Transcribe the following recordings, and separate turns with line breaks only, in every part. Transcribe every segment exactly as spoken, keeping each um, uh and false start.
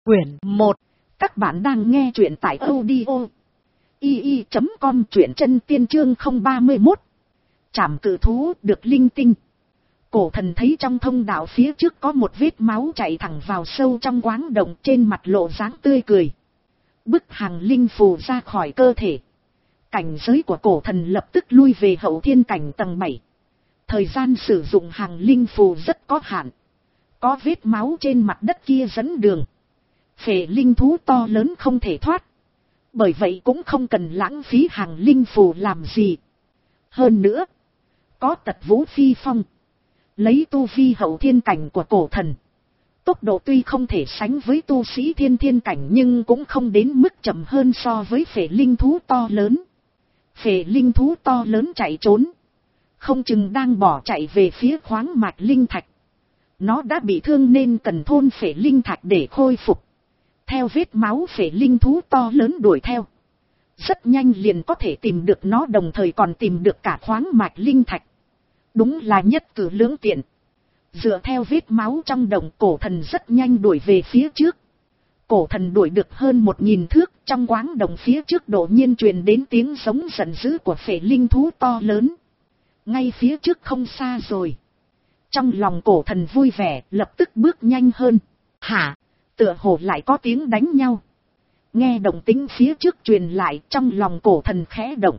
Quyển một. Các bạn đang nghe truyện tại audio i i chấm com, truyện chân tiên chương không ba mươi mốt. Trảm cự thú được linh tinh. Cổ thần thấy trong thông đạo phía trước có một vết máu chảy thẳng vào sâu trong quáng động, trên mặt lộ dáng tươi cười. Bức hàng linh phù ra khỏi cơ thể. Cảnh giới của cổ thần lập tức lui về hậu thiên cảnh tầng bảy. Thời gian sử dụng hàng linh phù rất có hạn. Có vết máu trên mặt đất kia dẫn đường. Phệ linh thú to lớn không thể thoát. Bởi vậy cũng không cần lãng phí hàng linh phù làm gì. Hơn nữa, có tật vũ phi phong. Lấy tu vi hậu thiên cảnh của cổ thần, tốc độ tuy không thể sánh với tu sĩ thiên thiên cảnh nhưng cũng không đến mức chậm hơn so với phệ linh thú to lớn. Phệ linh thú to lớn chạy trốn, không chừng đang bỏ chạy về phía khoáng mạch linh thạch. Nó đã bị thương nên cần thôn phệ linh thạch để khôi phục. Theo vết máu phệ linh thú to lớn đuổi theo, rất nhanh liền có thể tìm được nó, đồng thời còn tìm được cả khoáng mạch linh thạch. Đúng là nhất cử lưỡng tiện. Dựa theo vết máu trong đồng, cổ thần rất nhanh đuổi về phía trước. Cổ thần đuổi được hơn một nghìn thước, trong quáng đồng phía trước đột nhiên truyền đến tiếng giống giận dữ của phệ linh thú to lớn. Ngay phía trước không xa rồi. Trong lòng cổ thần vui vẻ, lập tức bước nhanh hơn. Hả? Tựa hồ lại có tiếng đánh nhau. Nghe động tĩnh phía trước truyền lại, trong lòng cổ thần khẽ động.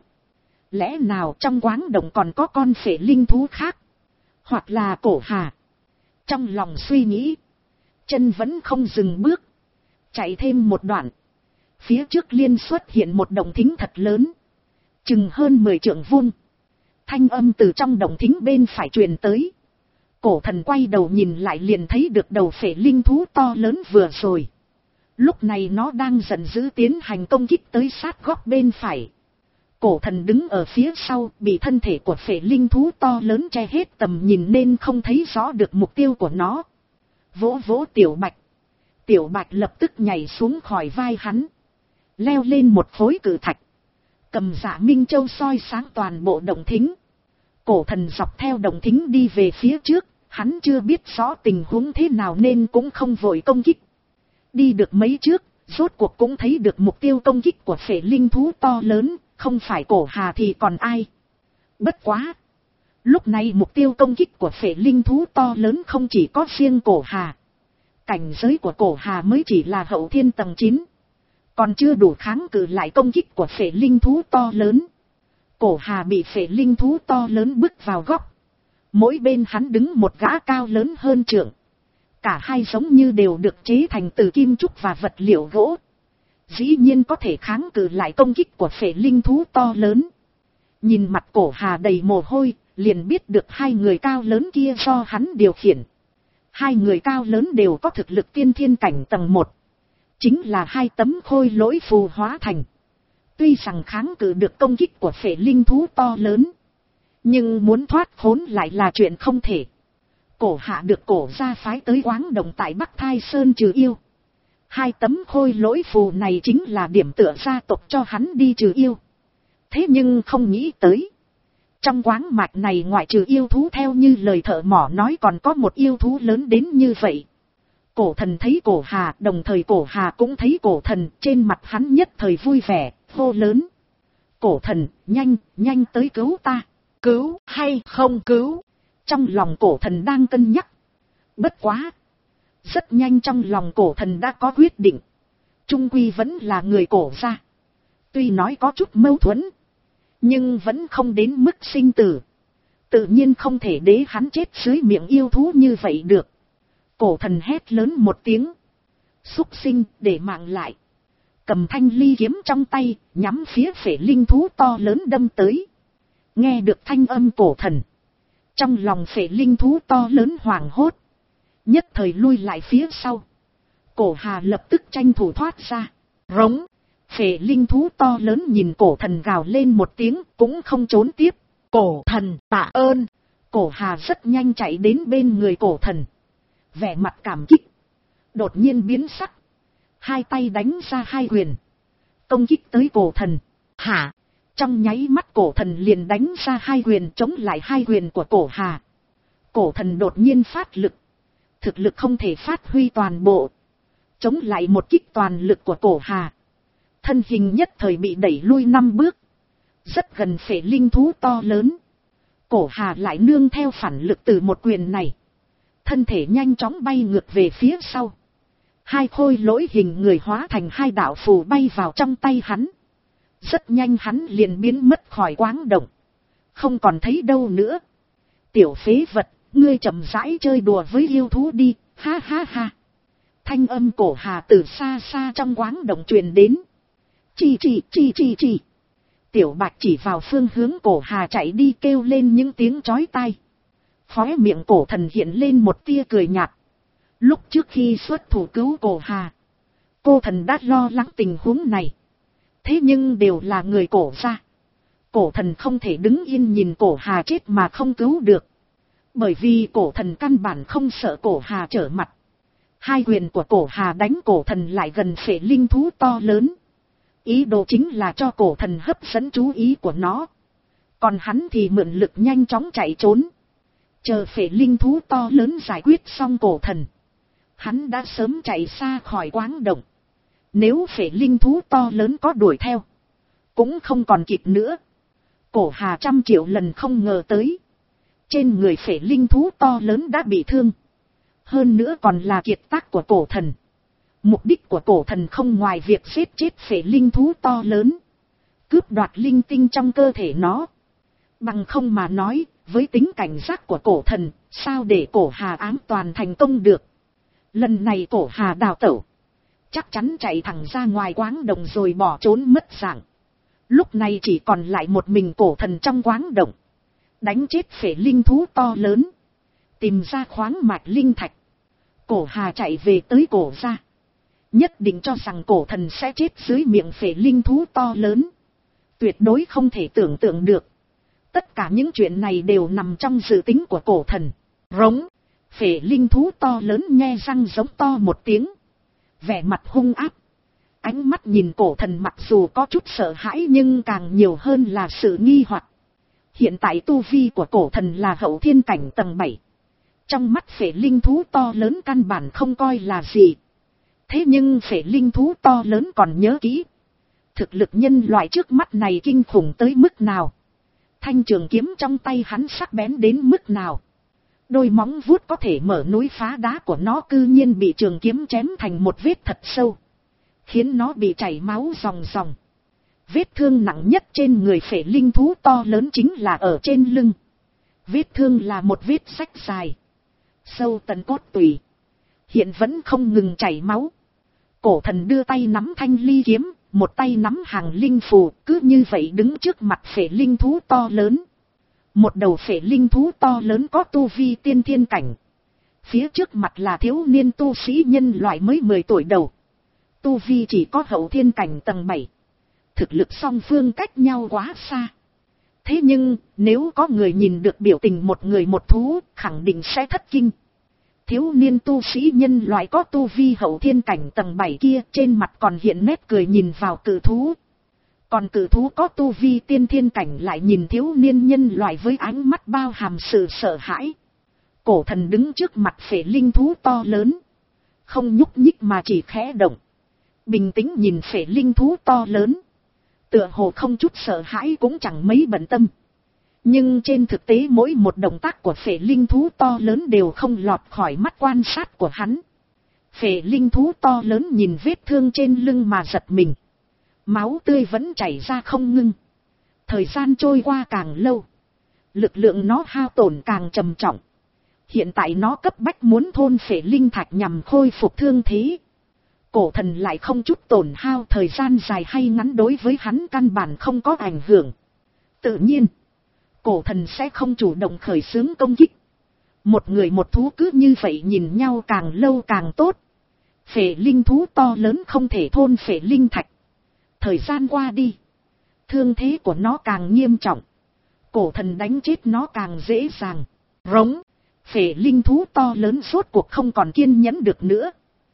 Lẽ nào trong quáng động còn có con phệ linh thú khác? Hoặc là cổ hà? Trong lòng suy nghĩ, chân vẫn không dừng bước. Chạy thêm một đoạn, phía trước liên xuất hiện một động thính thật lớn, chừng hơn mười trượng vuông. Thanh âm từ trong động thính bên phải truyền tới. Cổ thần quay đầu nhìn lại liền thấy được đầu phệ linh thú to lớn vừa rồi. Lúc này nó đang giận dữ tiến hành công kích tới sát góc bên phải. Cổ thần đứng ở phía sau, bị thân thể của phệ linh thú to lớn che hết tầm nhìn nên không thấy rõ được mục tiêu của nó. Vỗ vỗ Tiểu Bạch. Tiểu Bạch lập tức nhảy xuống khỏi vai hắn, leo lên một khối cự thạch, cầm Dạ Minh Châu soi sáng toàn bộ động thính. Cổ thần dọc theo động thính đi về phía trước, hắn chưa biết rõ tình huống thế nào nên cũng không vội công kích. Đi được mấy trước, rốt cuộc cũng thấy được mục tiêu công kích của phệ linh thú to lớn, không phải cổ hà thì còn ai. Bất quá, lúc này mục tiêu công kích của phệ linh thú to lớn không chỉ có riêng cổ hà. Cảnh giới của cổ hà mới chỉ là hậu thiên tầng chín, còn chưa đủ kháng cự lại công kích của phệ linh thú to lớn. Cổ hà bị phệ linh thú to lớn bước vào góc. Mỗi bên hắn đứng một gã cao lớn hơn trượng. Cả hai giống như đều được chế thành từ kim trúc và vật liệu gỗ. Dĩ nhiên có thể kháng cự lại công kích của phệ linh thú to lớn. Nhìn mặt cổ hà đầy mồ hôi, liền biết được hai người cao lớn kia do hắn điều khiển. Hai người cao lớn đều có thực lực tiên thiên cảnh tầng một. Chính là hai tấm khôi lỗi phù hóa thành. Tuy rằng kháng cự được công kích của phệ linh thú to lớn, nhưng muốn thoát khốn lại là chuyện không thể. Cổ hạ được cổ gia phái tới quáng đồng tại Bắc Thai Sơn trừ yêu. Hai tấm khôi lỗi phù này chính là điểm tựa gia tộc cho hắn đi trừ yêu. Thế nhưng không nghĩ tới, trong quáng mạch này ngoại trừ yêu thú theo như lời thợ mỏ nói còn có một yêu thú lớn đến như vậy. Cổ thần thấy cổ hà, đồng thời cổ hà cũng thấy cổ thần, trên mặt hắn nhất thời vui vẻ, hô lớn. Cổ thần, nhanh, nhanh tới cứu ta. Cứu hay không cứu? Trong lòng cổ thần đang cân nhắc. Bất quá, rất nhanh trong lòng cổ thần đã có quyết định. Trung quy vẫn là người cổ gia. Tuy nói có chút mâu thuẫn, nhưng vẫn không đến mức sinh tử. Tự nhiên không thể để hắn chết dưới miệng yêu thú như vậy được. Cổ thần hét lớn một tiếng. Súc sinh, để mạng lại. Cầm thanh ly kiếm trong tay, nhắm phía phệ linh thú to lớn đâm tới. Nghe được thanh âm cổ thần, trong lòng phệ linh thú to lớn hoảng hốt, nhất thời lui lại phía sau. Cổ hà lập tức tranh thủ thoát ra. Rống. Phệ linh thú to lớn nhìn cổ thần gào lên một tiếng, cũng không trốn tiếp. Cổ thần tạ ơn. Cổ hà rất nhanh chạy đến bên người cổ thần, vẻ mặt cảm kích, đột nhiên biến sắc, hai tay đánh ra hai quyền, công kích tới cổ thần. Hả? Trong nháy mắt cổ thần liền đánh ra hai quyền chống lại hai quyền của cổ hà. Cổ thần đột nhiên phát lực, thực lực không thể phát huy toàn bộ, chống lại một kích toàn lực của cổ hà. Thân hình nhất thời bị đẩy lui năm bước. Rất gần phệ linh thú to lớn. Cổ hà lại nương theo phản lực từ một quyền này. Thân thể nhanh chóng bay ngược về phía sau. Hai khôi lỗi hình người hóa thành hai đạo phù bay vào trong tay hắn. Rất nhanh hắn liền biến mất khỏi quáng động. Không còn thấy đâu nữa. Tiểu phế vật, ngươi chậm rãi chơi đùa với yêu thú đi, ha ha ha. Thanh âm cổ hà từ xa xa trong quáng động truyền đến. Chi chi chi chi chi. Tiểu bạch chỉ vào phương hướng cổ hà chạy đi kêu lên những tiếng chói tai. Khóe miệng cổ thần hiện lên một tia cười nhạt. Lúc trước khi xuất thủ cứu cổ hà, cô thần đã lo lắng tình huống này. Thế nhưng đều là người cổ gia. Cổ thần không thể đứng yên nhìn cổ hà chết mà không cứu được. Bởi vì cổ thần căn bản không sợ cổ hà trở mặt. Hai quyền của cổ hà đánh cổ thần lại gần phệ linh thú to lớn. Ý đồ chính là cho cổ thần hấp dẫn chú ý của nó. Còn hắn thì mượn lực nhanh chóng chạy trốn. Chờ phệ linh thú to lớn giải quyết xong cổ thần, hắn đã sớm chạy xa khỏi quáng động. Nếu phệ linh thú to lớn có đuổi theo, cũng không còn kịp nữa. Cổ hà trăm triệu lần không ngờ tới. Trên người phệ linh thú to lớn đã bị thương. Hơn nữa còn là kiệt tác của cổ thần. Mục đích của cổ thần không ngoài việc giết chết phệ linh thú to lớn, cướp đoạt linh tinh trong cơ thể nó. Bằng không mà nói, với tính cảnh giác của cổ thần, sao để cổ hà ám toàn thành công được. Lần này cổ hà đào tẩu, chắc chắn chạy thẳng ra ngoài quáng động rồi bỏ trốn mất dạng. Lúc này chỉ còn lại một mình cổ thần trong quáng động. Đánh chết phệ linh thú to lớn, tìm ra khoáng mạch linh thạch. Cổ hà chạy về tới cổ gia. Nhất định cho rằng cổ thần sẽ chết dưới miệng phệ linh thú to lớn. Tuyệt đối không thể tưởng tượng được. Tất cả những chuyện này đều nằm trong dự tính của cổ thần. Rống. Phệ linh thú to lớn nhe răng giống to một tiếng. Vẻ mặt hung áp. Ánh mắt nhìn cổ thần mặc dù có chút sợ hãi nhưng càng nhiều hơn là sự nghi hoặc. Hiện tại tu vi của cổ thần là hậu thiên cảnh tầng bảy. Trong mắt phệ linh thú to lớn căn bản không coi là gì. Thế nhưng phệ linh thú to lớn còn nhớ kỹ. Thực lực nhân loại trước mắt này kinh khủng tới mức nào. Thanh trường kiếm trong tay hắn sắc bén đến mức nào. Đôi móng vuốt có thể mở núi phá đá của nó cư nhiên bị trường kiếm chém thành một vết thật sâu. Khiến nó bị chảy máu ròng ròng. Vết thương nặng nhất trên người phệ linh thú to lớn chính là ở trên lưng. Vết thương là một vết rách dài. Sâu tận cốt tủy. Hiện vẫn không ngừng chảy máu. Cổ thần đưa tay nắm thanh ly kiếm, một tay nắm hàng linh phù, cứ như vậy đứng trước mặt phệ linh thú to lớn. Một đầu phệ linh thú to lớn có tu vi tiên thiên cảnh. Phía trước mặt là thiếu niên tu sĩ nhân loại mới mười tuổi đầu. Tu vi chỉ có hậu thiên cảnh tầng bảy. Thực lực song phương cách nhau quá xa. Thế nhưng, nếu có người nhìn được biểu tình một người một thú, khẳng định sẽ thất kinh. Thiếu niên tu sĩ nhân loại có tu vi hậu thiên cảnh tầng bảy kia trên mặt còn hiện nét cười nhìn vào cự thú. Còn cự thú có tu vi tiên thiên cảnh lại nhìn thiếu niên nhân loại với ánh mắt bao hàm sự sợ hãi. Cổ thần đứng trước mặt phệ linh thú to lớn. Không nhúc nhích mà chỉ khẽ động. Bình tĩnh nhìn phệ linh thú to lớn. Tựa hồ không chút sợ hãi cũng chẳng mấy bận tâm. Nhưng trên thực tế mỗi một động tác của phệ linh thú to lớn đều không lọt khỏi mắt quan sát của hắn. Phệ linh thú to lớn nhìn vết thương trên lưng mà giật mình. Máu tươi vẫn chảy ra không ngưng. Thời gian trôi qua càng lâu, lực lượng nó hao tổn càng trầm trọng. Hiện tại nó cấp bách muốn thôn phệ linh thạch nhằm khôi phục thương thế. Cổ thần lại không chút tổn hao, thời gian dài hay ngắn đối với hắn căn bản không có ảnh hưởng. Tự nhiên, cổ thần sẽ không chủ động khởi xướng công kích. Một người một thú cứ như vậy nhìn nhau càng lâu càng tốt. Phệ linh thú to lớn không thể thôn phệ linh thạch. Thời gian qua đi, thương thế của nó càng nghiêm trọng. Cổ thần đánh chết nó càng dễ dàng. Rống, phệ linh thú to lớn rốt cuộc không còn kiên nhẫn được nữa.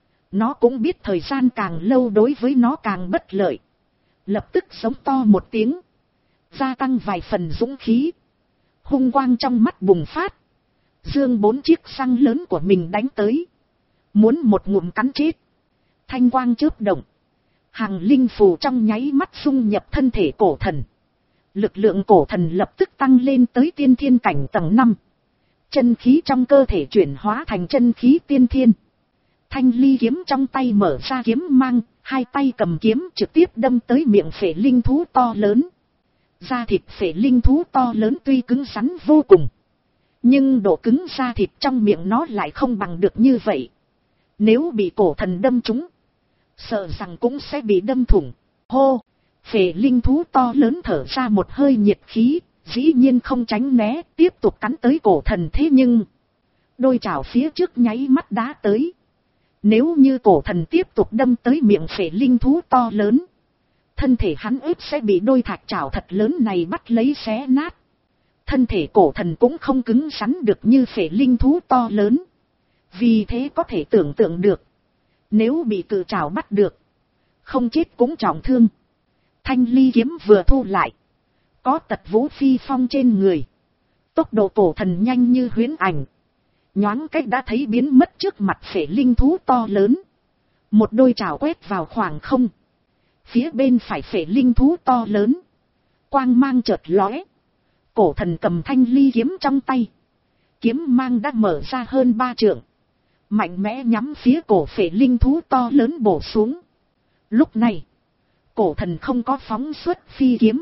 Nó cũng biết thời gian càng lâu đối với nó càng bất lợi. Lập tức giống to một tiếng. Gia tăng vài phần dũng khí. Hung quang trong mắt bùng phát. Dương bốn chiếc răng lớn của mình đánh tới. Muốn một ngụm cắn chết. Thanh quang chớp động. Hàng linh phù trong nháy mắt dung nhập thân thể cổ thần. Lực lượng cổ thần lập tức tăng lên tới tiên thiên cảnh tầng năm. Chân khí trong cơ thể chuyển hóa thành chân khí tiên thiên. Thanh ly kiếm trong tay mở ra kiếm mang, hai tay cầm kiếm trực tiếp đâm tới miệng phệ linh thú to lớn. Da thịt phệ linh thú to lớn tuy cứng rắn vô cùng, nhưng độ cứng da thịt trong miệng nó lại không bằng được như vậy. Nếu bị cổ thần đâm trúng, sợ rằng cũng sẽ bị đâm thủng. Hô! Phệ linh thú to lớn thở ra một hơi nhiệt khí, dĩ nhiên không tránh né, tiếp tục cắn tới cổ thần. Thế nhưng đôi chảo phía trước nháy mắt đá tới. Nếu như cổ thần tiếp tục đâm tới miệng phệ linh thú to lớn, thân thể hắn ếp sẽ bị đôi thạch chảo thật lớn này bắt lấy xé nát. Thân thể cổ thần cũng không cứng rắn được như phệ linh thú to lớn. Vì thế có thể tưởng tượng được, nếu bị cự chảo bắt được, không chết cũng trọng thương. Thanh ly kiếm vừa thu lại, có tật vũ phi phong trên người. Tốc độ cổ thần nhanh như huyễn ảnh, nhoáng cách đã thấy biến mất trước mặt phệ linh thú to lớn. Một đôi chảo quét vào khoảng không. Phía bên phải phệ linh thú to lớn, quang mang chợt lóe. Cổ thần cầm thanh ly kiếm trong tay, kiếm mang đã mở ra hơn ba trượng, mạnh mẽ nhắm phía cổ phệ linh thú to lớn bổ xuống. Lúc này, cổ thần không có phóng xuất phi kiếm,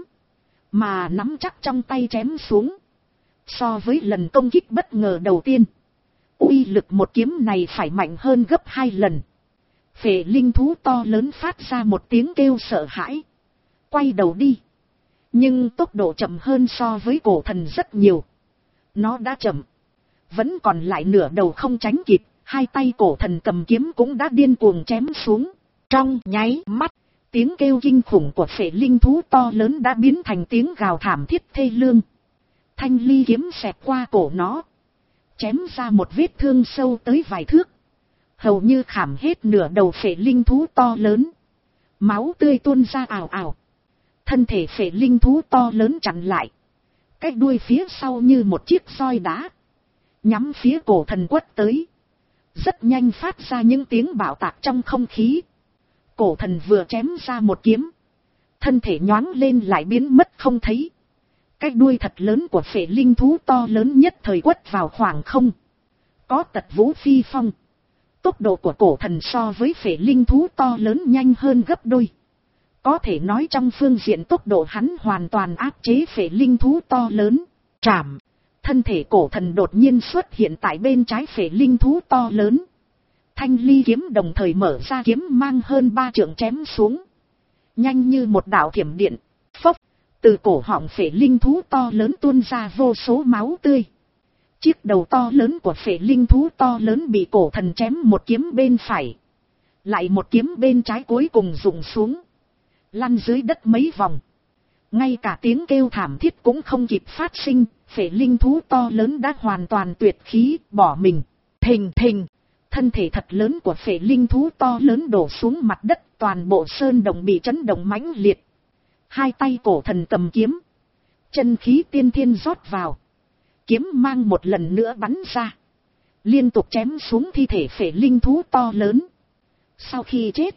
mà nắm chắc trong tay chém xuống. So với lần công kích bất ngờ đầu tiên, uy lực một kiếm này phải mạnh hơn gấp hai lần. Phệ linh thú to lớn phát ra một tiếng kêu sợ hãi, quay đầu đi. Nhưng tốc độ chậm hơn so với cổ thần rất nhiều. Nó đã chậm, vẫn còn lại nửa đầu không tránh kịp. Hai tay cổ thần cầm kiếm cũng đã điên cuồng chém xuống. Trong nháy mắt, tiếng kêu kinh khủng của phệ linh thú to lớn đã biến thành tiếng gào thảm thiết thê lương. Thanh ly kiếm xẹt qua cổ nó, chém ra một vết thương sâu tới vài thước, hầu như khảm hết nửa đầu phệ linh thú to lớn. Máu tươi tuôn ra ào ào. Thân thể phệ linh thú to lớn chặn lại, cái đuôi phía sau như một chiếc roi đá, nhắm phía cổ thần quất tới. Rất nhanh phát ra những tiếng bạo tạc trong không khí. Cổ thần vừa chém ra một kiếm, thân thể nhoáng lên lại biến mất không thấy. Cái đuôi thật lớn của phệ linh thú to lớn nhất thời quất vào khoảng không. Có tật vũ phi phong, tốc độ của cổ thần so với phệ linh thú to lớn nhanh hơn gấp đôi. Có thể nói trong phương diện tốc độ hắn hoàn toàn áp chế phệ linh thú to lớn. Trảm! Thân thể cổ thần đột nhiên xuất hiện tại bên trái phệ linh thú to lớn. Thanh ly kiếm đồng thời mở ra kiếm mang hơn ba trượng chém xuống. Nhanh như một đạo thiểm điện. Phốc! Từ cổ họng phệ linh thú to lớn tuôn ra vô số máu tươi. Chiếc đầu to lớn của phệ linh thú to lớn bị cổ thần chém một kiếm bên phải. Lại một kiếm bên trái cuối cùng rụng xuống, lăn dưới đất mấy vòng. Ngay cả tiếng kêu thảm thiết cũng không kịp phát sinh, phệ linh thú to lớn đã hoàn toàn tuyệt khí, bỏ mình. Thình thình, thân thể thật lớn của phệ linh thú to lớn đổ xuống mặt đất, toàn bộ sơn đồng bị chấn động mãnh liệt. Hai tay cổ thần cầm kiếm, chân khí tiên thiên rót vào, kiếm mang một lần nữa bắn ra, liên tục chém xuống thi thể phệ linh thú to lớn. Sau khi chết,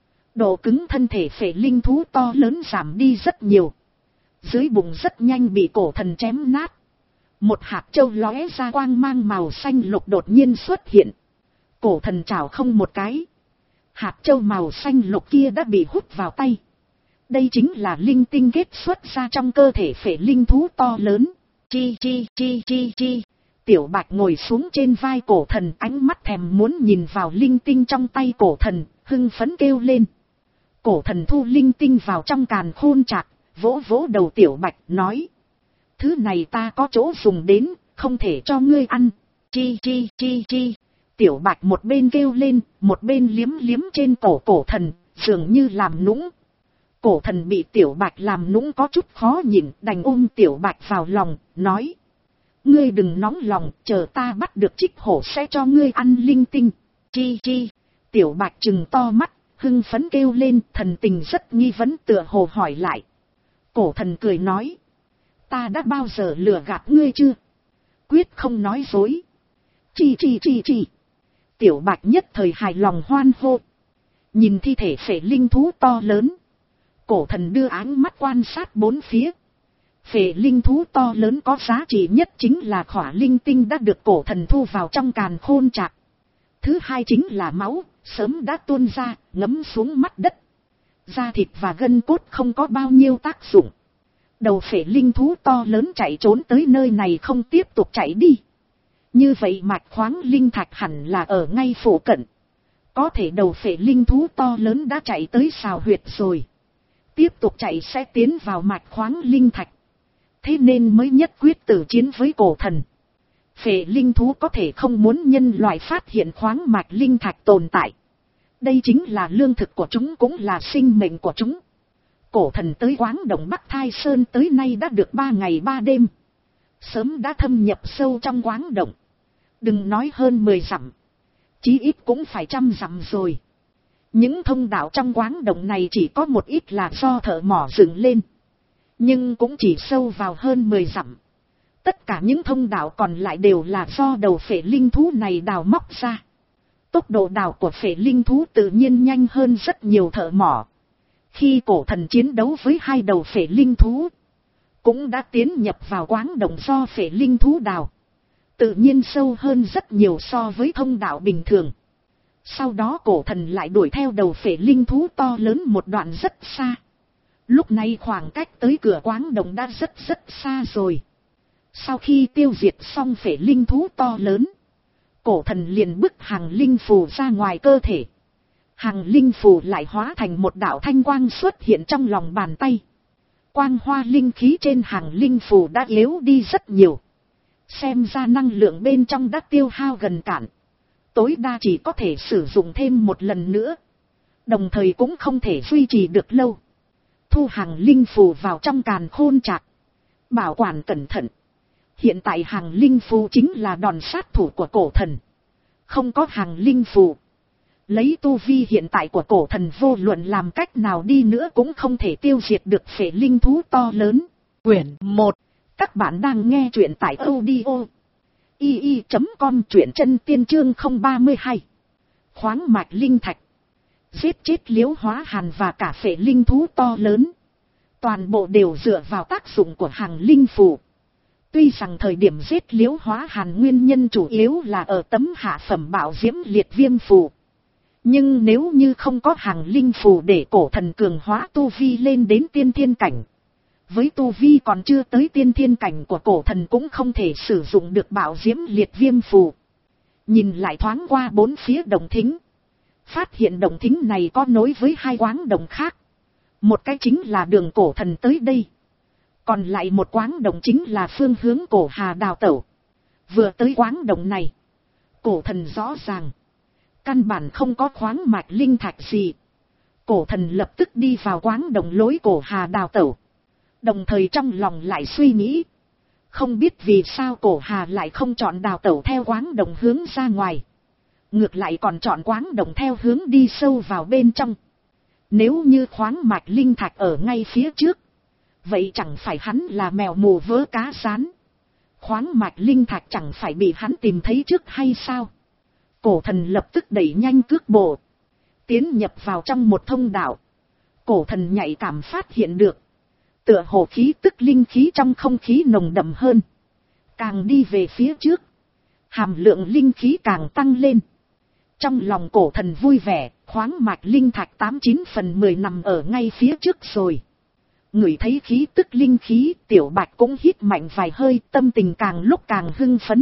độ cứng thân thể phệ linh thú to lớn giảm đi rất nhiều. Dưới bụng rất nhanh bị cổ thần chém nát. Một hạt châu lóe ra quang mang màu xanh lục đột nhiên xuất hiện. Cổ thần chảo không một cái, hạt châu màu xanh lục kia đã bị hút vào tay. Đây chính là linh tinh kết xuất ra trong cơ thể phệ linh thú to lớn. Chi chi chi chi chi. Tiểu Bạch ngồi xuống trên vai cổ thần, ánh mắt thèm muốn nhìn vào linh tinh trong tay cổ thần, hưng phấn kêu lên. Cổ thần thu linh tinh vào trong càn khôn trạc, vỗ vỗ đầu Tiểu Bạch nói: thứ này ta có chỗ dùng đến, không thể cho ngươi ăn. Chi chi chi chi. Tiểu Bạch một bên kêu lên, một bên liếm liếm trên cổ cổ thần, dường như làm nũng. Cổ thần bị Tiểu Bạch làm nũng có chút khó nhịn, đành ôm Tiểu Bạch vào lòng, nói: ngươi đừng nóng lòng, chờ ta bắt được Trích Hổ sẽ cho ngươi ăn linh tinh. Chi chi. Tiểu Bạch trừng to mắt, hưng phấn kêu lên, thần tình rất nghi vấn tựa hồ hỏi lại. Cổ thần cười nói: ta đã bao giờ lừa gạt ngươi chưa? Quyết không nói dối. Chi chi chi chi. Tiểu Bạch nhất thời hài lòng hoan hô. Nhìn thi thể phệ linh thú to lớn, cổ thần đưa ánh mắt quan sát bốn phía. Phệ linh thú to lớn có giá trị nhất chính là khỏa linh tinh đã được cổ thần thu vào trong càn khôn trạc. Thứ hai chính là máu, sớm đã tuôn ra, ngấm xuống mắt đất. Da thịt và gân cốt không có bao nhiêu tác dụng. Đầu phệ linh thú to lớn chạy trốn tới nơi này không tiếp tục chạy đi. Như vậy mạch khoáng linh thạch hẳn là ở ngay phụ cận. Có thể đầu phệ linh thú to lớn đã chạy tới xào huyệt rồi. Tiếp tục chạy sẽ tiến vào mạch khoáng linh thạch. Thế nên mới nhất quyết tử chiến với cổ thần. Phệ linh thú có thể không muốn nhân loại phát hiện khoáng mạch linh thạch tồn tại. Đây chính là lương thực của chúng, cũng là sinh mệnh của chúng. Cổ thần tới Quáng Động Bắc Thai Sơn tới nay đã được ba ngày ba đêm. Sớm đã thâm nhập sâu trong Quáng Động. Đừng nói hơn mười dặm. Chí ít cũng phải trăm dặm rồi. Những thông đạo trong Quáng Động này chỉ có một ít là do thợ mỏ dựng lên. Nhưng cũng chỉ sâu vào hơn mười dặm. Tất cả những thông đạo còn lại đều là do đầu phệ linh thú này đào móc ra. Tốc độ đào của phệ linh thú tự nhiên nhanh hơn rất nhiều thợ mỏ. Khi cổ thần chiến đấu với hai đầu phệ linh thú, cũng đã tiến nhập vào Quáng Động do phệ linh thú đào. Tự nhiên sâu hơn rất nhiều so với thông đạo bình thường. Sau đó cổ thần lại đuổi theo đầu phệ linh thú to lớn một đoạn rất xa. Lúc này khoảng cách tới cửa Quáng Động đã rất rất xa rồi. Sau khi tiêu diệt xong phệ linh thú to lớn, cổ thần liền bức hàng linh phù ra ngoài cơ thể. Hàng linh phù lại hóa thành một đạo thanh quang xuất hiện trong lòng bàn tay. Quang hoa linh khí trên hàng linh phù đã yếu đi rất nhiều. Xem ra năng lượng bên trong đã tiêu hao gần cạn. Tối đa chỉ có thể sử dụng thêm một lần nữa. Đồng thời cũng không thể duy trì được lâu. Thu hàng linh phù vào trong càn khôn trạc. Bảo quản cẩn thận. Hiện tại hàng linh phù chính là đòn sát thủ của cổ thần. Không có hàng linh phù, lấy tu vi hiện tại của cổ thần vô luận làm cách nào đi nữa cũng không thể tiêu diệt được phệ linh thú to lớn. Quyển một. Các bạn đang nghe truyện tại audio i i chấm com, truyện chân tiên chương không ba hai. Khoáng mạch linh thạch. Giết chết Liễu Hóa Hàn và cả phệ linh thú to lớn. Toàn bộ đều dựa vào tác dụng của hàng linh phù. Tuy rằng thời điểm giết Liễu Hóa Hàn nguyên nhân chủ yếu là ở tấm hạ phẩm bảo diễm liệt viêm phù. Nhưng nếu như không có hàng linh phù để cổ thần cường hóa tu vi lên đến tiên thiên cảnh. Với tu vi còn chưa tới tiên thiên cảnh của cổ thần cũng không thể sử dụng được bảo diễm liệt viêm phù. Nhìn lại thoáng qua bốn phía động thính. Phát hiện động thính này có nối với hai quáng động khác. Một cái chính là đường cổ thần tới đây. Còn lại một quáng động chính là phương hướng cổ hà đào tẩu. Vừa tới quáng động này, cổ thần rõ ràng. Căn bản không có khoáng mạch linh thạch gì. Cổ thần lập tức đi vào quáng động lối cổ hà đào tẩu. Đồng thời trong lòng lại suy nghĩ. Không biết vì sao cổ hà lại không chọn đào tẩu theo quáng động hướng ra ngoài. Ngược lại còn chọn quáng động theo hướng đi sâu vào bên trong. Nếu như khoáng mạch linh thạch ở ngay phía trước, vậy chẳng phải hắn là mèo mù vớ cá rán. Khoáng mạch linh thạch chẳng phải bị hắn tìm thấy trước hay sao? Cổ thần lập tức đẩy nhanh cước bộ, tiến nhập vào trong một thông đạo. Cổ thần nhạy cảm phát hiện được, tựa hồ khí tức linh khí trong không khí nồng đậm hơn. Càng đi về phía trước, hàm lượng linh khí càng tăng lên. Trong lòng cổ thần vui vẻ, khoáng mạch linh thạch tám chín phần mười nằm ở ngay phía trước rồi. Ngửi thấy khí tức linh khí, Tiểu Bạch cũng hít mạnh vài hơi, tâm tình càng lúc càng hưng phấn.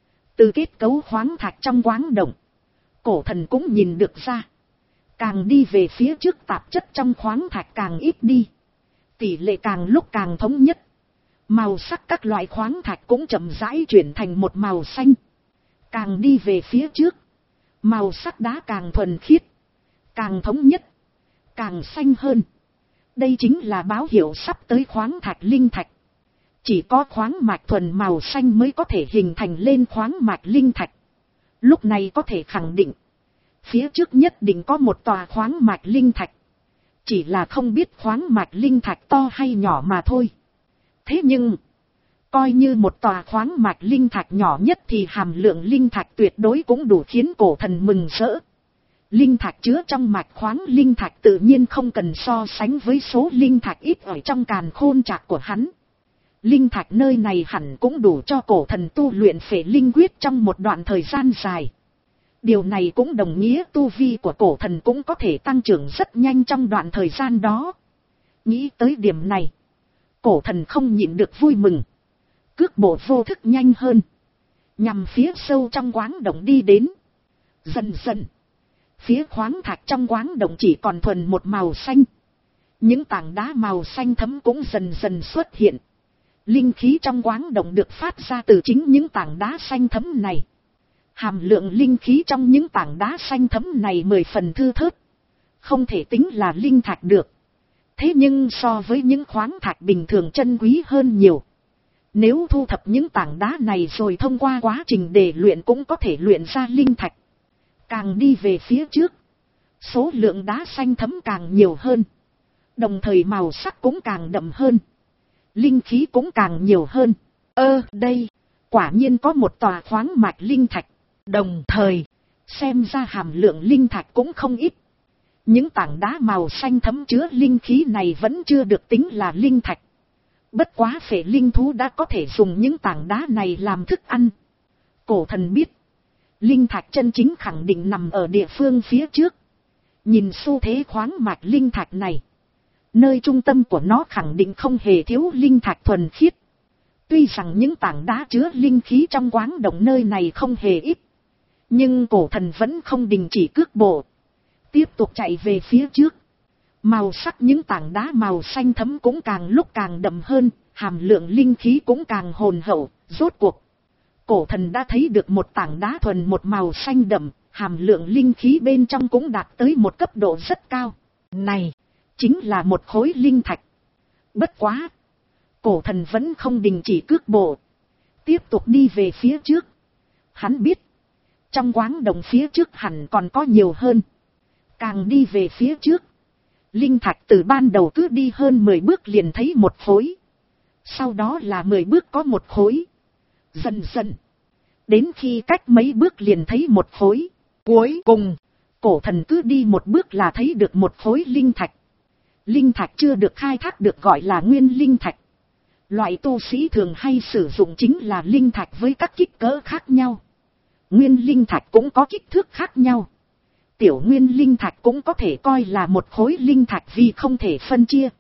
Từ kết cấu khoáng thạch trong quáng động, cổ thần cũng nhìn được ra. Càng đi về phía trước tạp chất trong khoáng thạch càng ít đi. Tỷ lệ càng lúc càng thống nhất. Màu sắc các loại khoáng thạch cũng chậm rãi chuyển thành một màu xanh. Càng đi về phía trước, màu sắc đá càng thuần khiết, càng thống nhất, càng xanh hơn. Đây chính là báo hiệu sắp tới khoáng thạch linh thạch. Chỉ có khoáng mạch thuần màu xanh mới có thể hình thành lên khoáng mạch linh thạch. Lúc này có thể khẳng định, phía trước nhất định có một tòa khoáng mạch linh thạch. Chỉ là không biết khoáng mạch linh thạch to hay nhỏ mà thôi. Thế nhưng, coi như một tòa khoáng mạch linh thạch nhỏ nhất thì hàm lượng linh thạch tuyệt đối cũng đủ khiến cổ thần mừng rỡ. Linh thạch chứa trong mạch khoáng linh thạch tự nhiên không cần so sánh với số linh thạch ít ở trong càn khôn trạc của hắn. Linh thạch nơi này hẳn cũng đủ cho cổ thần tu luyện phệ linh quyết trong một đoạn thời gian dài. Điều này cũng đồng nghĩa tu vi của cổ thần cũng có thể tăng trưởng rất nhanh trong đoạn thời gian đó. Nghĩ tới điểm này, cổ thần không nhịn được vui mừng. Cước bộ vô thức nhanh hơn, nhằm phía sâu trong khoáng động đi đến. Dần dần, phía khoáng thạch trong khoáng động chỉ còn thuần một màu xanh. Những tảng đá màu xanh thẫm cũng dần dần xuất hiện. Linh khí trong khoáng động được phát ra từ chính những tảng đá xanh thẫm này. Hàm lượng linh khí trong những tảng đá xanh thẫm này mười phần thưa thớt, không thể tính là linh thạch được. Thế nhưng so với những khoáng thạch bình thường chân quý hơn nhiều. Nếu thu thập những tảng đá này rồi thông qua quá trình để luyện cũng có thể luyện ra linh thạch. Càng đi về phía trước, số lượng đá xanh thẫm càng nhiều hơn. Đồng thời màu sắc cũng càng đậm hơn. Linh khí cũng càng nhiều hơn. Ơ đây, quả nhiên có một tòa khoáng mạch linh thạch. Đồng thời, xem ra hàm lượng linh thạch cũng không ít. Những tảng đá màu xanh thẫm chứa linh khí này vẫn chưa được tính là linh thạch. Bất quá phệ linh thú đã có thể dùng những tảng đá này làm thức ăn. Cổ thần biết, linh thạch chân chính khẳng định nằm ở địa phương phía trước. Nhìn xu thế khoáng mạch linh thạch này, nơi trung tâm của nó khẳng định không hề thiếu linh thạch thuần khiết. Tuy rằng những tảng đá chứa linh khí trong khoáng động nơi này không hề ít, nhưng cổ thần vẫn không đình chỉ cước bộ, tiếp tục chạy về phía trước. Màu sắc những tảng đá màu xanh thẫm cũng càng lúc càng đậm hơn, hàm lượng linh khí cũng càng hồn hậu. Rốt cuộc, cổ thần đã thấy được một tảng đá thuần một màu xanh đậm, hàm lượng linh khí bên trong cũng đạt tới một cấp độ rất cao. Này, chính là một khối linh thạch. Bất quá, cổ thần vẫn không đình chỉ cước bộ, tiếp tục đi về phía trước. Hắn biết, trong khoáng động phía trước hẳn còn có nhiều hơn. Càng đi về phía trước, linh thạch từ ban đầu cứ đi hơn mười bước liền thấy một khối. Sau đó là mười bước có một khối. Dần dần, đến khi cách mấy bước liền thấy một khối. Cuối cùng, cổ thần cứ đi một bước là thấy được một khối linh thạch. Linh thạch chưa được khai thác được gọi là nguyên linh thạch. Loại tu sĩ thường hay sử dụng chính là linh thạch với các kích cỡ khác nhau. Nguyên linh thạch cũng có kích thước khác nhau. Tiểu nguyên linh thạch cũng có thể coi là một khối linh thạch vì không thể phân chia.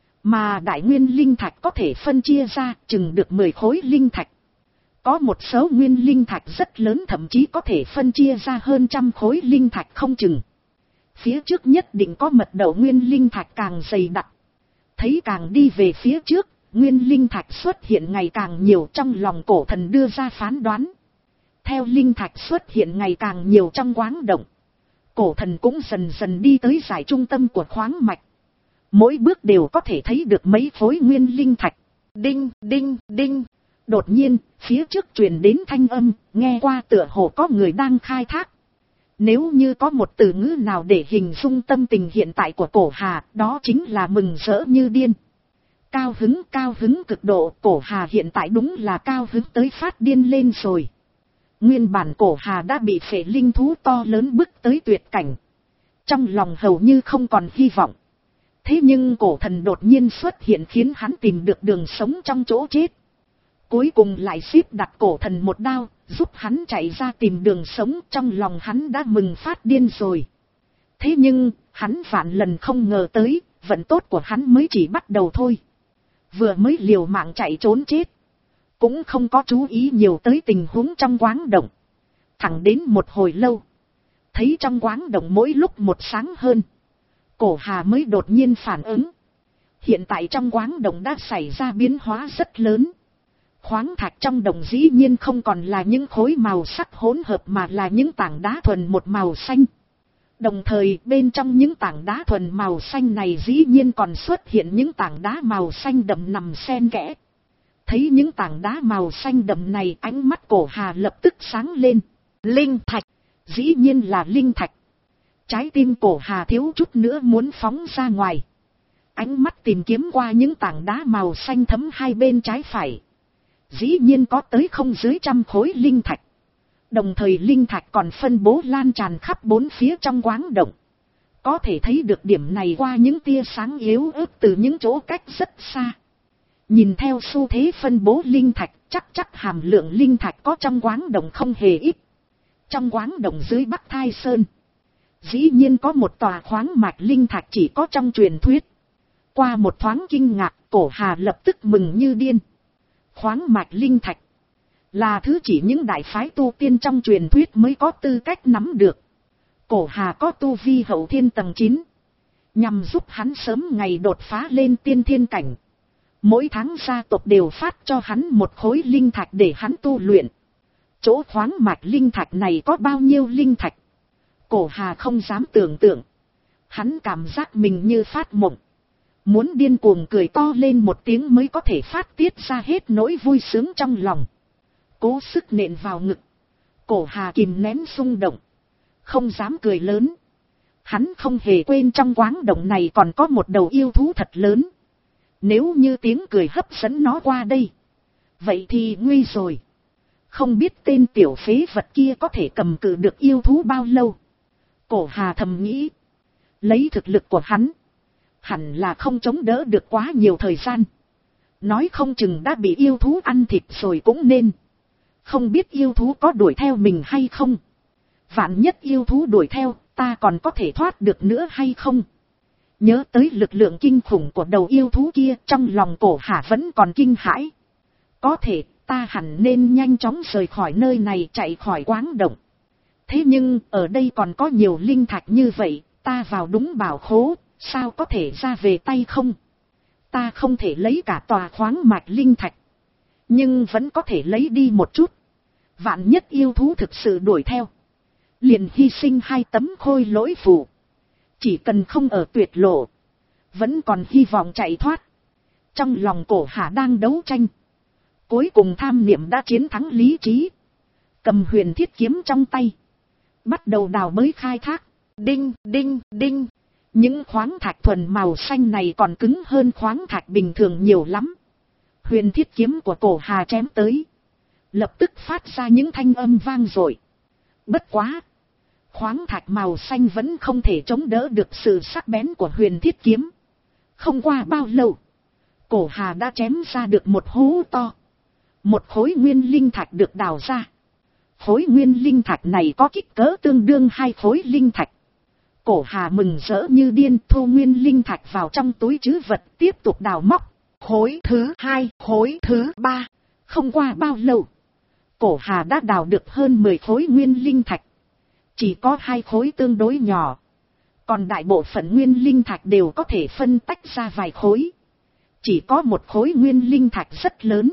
Mà đại nguyên linh thạch có thể phân chia ra chừng được mười khối linh thạch. Có một số nguyên linh thạch rất lớn thậm chí có thể phân chia ra hơn trăm khối linh thạch không chừng. Phía trước nhất định có mật độ nguyên linh thạch càng dày đặc. Thấy càng đi về phía trước, nguyên linh thạch xuất hiện ngày càng nhiều, trong lòng cổ thần đưa ra phán đoán. Theo linh thạch xuất hiện ngày càng nhiều trong khoáng động, cổ thần cũng dần dần đi tới giải trung tâm của khoáng mạch. Mỗi bước đều có thể thấy được mấy khối nguyên linh thạch. Đinh, đinh, đinh. Đột nhiên, phía trước truyền đến thanh âm, nghe qua tựa hồ có người đang khai thác. Nếu như có một từ ngữ nào để hình dung tâm tình hiện tại của cổ Hà, đó chính là mừng rỡ như điên. Cao hứng, cao hứng cực độ, cổ Hà hiện tại đúng là cao hứng tới phát điên lên rồi. Nguyên bản cổ Hà đã bị phệ linh thú to lớn bức tới tuyệt cảnh. Trong lòng hầu như không còn hy vọng. Thế nhưng cổ thần đột nhiên xuất hiện khiến hắn tìm được đường sống trong chỗ chết. Cuối cùng lại xếp đặt cổ thần một đao, giúp hắn chạy ra tìm đường sống. Trong lòng hắn đã mừng phát điên rồi. Thế nhưng, hắn vạn lần không ngờ tới, vận tốt của hắn mới chỉ bắt đầu thôi. Vừa mới liều mạng chạy trốn chết, cũng không có chú ý nhiều tới tình huống trong khoáng động. Thẳng đến một hồi lâu, thấy trong khoáng động mỗi lúc một sáng hơn, cổ Hà mới đột nhiên phản ứng. Hiện tại trong khoáng động đã xảy ra biến hóa rất lớn. Khoáng thạch trong động dĩ nhiên không còn là những khối màu sắc hỗn hợp mà là những tảng đá thuần một màu xanh. Đồng thời bên trong những tảng đá thuần màu xanh này dĩ nhiên còn xuất hiện những tảng đá màu xanh đậm nằm xen kẽ. Thấy những tảng đá màu xanh đậm này, ánh mắt cổ Hà lập tức sáng lên. Linh thạch, dĩ nhiên là linh thạch. Trái tim cổ Hà thiếu chút nữa muốn phóng ra ngoài. Ánh mắt tìm kiếm qua những tảng đá màu xanh thấm hai bên trái phải. Dĩ nhiên có tới không dưới trăm khối linh thạch. Đồng thời linh thạch còn phân bố lan tràn khắp bốn phía trong quáng động. Có thể thấy được điểm này qua những tia sáng yếu ớt từ những chỗ cách rất xa. Nhìn theo xu thế phân bố linh thạch, chắc chắc hàm lượng linh thạch có trong quáng động không hề ít. Trong quáng động dưới Bắc Thai Sơn, dĩ nhiên có một tòa khoáng mạch linh thạch chỉ có trong truyền thuyết. Qua một thoáng kinh ngạc, Cổ Hà lập tức mừng như điên. Khoáng mạch linh thạch là thứ chỉ những đại phái tu tiên trong truyền thuyết mới có tư cách nắm được. Cổ Hà có tu vi hậu thiên tầng chín, nhằm giúp hắn sớm ngày đột phá lên tiên thiên cảnh. Mỗi tháng gia tộc đều phát cho hắn một khối linh thạch để hắn tu luyện. Chỗ khoáng mạch linh thạch này có bao nhiêu linh thạch, Cổ Hà không dám tưởng tượng. Hắn cảm giác mình như phát mộng, muốn điên cuồng cười to lên một tiếng mới có thể phát tiết ra hết nỗi vui sướng trong lòng. Cố sức nện vào ngực, Cổ Hà kìm nén xung động, không dám cười lớn. Hắn không hề quên trong quáng động này còn có một đầu yêu thú thật lớn. Nếu như tiếng cười hấp dẫn nó qua đây, vậy thì nguy rồi. Không biết tên tiểu phế vật kia có thể cầm cự được yêu thú bao lâu. Cổ Hà thầm nghĩ, lấy thực lực của hắn, hẳn là không chống đỡ được quá nhiều thời gian. Nói không chừng đã bị yêu thú ăn thịt rồi cũng nên. Không biết yêu thú có đuổi theo mình hay không. Vạn nhất yêu thú đuổi theo, ta còn có thể thoát được nữa hay không? Nhớ tới lực lượng kinh khủng của đầu yêu thú kia, trong lòng Cổ Hà vẫn còn kinh hãi. Có thể, ta hẳn nên nhanh chóng rời khỏi nơi này, chạy khỏi quáng động. Thế nhưng, ở đây còn có nhiều linh thạch như vậy, ta vào đúng bảo khố, sao có thể ra về tay không? Ta không thể lấy cả tòa khoáng mạch linh thạch, nhưng vẫn có thể lấy đi một chút. Vạn nhất yêu thú thực sự đuổi theo, liền hy sinh hai tấm khôi lỗi phù. Chỉ cần không ở tuyệt lộ, vẫn còn hy vọng chạy thoát. Trong lòng Cổ Hà đang đấu tranh. Cuối cùng tham niệm đã chiến thắng lý trí. Cầm huyền thiết kiếm trong tay, bắt đầu đào bới khai thác. Đinh, đinh, đinh. Những khoáng thạch thuần màu xanh này còn cứng hơn khoáng thạch bình thường nhiều lắm. Huyền thiết kiếm của Cổ Hà chém tới, lập tức phát ra những thanh âm vang dội. Bất quá, khoáng thạch màu xanh vẫn không thể chống đỡ được sự sắc bén của huyền thiết kiếm. Không qua bao lâu, Cổ Hà đã chém ra được một hố to. Một khối nguyên linh thạch được đào ra. Khối nguyên linh thạch này có kích cỡ tương đương hai khối linh thạch. Cổ Hà mừng rỡ như điên, thu nguyên linh thạch vào trong túi trữ vật, tiếp tục đào móc. Khối thứ hai, khối thứ ba. Không qua bao lâu, Cổ Hà đã đào được hơn mười khối nguyên linh thạch. Chỉ có hai khối tương đối nhỏ, còn đại bộ phận nguyên linh thạch đều có thể phân tách ra vài khối. Chỉ có một khối nguyên linh thạch rất lớn,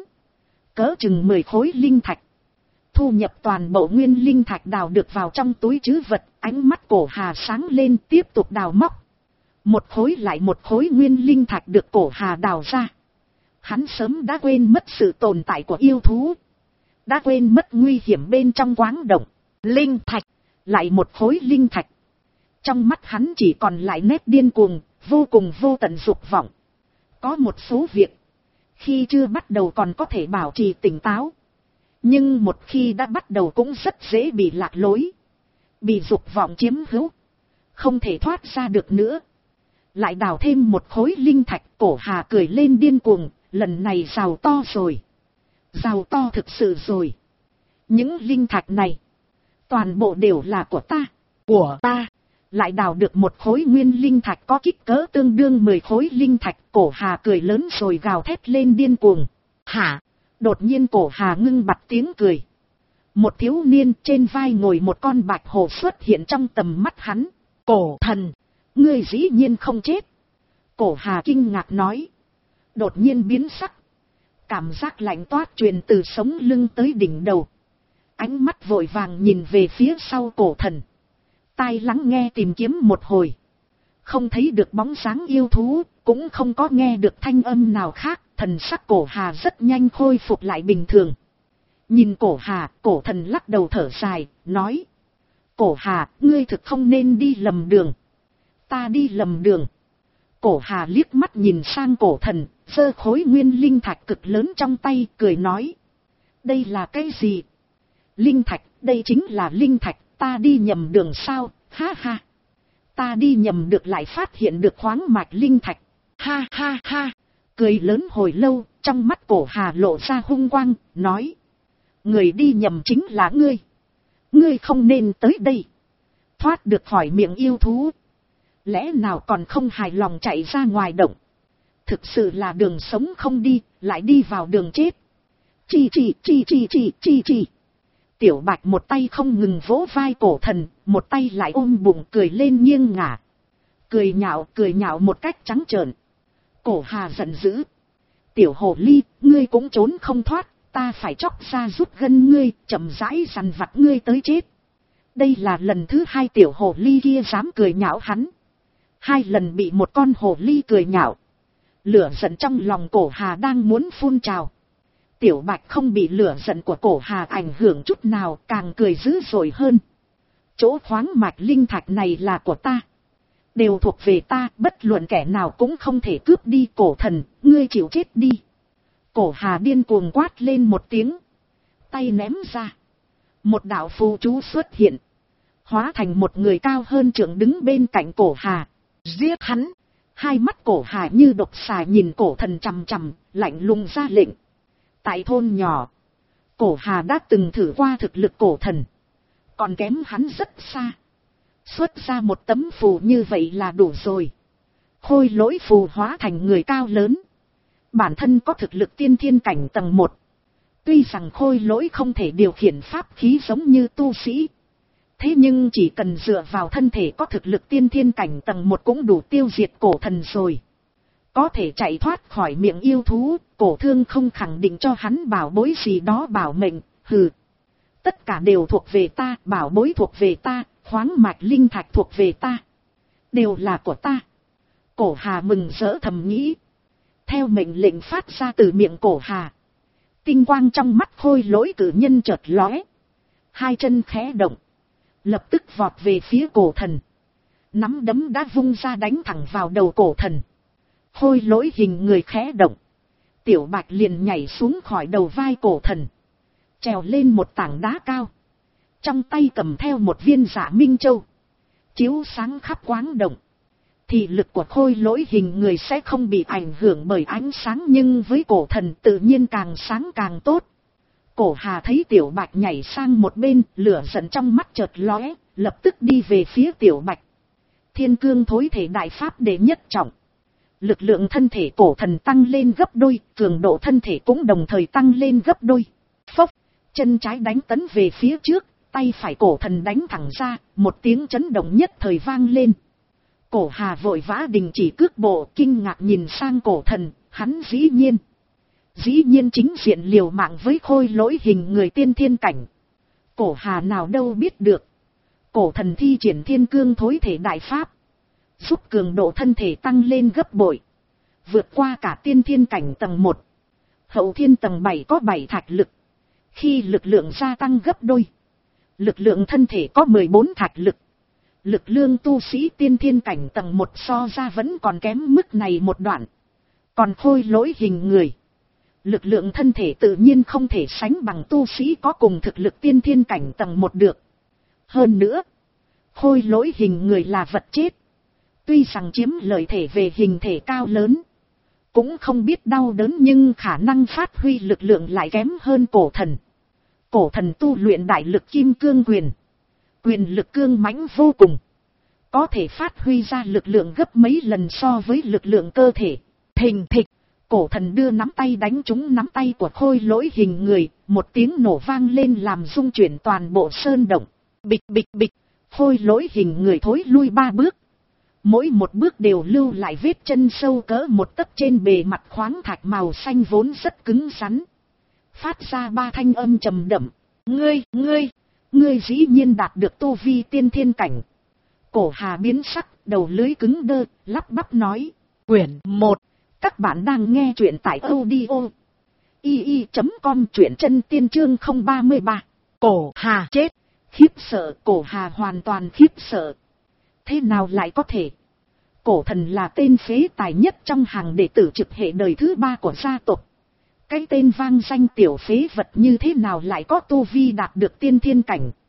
cỡ chừng mười khối linh thạch. Thu nhập toàn bộ nguyên linh thạch đào được vào trong túi trữ vật, ánh mắt Cổ Hà sáng lên, tiếp tục đào móc. Một khối lại một khối nguyên linh thạch được Cổ Hà đào ra. Hắn sớm đã quên mất sự tồn tại của yêu thú, đã quên mất nguy hiểm bên trong quáng động. Linh thạch, lại một khối linh thạch. Trong mắt hắn chỉ còn lại nét điên cuồng, vô cùng vô tận dục vọng. Có một số việc, khi chưa bắt đầu còn có thể bảo trì tỉnh táo, nhưng một khi đã bắt đầu cũng rất dễ bị lạc lối, bị dục vọng chiếm hữu, không thể thoát ra được nữa. Lại đào thêm một khối linh thạch, Cổ Hà cười lên điên cuồng, lần này giàu to rồi. Giàu to thực sự rồi. Những linh thạch này, toàn bộ đều là của ta, của ta. Lại đào được một khối nguyên linh thạch có kích cỡ tương đương mười khối linh thạch. Cổ Hà cười lớn rồi gào thét lên điên cuồng. Hả? Đột nhiên Cổ Hà ngưng bặt tiếng cười. Một thiếu niên trên vai ngồi một con bạch hổ xuất hiện trong tầm mắt hắn. Cổ thần, ngươi dĩ nhiên không chết. Cổ Hà kinh ngạc nói. Đột nhiên biến sắc. Cảm giác lạnh toát truyền từ sống lưng tới đỉnh đầu. Ánh mắt vội vàng nhìn về phía sau cổ thần. Tai lắng nghe tìm kiếm một hồi. Không thấy được bóng dáng yêu thú, cũng không có nghe được thanh âm nào khác. Thần sắc Cổ Hà rất nhanh khôi phục lại bình thường. Nhìn Cổ Hà, cổ thần lắc đầu thở dài, nói. Cổ Hà, ngươi thực không nên đi lầm đường. Ta đi lầm đường. Cổ Hà liếc mắt nhìn sang cổ thần, giơ khối nguyên linh thạch cực lớn trong tay, cười nói. Đây là cái gì? Linh thạch, đây chính là linh thạch, ta đi nhầm đường sao, ha ha. Ta đi nhầm được lại phát hiện được khoáng mạch linh thạch, ha ha ha. Cười lớn hồi lâu, trong mắt Cổ Hà lộ ra hung quang, nói. Người đi nhầm chính là ngươi. Ngươi không nên tới đây. Thoát được khỏi miệng yêu thú. Lẽ nào còn không hài lòng chạy ra ngoài động. Thực sự là đường sống không đi, lại đi vào đường chết. Chi chi chi chi chi chi chi. Tiểu Bạch một tay không ngừng vỗ vai Cổ Thần, một tay lại ôm bụng cười lên nghiêng ngả. Cười nhạo cười nhạo một cách trắng trợn. Cổ Hà giận dữ. Tiểu hồ ly, ngươi cũng trốn không thoát, ta phải chóc ra rút gân ngươi, chậm rãi dằn vặt ngươi tới chết. Đây là lần thứ hai tiểu hồ ly kia dám cười nhạo hắn. Hai lần bị một con hồ ly cười nhạo. Lửa giận trong lòng Cổ Hà đang muốn phun trào. Tiểu Bạch không bị lửa giận của Cổ Hà ảnh hưởng chút nào, càng cười dữ dội hơn. Chỗ khoáng mạch linh thạch này là của ta. Đều thuộc về ta, bất luận kẻ nào cũng không thể cướp đi. Cổ Thần, ngươi chịu chết đi. Cổ Hà điên cuồng quát lên một tiếng. Tay ném ra. Một đạo phù chú xuất hiện. Hóa thành một người cao hơn trượng đứng bên cạnh Cổ Hà. Giết hắn. Hai mắt Cổ Hà như độc xà nhìn Cổ Thần chằm chằm, lạnh lùng ra lệnh. Tại thôn nhỏ, Cổ Hà đã từng thử qua thực lực Cổ Thần. Còn kém hắn rất xa. Xuất ra một tấm phù như vậy là đủ rồi. Khôi Lỗi phù hóa thành người cao lớn. Bản thân có thực lực tiên thiên cảnh tầng một. Tuy rằng Khôi Lỗi không thể điều khiển pháp khí giống như tu sĩ. Thế nhưng chỉ cần dựa vào thân thể có thực lực tiên thiên cảnh tầng một cũng đủ tiêu diệt Cổ Thần rồi. Có thể chạy thoát khỏi miệng yêu thú, Cổ Thương không khẳng định cho hắn bảo bối gì đó bảo mệnh, hừ. Tất cả đều thuộc về ta, bảo bối thuộc về ta, khoáng mạch linh thạch thuộc về ta. Đều là của ta. Cổ Hà mừng rỡ thầm nghĩ. Theo mệnh lệnh phát ra từ miệng Cổ Hà. Tinh quang trong mắt Khôi Lỗi cử nhân chợt lóe. Hai chân khẽ động. Lập tức vọt về phía Cổ Thần. Nắm đấm đã vung ra đánh thẳng vào đầu Cổ Thần. Khôi Lỗi hình người khẽ động. Tiểu Bạch liền nhảy xuống khỏi đầu vai Cổ Thần. Trèo lên một tảng đá cao. Trong tay cầm theo một viên Dạ Minh Châu. Chiếu sáng khắp quáng động. Thì lực của Khôi Lỗi hình người sẽ không bị ảnh hưởng bởi ánh sáng, nhưng với Cổ Thần tự nhiên càng sáng càng tốt. Cổ Hà thấy Tiểu Bạch nhảy sang một bên, lửa giận trong mắt chợt lóe, lập tức đi về phía Tiểu Bạch. Thiên cương thối thể đại pháp đệ nhất trọng. Lực lượng thân thể Cổ Thần tăng lên gấp đôi, cường độ thân thể cũng đồng thời tăng lên gấp đôi. Phốc, chân trái đánh tấn về phía trước, tay phải Cổ Thần đánh thẳng ra, một tiếng chấn động nhất thời vang lên. Cổ Hà vội vã đình chỉ cước bộ, kinh ngạc nhìn sang Cổ Thần, hắn dĩ nhiên. Dĩ nhiên chính diện liều mạng với Khôi Lỗi hình người tiên thiên cảnh. Cổ Hà nào đâu biết được. Cổ Thần thi triển thiên cương thối thể đại pháp. Giúp cường độ thân thể tăng lên gấp bội. Vượt qua cả tiên thiên cảnh tầng một. Hậu thiên tầng bảy có bảy thạch lực. Khi lực lượng gia tăng gấp đôi. Lực lượng thân thể có mười bốn thạch lực. Lực lượng tu sĩ tiên thiên cảnh tầng một so ra vẫn còn kém mức này một đoạn. Còn Khôi Lỗi hình người. Lực lượng thân thể tự nhiên không thể sánh bằng tu sĩ có cùng thực lực tiên thiên cảnh tầng một được. Hơn nữa, Khôi Lỗi hình người là vật chết. Tuy rằng chiếm lợi thể về hình thể cao lớn, cũng không biết đau đớn, nhưng khả năng phát huy lực lượng lại kém hơn Cổ Thần. Cổ Thần tu luyện đại lực kim cương quyền. Quyền lực cương mãnh vô cùng. Có thể phát huy ra lực lượng gấp mấy lần so với lực lượng cơ thể. Thình thịch, Cổ Thần đưa nắm tay đánh trúng nắm tay của Khôi Lỗi hình người. Một tiếng nổ vang lên làm rung chuyển toàn bộ sơn động. Bịch bịch bịch, Khôi Lỗi hình người thối lui ba bước. Mỗi một bước đều lưu lại vết chân sâu cỡ một tấc trên bề mặt khoáng thạch màu xanh vốn rất cứng rắn. Phát ra ba thanh âm trầm đậm. Ngươi, ngươi, ngươi dĩ nhiên đạt được tu vi tiên thiên cảnh. Cổ Hà biến sắc, đầu lưới cứng đơ, lắp bắp nói. Quyển một. Các bạn đang nghe truyện tại audio i i chấm com, truyện chân tiên chương không ba ba. Cổ Hà chết. Khiếp sợ, Cổ Hà hoàn toàn khiếp sợ. Thế nào lại có thể? Cổ Thần là tên phế tài nhất trong hàng đệ tử trực hệ đời thứ ba của gia tộc. Cái tên vang danh tiểu phế vật như thế nào lại có tu vi đạt được tiên thiên cảnh?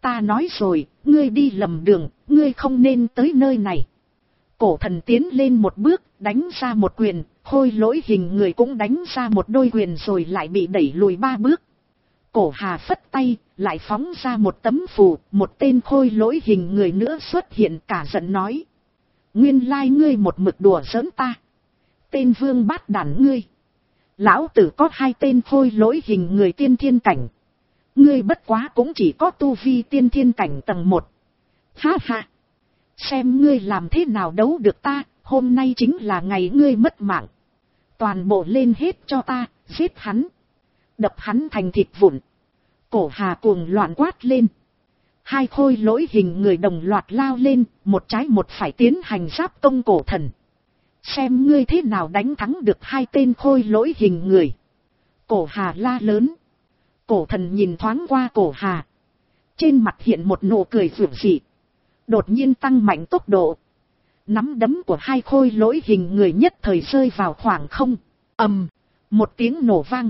Ta nói rồi, ngươi đi lầm đường, ngươi không nên tới nơi này. Cổ thần tiến lên một bước, đánh ra một quyền, khôi lỗi hình người cũng đánh ra một đôi quyền rồi lại bị đẩy lùi ba bước. Cổ Hà phất tay, lại phóng ra một tấm phù, một tên khôi lỗi hình người nữa xuất hiện, cả giận nói. Nguyên lai ngươi một mực đùa giỡn ta. Tên vương bát đản ngươi. Lão tử có hai tên khôi lỗi hình người tiên thiên cảnh. Ngươi bất quá cũng chỉ có tu vi tiên thiên cảnh tầng một. Ha ha. Xem ngươi làm thế nào đấu được ta, hôm nay chính là ngày ngươi mất mạng. Toàn bộ lên hết cho ta, giết hắn. Đập hắn thành thịt vụn. Cổ Hà cuồng loạn quát lên. Hai khôi lỗi hình người đồng loạt lao lên, một trái một phải tiến hành giáp công cổ thần. Xem ngươi thế nào đánh thắng được hai tên khôi lỗi hình người. Cổ Hà la lớn. Cổ thần nhìn thoáng qua cổ Hà. Trên mặt hiện một nụ cười rực rỡ. Đột nhiên tăng mạnh tốc độ. Nắm đấm của hai khôi lỗi hình người nhất thời rơi vào khoảng không. Ầm, một tiếng nổ vang.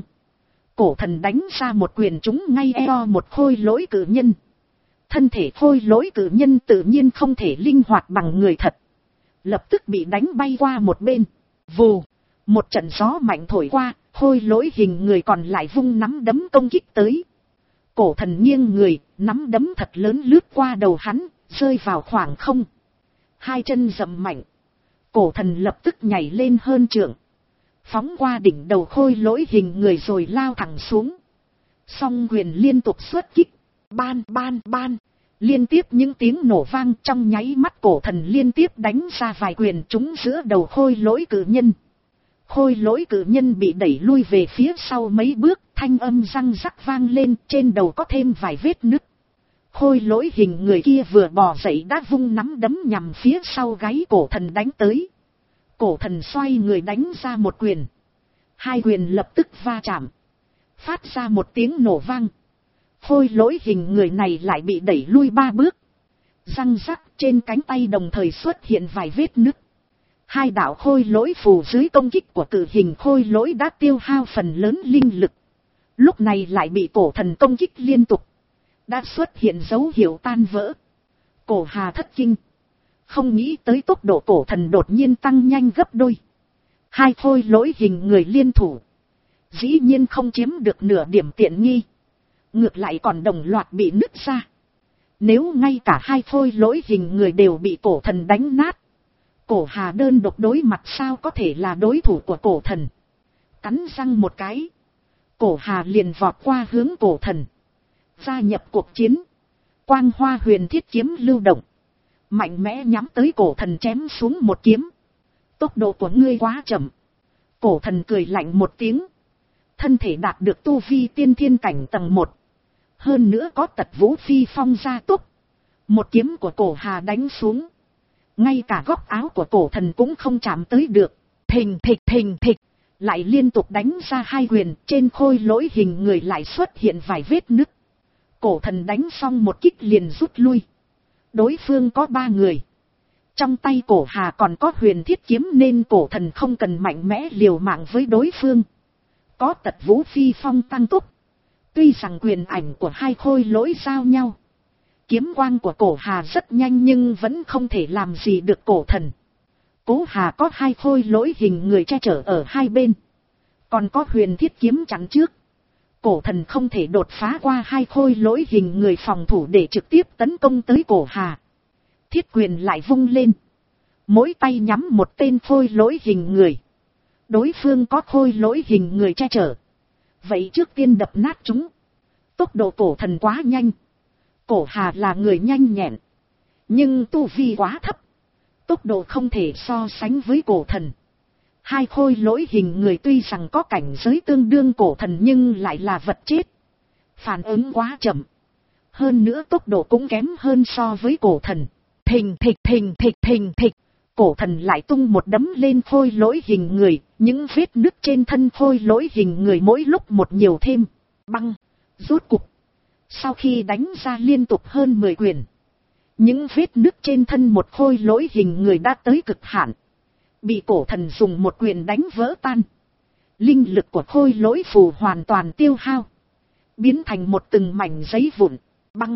Cổ thần đánh ra một quyền trúng ngay eo một khôi lỗi cử nhân. Thân thể khôi lỗi cử nhân tự nhiên không thể linh hoạt bằng người thật. Lập tức bị đánh bay qua một bên. Vù, một trận gió mạnh thổi qua, khôi lỗi hình người còn lại vung nắm đấm công kích tới. Cổ thần nghiêng người, nắm đấm thật lớn lướt qua đầu hắn, rơi vào khoảng không. Hai chân dậm mạnh. Cổ thần lập tức nhảy lên hơn trượng. Phóng qua đỉnh đầu khôi lỗi hình người rồi lao thẳng xuống. Song quyền liên tục xuất kích. Ban ban ban. Liên tiếp những tiếng nổ vang, trong nháy mắt cổ thần liên tiếp đánh ra vài quyền trúng giữa đầu khôi lỗi cử nhân. Khôi lỗi cử nhân bị đẩy lui về phía sau mấy bước, thanh âm răng rắc vang lên, trên đầu có thêm vài vết nứt. Khôi lỗi hình người kia vừa bò dậy đã vung nắm đấm nhằm phía sau gáy cổ thần đánh tới. Cổ thần xoay người đánh ra một quyền. Hai quyền lập tức va chạm. Phát ra một tiếng nổ vang. Khôi lỗi hình người này lại bị đẩy lui ba bước. Răng rắc, trên cánh tay đồng thời xuất hiện vài vết nứt. Hai đạo khôi lỗi phù dưới công kích của cự hình khôi lỗi đã tiêu hao phần lớn linh lực. Lúc này lại bị cổ thần công kích liên tục. Đã xuất hiện dấu hiệu tan vỡ. Cổ Hà thất kinh. Không nghĩ tới tốc độ cổ thần đột nhiên tăng nhanh gấp đôi. Hai khôi lỗi hình người liên thủ. Dĩ nhiên không chiếm được nửa điểm tiện nghi. Ngược lại còn đồng loạt bị nứt ra. Nếu ngay cả hai khôi lỗi hình người đều bị cổ thần đánh nát. Cổ Hà đơn độc đối mặt sao có thể là đối thủ của cổ thần. Cắn răng một cái. Cổ Hà liền vọt qua hướng cổ thần. Gia nhập cuộc chiến. Quang Hoa Huyền Thiết kiếm lưu động. Mạnh mẽ nhắm tới cổ thần chém xuống một kiếm. Tốc độ của ngươi quá chậm. Cổ thần cười lạnh một tiếng. Thân thể đạt được tu vi tiên thiên cảnh tầng một. Hơn nữa có tật vũ phi phong gia tốc. Một kiếm của cổ Hà đánh xuống. Ngay cả góc áo của cổ thần cũng không chạm tới được. Thình thịch thình thịch. Lại liên tục đánh ra hai quyền. Trên khôi lỗi hình người lại xuất hiện vài vết nứt. Cổ thần đánh xong một kích liền rút lui. Đối phương có ba người. Trong tay cổ Hà còn có huyền thiết kiếm nên cổ thần không cần mạnh mẽ liều mạng với đối phương. Có tật vũ phi phong tăng tốc. Tuy rằng quyền ảnh của hai khôi lỗi giao nhau. Kiếm quang của cổ Hà rất nhanh nhưng vẫn không thể làm gì được cổ thần. Cố Hà có hai khôi lỗi hình người che chở ở hai bên. Còn có huyền thiết kiếm chắn trước. Cổ thần không thể đột phá qua hai khôi lỗi hình người phòng thủ để trực tiếp tấn công tới cổ Hà. Thiết quyền lại vung lên. Mỗi tay nhắm một tên khôi lỗi hình người. Đối phương có khôi lỗi hình người che chở. Vậy trước tiên đập nát chúng. Tốc độ cổ thần quá nhanh. Cổ Hà là người nhanh nhẹn. Nhưng tu vi quá thấp. Tốc độ không thể so sánh với cổ thần. Hai khôi lỗi hình người tuy rằng có cảnh giới tương đương cổ thần nhưng lại là vật chết. Phản ứng quá chậm. Hơn nữa tốc độ cũng kém hơn so với cổ thần. Thình thịch thình thịch thình thịch. Cổ thần lại tung một đấm lên khôi lỗi hình người. Những vết nứt trên thân khôi lỗi hình người mỗi lúc một nhiều thêm. Băng. Rốt cục. Sau khi đánh ra liên tục hơn mười quyền. Những vết nứt trên thân một khôi lỗi hình người đã tới cực hạn. Bị cổ thần dùng một quyền đánh vỡ tan. Linh lực của khôi lỗi phù hoàn toàn tiêu hao. Biến thành một từng mảnh giấy vụn. Băng.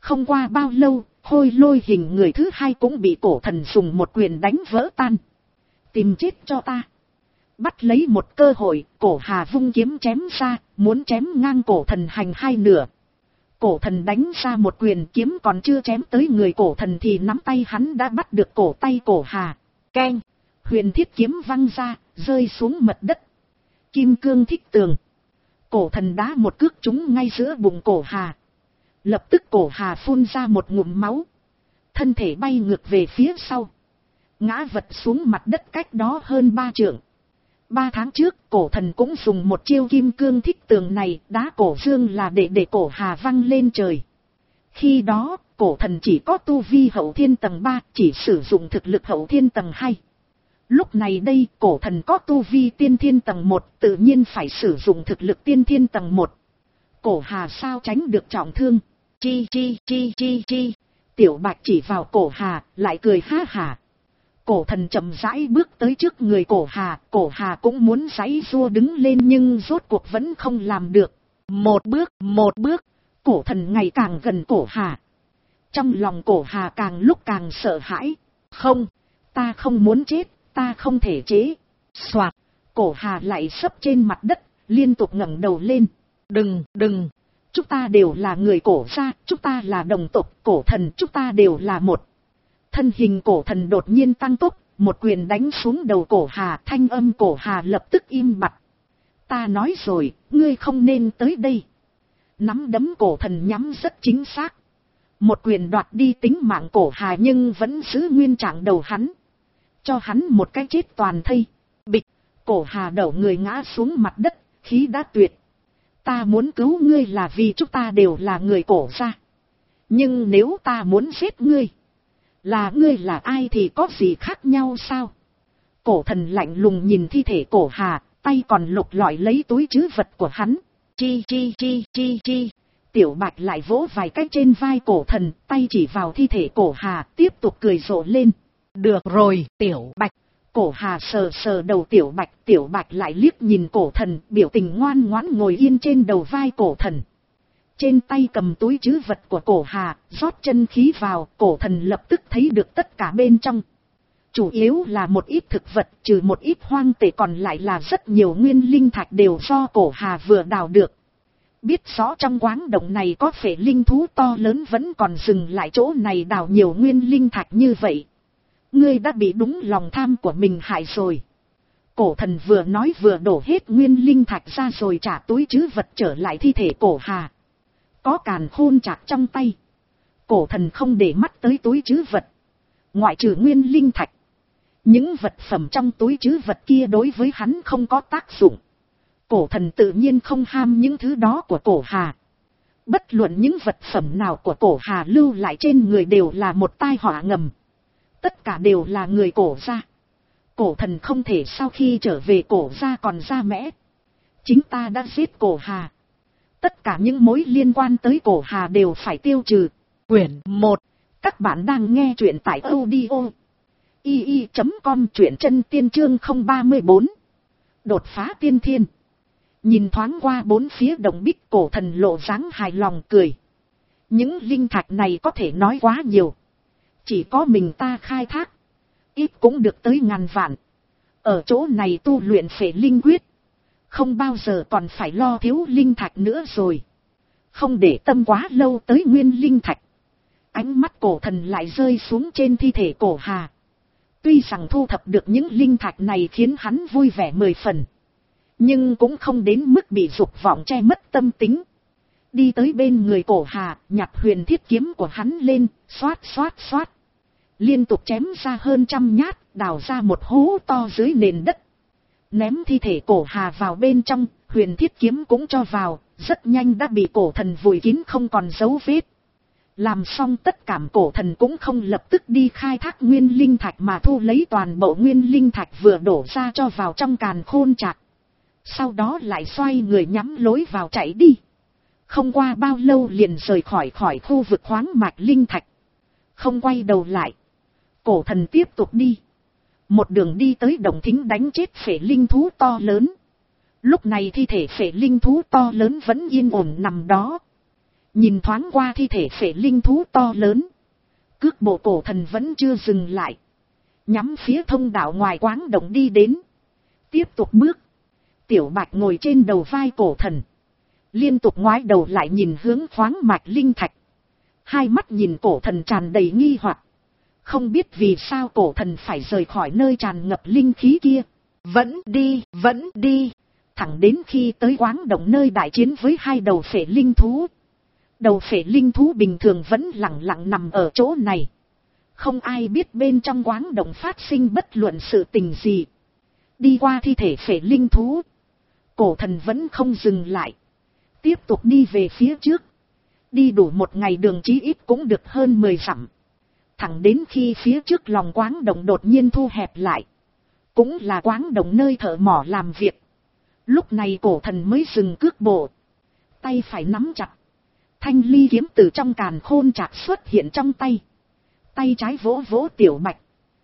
Không qua bao lâu, khôi lôi hình người thứ hai cũng bị cổ thần dùng một quyền đánh vỡ tan. Tìm chết cho ta. Bắt lấy một cơ hội, cổ hà vung kiếm chém ra, muốn chém ngang cổ thần hành hai nửa. Cổ thần đánh ra một quyền, kiếm còn chưa chém tới người cổ thần thì nắm tay hắn đã bắt được cổ tay cổ hà. Keng, huyền thiết kiếm văng ra, rơi xuống mặt đất. Kim cương thích tường. Cổ thần đá một cước trúng ngay giữa bụng cổ hà. Lập tức cổ hà phun ra một ngụm máu. Thân thể bay ngược về phía sau. Ngã vật xuống mặt đất cách đó hơn ba trượng. Ba tháng trước, cổ thần cũng dùng một chiêu kim cương thích tường này, đá cổ dương là để để cổ hà văng lên trời. Khi đó, cổ thần chỉ có tu vi hậu thiên tầng ba, chỉ sử dụng thực lực hậu thiên tầng hai. Lúc này đây, cổ thần có tu vi tiên thiên tầng một, tự nhiên phải sử dụng thực lực tiên thiên tầng một. Cổ hà sao tránh được trọng thương? Chi chi chi chi chi. Tiểu Bạch chỉ vào cổ hà, lại cười ha hả. Cổ thần chậm rãi bước tới trước người cổ hà, cổ hà cũng muốn giãy giụa đứng lên nhưng rốt cuộc vẫn không làm được. Một bước, một bước, cổ thần ngày càng gần cổ hà. Trong lòng cổ hà càng lúc càng sợ hãi. Không, ta không muốn chết, ta không thể chế. Soạt, cổ hà lại sấp trên mặt đất, liên tục ngẩng đầu lên. Đừng, đừng, chúng ta đều là người cổ gia, chúng ta là đồng tộc, cổ thần, chúng ta đều là một. Thân hình cổ thần đột nhiên tăng tốc, một quyền đánh xuống đầu cổ hà, thanh âm cổ hà lập tức im bặt. Ta nói rồi, ngươi không nên tới đây. Nắm đấm cổ thần nhắm rất chính xác. Một quyền đoạt đi tính mạng cổ hà nhưng vẫn giữ nguyên trạng đầu hắn. Cho hắn một cái chết toàn thây. Bịch, cổ hà đầu người ngã xuống mặt đất, khí đã tuyệt. Ta muốn cứu ngươi là vì chúng ta đều là người cổ gia. Nhưng nếu ta muốn giết ngươi, là ngươi là ai thì có gì khác nhau sao? Cổ thần lạnh lùng nhìn thi thể cổ hà, tay còn lục lọi lấy túi trữ vật của hắn. Chi chi chi chi chi. Tiểu Bạch lại vỗ vài cái trên vai cổ thần, tay chỉ vào thi thể cổ hà, tiếp tục cười rộ lên. Được rồi, Tiểu Bạch. Cổ hà sờ sờ đầu Tiểu Bạch, Tiểu Bạch lại liếc nhìn cổ thần, biểu tình ngoan ngoãn ngồi yên trên đầu vai cổ thần. Trên tay cầm túi trữ vật của cổ hà, rót chân khí vào, cổ thần lập tức thấy được tất cả bên trong. Chủ yếu là một ít thực vật, trừ một ít hoang tệ còn lại là rất nhiều nguyên linh thạch đều do cổ hà vừa đào được. Biết rõ trong quáng động này có phệ linh thú to lớn vẫn còn dừng lại chỗ này đào nhiều nguyên linh thạch như vậy. Ngươi đã bị đúng lòng tham của mình hại rồi. Cổ thần vừa nói vừa đổ hết nguyên linh thạch ra rồi trả túi trữ vật trở lại thi thể cổ hà. Có càn khôn chạc trong tay. Cổ thần không để mắt tới túi trữ vật. Ngoại trừ nguyên linh thạch. Những vật phẩm trong túi trữ vật kia đối với hắn không có tác dụng. Cổ thần tự nhiên không ham những thứ đó của cổ hà. Bất luận những vật phẩm nào của cổ hà lưu lại trên người đều là một tai họa ngầm. Tất cả đều là người cổ gia. Cổ thần không thể sau khi trở về cổ gia còn ra mẽ. Chính ta đã giết cổ hà. Tất cả những mối liên quan tới cổ hà đều phải tiêu trừ. Quyển một. Các bạn đang nghe truyện tại audio i i chấm com, truyện chân tiên chương không ba mươi bốn. Đột phá tiên thiên. Nhìn thoáng qua bốn phía đồng bích, cổ thần lộ dáng hài lòng cười. Những linh thạch này có thể nói quá nhiều. Chỉ có mình ta khai thác. Ít cũng được tới ngàn vạn. Ở chỗ này tu luyện phệ linh quyết. Không bao giờ còn phải lo thiếu linh thạch nữa rồi. Không để tâm quá lâu tới nguyên linh thạch. Ánh mắt cổ thần lại rơi xuống trên thi thể cổ hà. Tuy rằng thu thập được những linh thạch này khiến hắn vui vẻ mười phần. Nhưng cũng không đến mức bị dục vọng che mất tâm tính. Đi tới bên người cổ hà, nhặt huyền thiết kiếm của hắn lên, xoát xoát xoát. Liên tục chém ra hơn trăm nhát, đào ra một hố to dưới nền đất. Ném thi thể cổ hà vào bên trong, huyền thiết kiếm cũng cho vào, rất nhanh đã bị cổ thần vùi kín không còn dấu vết. Làm xong tất cả, cổ thần cũng không lập tức đi khai thác nguyên linh thạch mà thu lấy toàn bộ nguyên linh thạch vừa đổ ra cho vào trong càn khôn chạc. Sau đó lại xoay người nhắm lối vào chạy đi. Không qua bao lâu liền rời khỏi khỏi khu vực khoáng mạch linh thạch. Không quay đầu lại. Cổ thần tiếp tục đi. Một đường đi tới đồng thính đánh chết phệ linh thú to lớn. Lúc này thi thể phệ linh thú to lớn vẫn yên ổn nằm đó. Nhìn thoáng qua thi thể phệ linh thú to lớn. Cước bộ cổ thần vẫn chưa dừng lại. Nhắm phía thông đạo ngoài quáng động đi đến. Tiếp tục bước. Tiểu Bạch ngồi trên đầu vai cổ thần. Liên tục ngoái đầu lại nhìn hướng khoáng mạch linh thạch. Hai mắt nhìn cổ thần tràn đầy nghi hoặc. Không biết vì sao cổ thần phải rời khỏi nơi tràn ngập linh khí kia. Vẫn đi, vẫn đi. Thẳng đến khi tới quáng động nơi đại chiến với hai đầu phệ linh thú. Đầu phệ linh thú bình thường vẫn lặng lặng nằm ở chỗ này. Không ai biết bên trong quáng động phát sinh bất luận sự tình gì. Đi qua thi thể phệ linh thú. Cổ thần vẫn không dừng lại. Tiếp tục đi về phía trước. Đi đủ một ngày đường chí ít cũng được hơn mười dặm. Thẳng đến khi phía trước lòng quáng động đột nhiên thu hẹp lại. Cũng là quáng động nơi thợ mỏ làm việc. Lúc này cổ thần mới dừng cước bộ. Tay phải nắm chặt. Thanh ly kiếm từ trong càn khôn chạc xuất hiện trong tay. Tay trái vỗ vỗ Tiểu Bạch.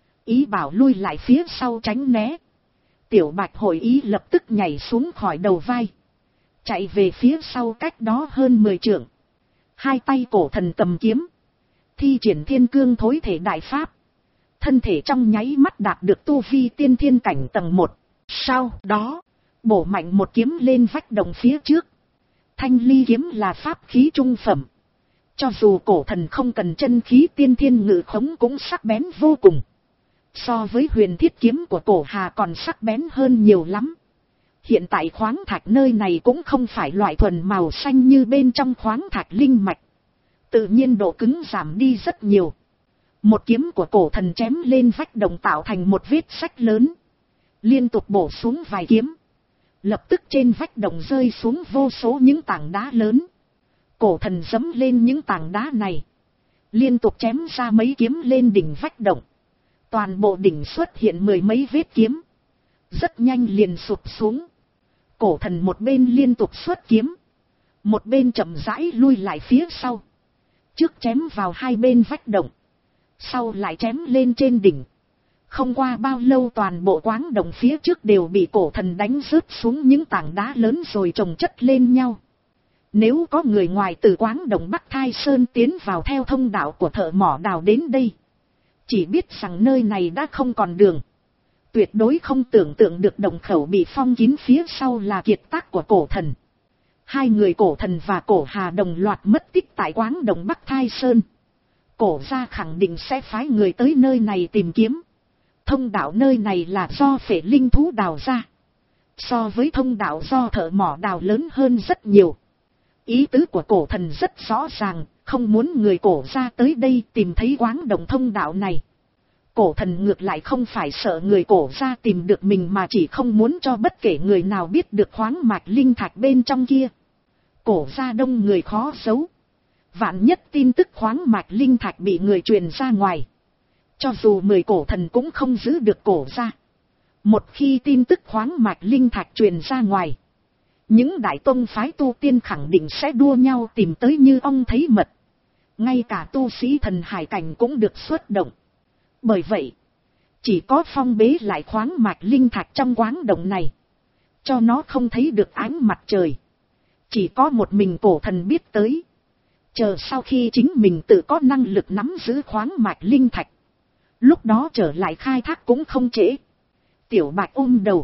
Ý bảo lui lại phía sau tránh né. Tiểu Bạch hội ý lập tức nhảy xuống khỏi đầu vai. Chạy về phía sau cách đó hơn mười trượng. Hai tay cổ thần cầm kiếm. Thi triển thiên cương thối thể đại pháp. Thân thể trong nháy mắt đạt được tu vi tiên thiên cảnh tầng một. Sau đó, bổ mạnh một kiếm lên vách động phía trước. Thanh ly kiếm là pháp khí trung phẩm. Cho dù cổ thần không cần chân khí tiên thiên ngự khống cũng sắc bén vô cùng. So với huyền thiết kiếm của cổ hà còn sắc bén hơn nhiều lắm. Hiện tại khoáng thạch nơi này cũng không phải loại thuần màu xanh như bên trong khoáng thạch linh mạch. Tự nhiên độ cứng giảm đi rất nhiều. Một kiếm của cổ thần chém lên vách động tạo thành một vết rách lớn. Liên tục bổ xuống vài kiếm. Lập tức trên vách động rơi xuống vô số những tảng đá lớn. Cổ thần giẫm lên những tảng đá này. Liên tục chém ra mấy kiếm lên đỉnh vách động. Toàn bộ đỉnh xuất hiện mười mấy vết kiếm. Rất nhanh liền sụp xuống. Cổ thần một bên liên tục xuất kiếm. Một bên chậm rãi lui lại phía sau. Trước chém vào hai bên vách động. Sau lại chém lên trên đỉnh. Không qua bao lâu toàn bộ quáng động phía trước đều bị cổ thần đánh rớt xuống những tảng đá lớn rồi chồng chất lên nhau. Nếu có người ngoài từ quáng động Bắc Thai Sơn tiến vào theo thông đạo của thợ mỏ đào đến đây. Chỉ biết rằng nơi này đã không còn đường. Tuyệt đối không tưởng tượng được động khẩu bị phong kín phía sau là kiệt tác của cổ thần. Hai người cổ thần và cổ hà đồng loạt mất tích tại quáng động Bắc Thai Sơn. Cổ gia khẳng định sẽ phái người tới nơi này tìm kiếm. Thông đạo nơi này là do phệ linh thú đào ra. So với thông đạo do thợ mỏ đào lớn hơn rất nhiều. Ý tứ của cổ thần rất rõ ràng, không muốn người cổ gia tới đây tìm thấy quáng động thông đạo này. Cổ thần ngược lại không phải sợ người cổ gia tìm được mình mà chỉ không muốn cho bất kể người nào biết được khoáng mạch linh thạch bên trong kia. Cổ gia đông người khó giấu. Vạn nhất tin tức khoáng mạch linh thạch bị người truyền ra ngoài. Cho dù mười cổ thần cũng không giữ được cổ gia. Một khi tin tức khoáng mạch linh thạch truyền ra ngoài. Những đại tông phái tu tiên khẳng định sẽ đua nhau tìm tới như ong thấy mật. Ngay cả tu sĩ thần hải cảnh cũng được xuất động. Bởi vậy, chỉ có phong bế lại khoáng mạch linh thạch trong quáng động này. Cho nó không thấy được ánh mặt trời. Chỉ có một mình cổ thần biết tới. Chờ sau khi chính mình tự có năng lực nắm giữ khoáng mạch linh thạch. Lúc đó trở lại khai thác cũng không trễ. Tiểu Bạch ôm đầu.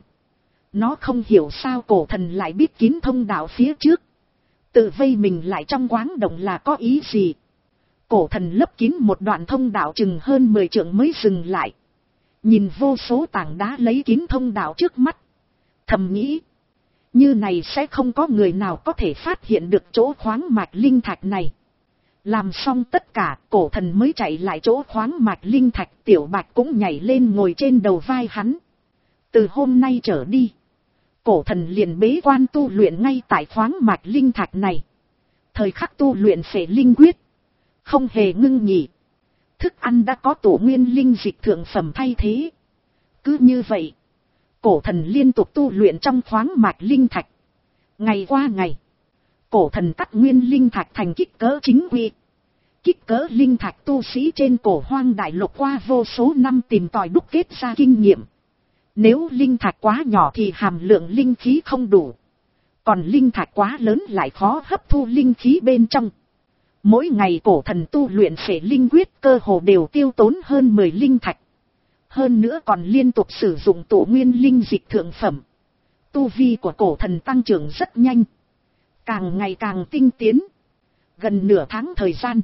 Nó không hiểu sao cổ thần lại biết kín thông đạo phía trước. Tự vây mình lại trong quáng động là có ý gì. Cổ thần lấp kín một đoạn thông đạo chừng hơn mười trượng mới dừng lại. Nhìn vô số tảng đá lấy kín thông đạo trước mắt. Thầm nghĩ. Như này sẽ không có người nào có thể phát hiện được chỗ khoáng mạch linh thạch này. Làm xong tất cả, cổ thần mới chạy lại chỗ khoáng mạch linh thạch. Tiểu Bạch cũng nhảy lên ngồi trên đầu vai hắn. Từ hôm nay trở đi, cổ thần liền bế quan tu luyện ngay tại khoáng mạch linh thạch này. Thời khắc tu luyện phệ linh quyết, không hề ngưng nghỉ. Thức ăn đã có tổ nguyên linh dịch thượng phẩm thay thế. Cứ như vậy, cổ thần liên tục tu luyện trong khoáng mạch linh thạch. Ngày qua ngày, cổ thần cắt nguyên linh thạch thành kích cỡ chính quy. Kích cỡ linh thạch tu sĩ trên cổ hoang đại lục qua vô số năm tìm tòi đúc kết ra kinh nghiệm. Nếu linh thạch quá nhỏ thì hàm lượng linh khí không đủ. Còn linh thạch quá lớn lại khó hấp thu linh khí bên trong. Mỗi ngày cổ thần tu luyện phệ linh quyết cơ hồ đều tiêu tốn hơn mười linh thạch. Hơn nữa còn liên tục sử dụng tụ nguyên linh dịch thượng phẩm. Tu vi của cổ thần tăng trưởng rất nhanh. Càng ngày càng tinh tiến. Gần nửa tháng thời gian.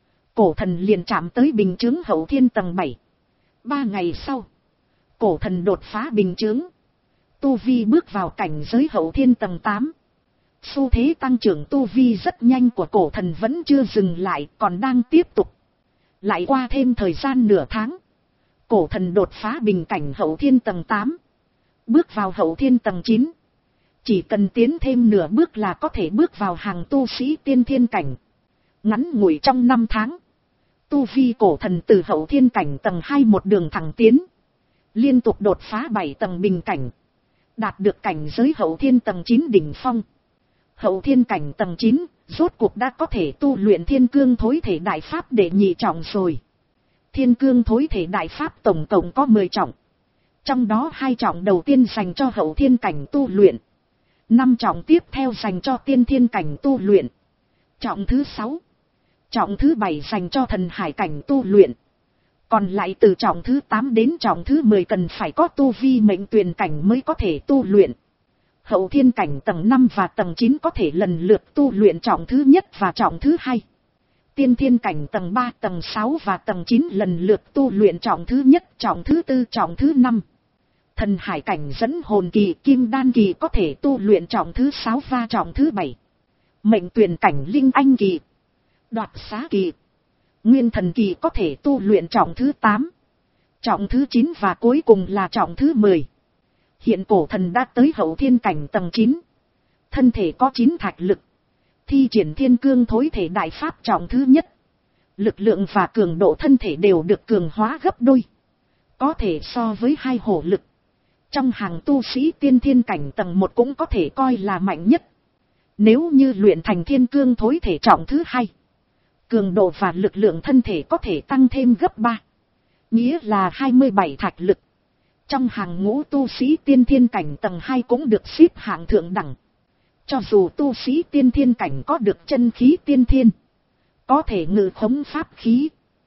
Cổ thần liền chạm tới bình chướng hậu thiên tầng bảy. Ba ngày sau. Cổ thần đột phá bình chướng. Tu vi bước vào cảnh giới hậu thiên tầng tám. Xu thế tăng trưởng tu vi rất nhanh của cổ thần vẫn chưa dừng lại, còn đang tiếp tục. Lại qua thêm thời gian nửa tháng. Cổ thần đột phá bình cảnh hậu thiên tầng tám. Bước vào hậu thiên tầng chín. Chỉ cần tiến thêm nửa bước là có thể bước vào hàng tu sĩ tiên thiên cảnh. Ngắn ngủi trong năm tháng. Tu vi cổ thần từ hậu thiên cảnh tầng hai một đường thẳng tiến. Liên tục đột phá bảy tầng bình cảnh. Đạt được cảnh giới hậu thiên tầng chín đỉnh phong. Hậu thiên cảnh tầng chín, rốt cuộc đã có thể tu luyện thiên cương thối thể đại pháp để nhị trọng rồi. Thiên cương thối thể đại pháp tổng cộng có mười trọng. Trong đó hai trọng đầu tiên dành cho hậu thiên cảnh tu luyện. Năm trọng tiếp theo dành cho tiên thiên cảnh tu luyện. Trọng thứ sáu. Trọng thứ bảy dành cho thần hải cảnh tu luyện. Còn lại từ trọng thứ tám đến trọng thứ mười cần phải có tu vi mệnh tuyền cảnh mới có thể tu luyện. Hậu thiên cảnh tầng năm và tầng chín có thể lần lượt tu luyện trọng thứ nhất và trọng thứ hai. Tiên thiên cảnh tầng ba, tầng sáu và tầng chín lần lượt tu luyện trọng thứ nhất, trọng thứ tư, trọng thứ năm. Thần hải cảnh dẫn hồn kỳ, kim đan kỳ có thể tu luyện trọng thứ sáu và trọng thứ bảy. Mệnh tuyền cảnh linh anh kỳ, đoạt xá kỳ, nguyên thần kỳ có thể tu luyện trọng thứ tám, trọng thứ chín và cuối cùng là trọng thứ mười. Hiện cổ thần đã tới hậu thiên cảnh tầng chín. Thân thể có chín thạch lực. Thi triển thiên cương thối thể đại pháp trọng thứ nhất. Lực lượng và cường độ thân thể đều được cường hóa gấp đôi. Có thể so với hai hổ lực. Trong hàng tu sĩ tiên thiên cảnh tầng một cũng có thể coi là mạnh nhất. Nếu như luyện thành thiên cương thối thể trọng thứ hai. Cường độ và lực lượng thân thể có thể tăng thêm gấp ba. Nghĩa là hai mươi bảy thạch lực. Trong hàng ngũ tu sĩ tiên thiên cảnh tầng hai cũng được xếp hạng thượng đẳng. Cho dù tu sĩ tiên thiên cảnh có được chân khí tiên thiên, có thể ngự khống pháp khí.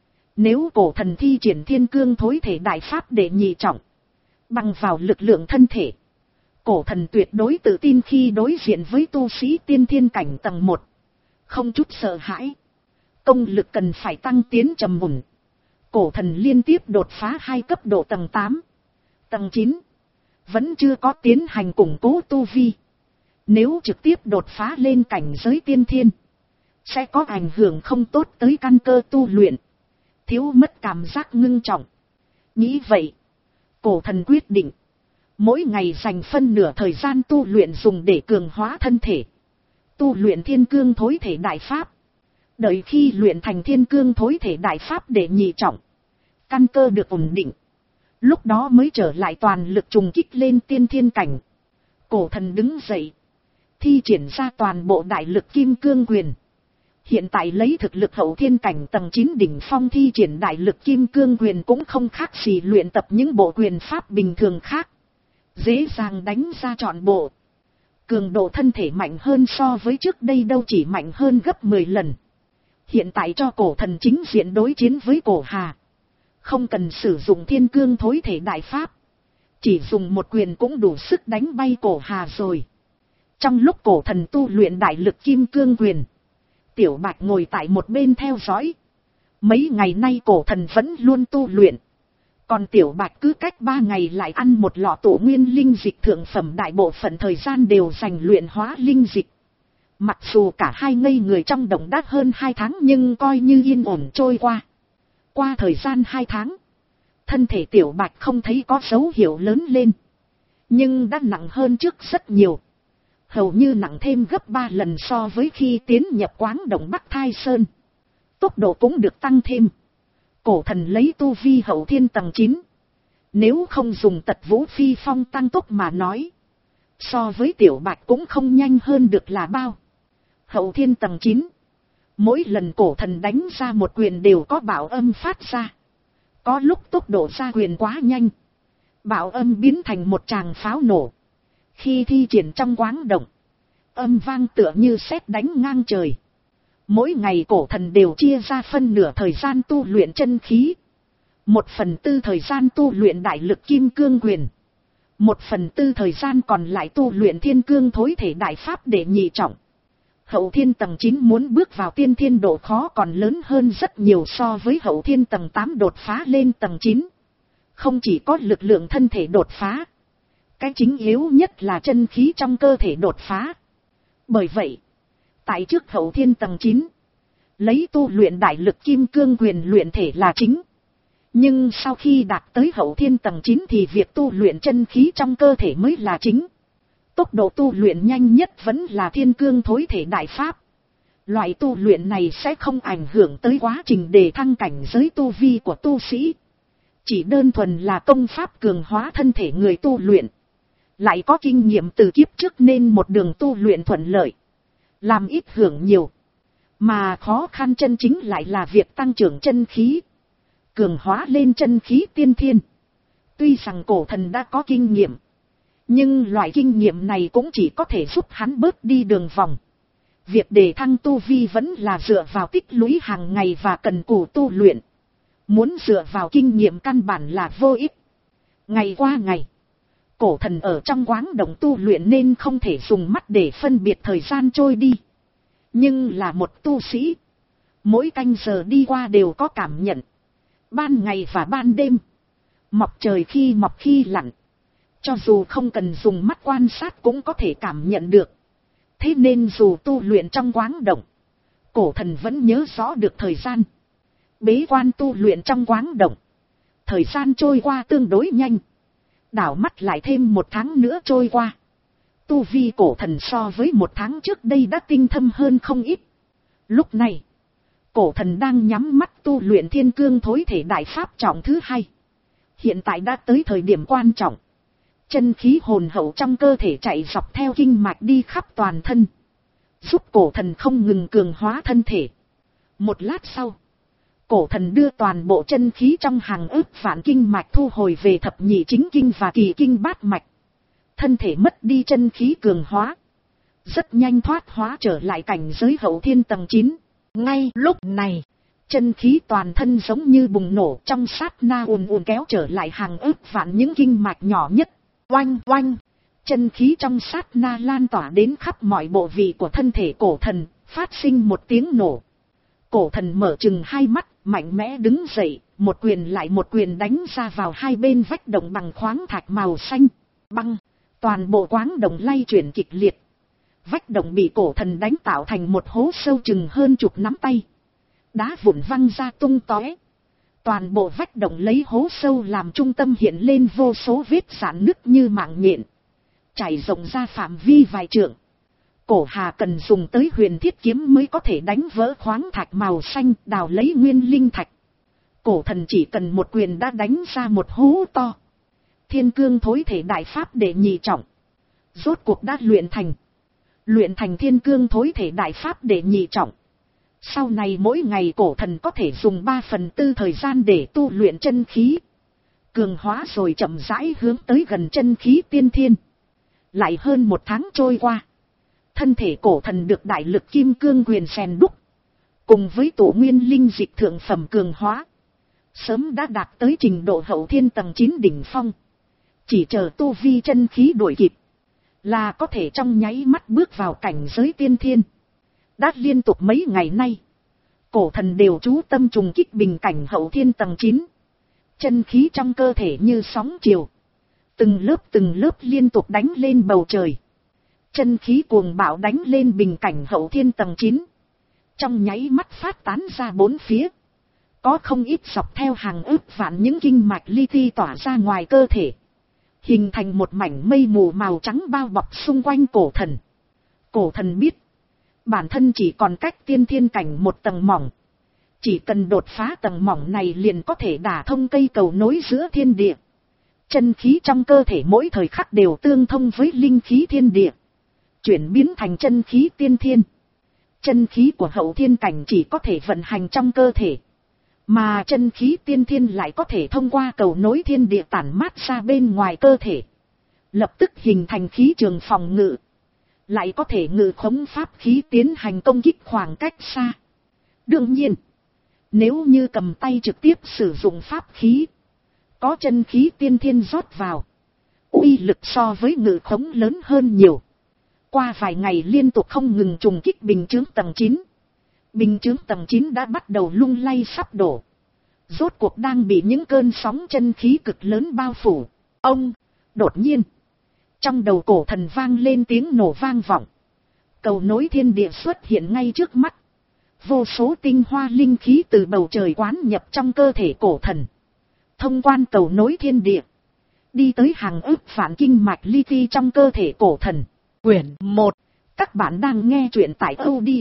Nếu cổ thần thi triển thiên cương thối thể đại pháp để nhị trọng, bằng vào lực lượng thân thể, cổ thần tuyệt đối tự tin khi đối diện với tu sĩ tiên thiên cảnh tầng một. Không chút sợ hãi. Công lực cần phải tăng tiến trầm mùn. Cổ thần liên tiếp đột phá hai cấp độ tầng tám. Tầng chín. Vẫn chưa có tiến hành củng cố tu vi. Nếu trực tiếp đột phá lên cảnh giới tiên thiên, sẽ có ảnh hưởng không tốt tới căn cơ tu luyện. Thiếu mất cảm giác ngưng trọng. Nghĩ vậy, cổ thần quyết định. Mỗi ngày dành phân nửa thời gian tu luyện dùng để cường hóa thân thể. Tu luyện thiên cương thối thể đại pháp. Đợi khi luyện thành thiên cương thối thể đại pháp để nhị trọng, căn cơ được ổn định. Lúc đó mới trở lại toàn lực trùng kích lên tiên thiên cảnh. Cổ thần đứng dậy. Thi triển ra toàn bộ đại lực kim cương quyền. Hiện tại lấy thực lực hậu thiên cảnh tầng chín đỉnh phong thi triển đại lực kim cương quyền cũng không khác gì luyện tập những bộ quyền pháp bình thường khác. Dễ dàng đánh ra trọn bộ. Cường độ thân thể mạnh hơn so với trước đây đâu chỉ mạnh hơn gấp mười lần. Hiện tại cho cổ thần chính diện đối chiến với cổ hà. Không cần sử dụng thiên cương thối thể đại pháp. Chỉ dùng một quyền cũng đủ sức đánh bay cổ hà rồi. Trong lúc cổ thần tu luyện đại lực kim cương quyền, Tiểu Bạch ngồi tại một bên theo dõi. Mấy ngày nay cổ thần vẫn luôn tu luyện. Còn Tiểu Bạch cứ cách ba ngày lại ăn một lọ tụ nguyên linh dịch thượng phẩm, đại bộ phận thời gian đều dành luyện hóa linh dịch. Mặc dù cả hai ngây người trong động đất hơn hai tháng nhưng coi như yên ổn trôi qua. Qua thời gian hai tháng, thân thể Tiểu Bạch không thấy có dấu hiệu lớn lên. Nhưng đã nặng hơn trước rất nhiều. Hầu như nặng thêm gấp ba lần so với khi tiến nhập Quáng Động Bắc Thai Sơn. Tốc độ cũng được tăng thêm. Cổ thần lấy tu vi hậu thiên tầng chín. Nếu không dùng Tật Vũ Phi Phong tăng tốc mà nói, so với Tiểu Bạch cũng không nhanh hơn được là bao. Hậu thiên tầng chín. Mỗi lần cổ thần đánh ra một quyền đều có bạo âm phát ra. Có lúc tốc độ ra quyền quá nhanh, bạo âm biến thành một tràng pháo nổ. Khi thi triển trong Quáng Động, âm vang tựa như sét đánh ngang trời. Mỗi ngày cổ thần đều chia ra phân nửa thời gian tu luyện chân khí. Một phần tư thời gian tu luyện đại lực kim cương quyền. Một phần tư thời gian còn lại tu luyện thiên cương thối thể đại pháp để nhị trọng. Hậu thiên tầng chín muốn bước vào tiên thiên độ khó còn lớn hơn rất nhiều so với hậu thiên tầng tám đột phá lên tầng chín. Không chỉ có lực lượng thân thể đột phá. Cái chính yếu nhất là chân khí trong cơ thể đột phá. Bởi vậy, tại trước hậu thiên tầng chín, lấy tu luyện đại lực kim cương quyền luyện thể là chính. Nhưng sau khi đạt tới hậu thiên tầng chín thì việc tu luyện chân khí trong cơ thể mới là chính. Tốc độ tu luyện nhanh nhất vẫn là thiên cương thối thể đại pháp. Loại tu luyện này sẽ không ảnh hưởng tới quá trình đề thăng cảnh giới tu vi của tu sĩ. Chỉ đơn thuần là công pháp cường hóa thân thể người tu luyện. Lại có kinh nghiệm từ kiếp trước nên một đường tu luyện thuận lợi. Làm ít hưởng nhiều. Mà khó khăn chân chính lại là việc tăng trưởng chân khí. Cường hóa lên chân khí tiên thiên. Tuy rằng cổ thần đã có kinh nghiệm. Nhưng loại kinh nghiệm này cũng chỉ có thể giúp hắn bớt đi đường vòng. Việc đề thăng tu vi vẫn là dựa vào tích lũy hàng ngày và cần cù tu luyện. Muốn dựa vào kinh nghiệm căn bản là vô ích. Ngày qua ngày, cổ thần ở trong quáng động tu luyện nên không thể dùng mắt để phân biệt thời gian trôi đi. Nhưng là một tu sĩ, mỗi canh giờ đi qua đều có cảm nhận. Ban ngày và ban đêm, mọc trời khi mọc khi lặn. Cho dù không cần dùng mắt quan sát cũng có thể cảm nhận được. Thế nên dù tu luyện trong quáng động, cổ thần vẫn nhớ rõ được thời gian. Bế quan tu luyện trong quáng động, thời gian trôi qua tương đối nhanh. Đảo mắt lại thêm một tháng nữa trôi qua. Tu vi cổ thần so với một tháng trước đây đã tinh thâm hơn không ít. Lúc này, cổ thần đang nhắm mắt tu luyện thiên cương thối thể đại pháp trọng thứ hai. Hiện tại đã tới thời điểm quan trọng. Chân khí hồn hậu trong cơ thể chạy dọc theo kinh mạch đi khắp toàn thân. Giúp cổ thần không ngừng cường hóa thân thể. Một lát sau, cổ thần đưa toàn bộ chân khí trong hàng ức vạn kinh mạch thu hồi về thập nhị chính kinh và kỳ kinh bát mạch. Thân thể mất đi chân khí cường hóa. Rất nhanh thoát hóa trở lại cảnh giới hậu thiên tầng chín. Ngay lúc này, chân khí toàn thân giống như bùng nổ trong sát na ùn ùn kéo trở lại hàng ức vạn những kinh mạch nhỏ nhất. Oanh oanh, chân khí trong sát na lan tỏa đến khắp mọi bộ vị của thân thể cổ thần, phát sinh một tiếng nổ. Cổ thần mở chừng hai mắt, mạnh mẽ đứng dậy, một quyền lại một quyền đánh ra vào hai bên vách động bằng khoáng thạch màu xanh. Băng, toàn bộ quáng động lay chuyển kịch liệt. Vách động bị cổ thần đánh tạo thành một hố sâu chừng hơn chục nắm tay. Đá vụn văng ra tung tóe. Toàn bộ vách động lấy hố sâu làm trung tâm hiện lên vô số vết rạn nứt như mạng nhện. Trải rộng ra phạm vi vài trượng. Cổ hà cần dùng tới huyền thiết kiếm mới có thể đánh vỡ khoáng thạch màu xanh đào lấy nguyên linh thạch. Cổ thần chỉ cần một quyền đã đánh ra một hố to. Thiên cương thối thể đại pháp để nhị trọng. Rốt cuộc đã luyện thành. Luyện thành thiên cương thối thể đại pháp để nhị trọng. Sau này mỗi ngày cổ thần có thể dùng ba phần tư thời gian để tu luyện chân khí. Cường hóa rồi chậm rãi hướng tới gần chân khí tiên thiên. Lại hơn một tháng trôi qua. Thân thể cổ thần được đại lực kim cương quyền rèn đúc. Cùng với tổ nguyên linh dịch thượng phẩm cường hóa. Sớm đã đạt tới trình độ hậu thiên tầng chín đỉnh phong. Chỉ chờ tu vi chân khí đuổi kịp. Là có thể trong nháy mắt bước vào cảnh giới tiên thiên. Đã liên tục mấy ngày nay. Cổ thần đều chú tâm trùng kích bình cảnh hậu thiên tầng chín. Chân khí trong cơ thể như sóng chiều. Từng lớp từng lớp liên tục đánh lên bầu trời. Chân khí cuồng bạo đánh lên bình cảnh hậu thiên tầng chín. Trong nháy mắt phát tán ra bốn phía. Có không ít dọc theo hàng ức vạn những kinh mạch li ti tỏa ra ngoài cơ thể. Hình thành một mảnh mây mù màu trắng bao bọc xung quanh cổ thần. Cổ thần biết. Bản thân chỉ còn cách tiên thiên cảnh một tầng mỏng. Chỉ cần đột phá tầng mỏng này liền có thể đả thông cây cầu nối giữa thiên địa. Chân khí trong cơ thể mỗi thời khắc đều tương thông với linh khí thiên địa. Chuyển biến thành chân khí tiên thiên. Chân khí của hậu thiên cảnh chỉ có thể vận hành trong cơ thể. Mà chân khí tiên thiên lại có thể thông qua cầu nối thiên địa tản mát ra bên ngoài cơ thể. Lập tức hình thành khí trường phòng ngự. lại có thể ngự khống pháp khí tiến hành công kích khoảng cách xa. Đương nhiên, nếu như cầm tay trực tiếp sử dụng pháp khí, có chân khí tiên thiên rót vào, uy lực so với ngự khống lớn hơn nhiều. Qua vài ngày liên tục không ngừng trùng kích bình chướng tầng chín, bình chướng tầng chín đã bắt đầu lung lay sắp đổ, rốt cuộc đang bị những cơn sóng chân khí cực lớn bao phủ. Ông, đột nhiên, trong đầu cổ thần vang lên tiếng nổ vang vọng, cầu nối thiên địa xuất hiện ngay trước mắt, vô số tinh hoa linh khí từ bầu trời quán nhập trong cơ thể cổ thần, thông quan cầu nối thiên địa, đi tới hàng ức vạn kinh mạch li ti trong cơ thể cổ thần. Quyển một, các bạn đang nghe truyện tại audio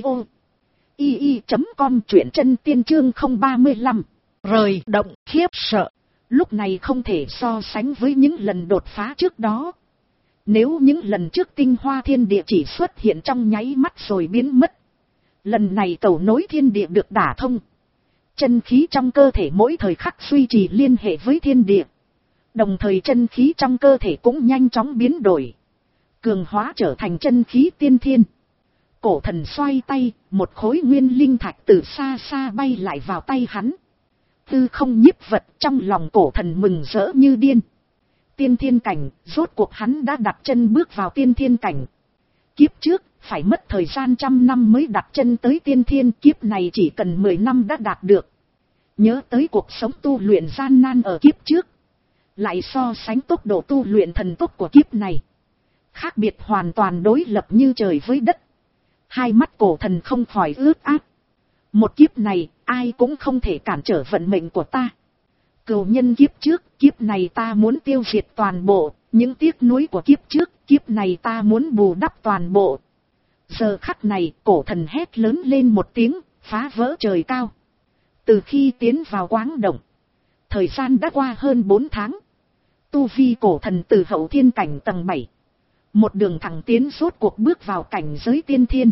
i i chấm com, truyện chân tiên chương không ba mươi lăm, rời động khiếp sợ. Lúc này không thể so sánh với những lần đột phá trước đó. Nếu những lần trước tinh hoa thiên địa chỉ xuất hiện trong nháy mắt rồi biến mất, lần này cầu nối thiên địa được đả thông, chân khí trong cơ thể mỗi thời khắc duy trì liên hệ với thiên địa, đồng thời chân khí trong cơ thể cũng nhanh chóng biến đổi, cường hóa trở thành chân khí tiên thiên. Cổ thần xoay tay, một khối nguyên linh thạch từ xa xa bay lại vào tay hắn. Tư không nhiếp vật, trong lòng cổ thần mừng rỡ như điên. Tiên thiên cảnh, rốt cuộc hắn đã đặt chân bước vào tiên thiên cảnh. Kiếp trước, phải mất thời gian trăm năm mới đặt chân tới tiên thiên, kiếp này chỉ cần mười năm đã đạt được. Nhớ tới cuộc sống tu luyện gian nan ở kiếp trước, lại so sánh tốc độ tu luyện thần tốc của kiếp này, khác biệt hoàn toàn đối lập như trời với đất. Hai mắt cổ thần không khỏi ướt át. Một kiếp này, ai cũng không thể cản trở vận mệnh của ta. Cừu nhân kiếp trước, kiếp này ta muốn tiêu diệt toàn bộ, những tiếc nuối của kiếp trước, kiếp này ta muốn bù đắp toàn bộ. Giờ khắc này, cổ thần hét lớn lên một tiếng, phá vỡ trời cao. Từ khi tiến vào Quáng Động, thời gian đã qua hơn bốn tháng. Tu vi cổ thần từ hậu thiên cảnh tầng bảy, một đường thẳng tiến rốt cuộc bước vào cảnh giới tiên thiên.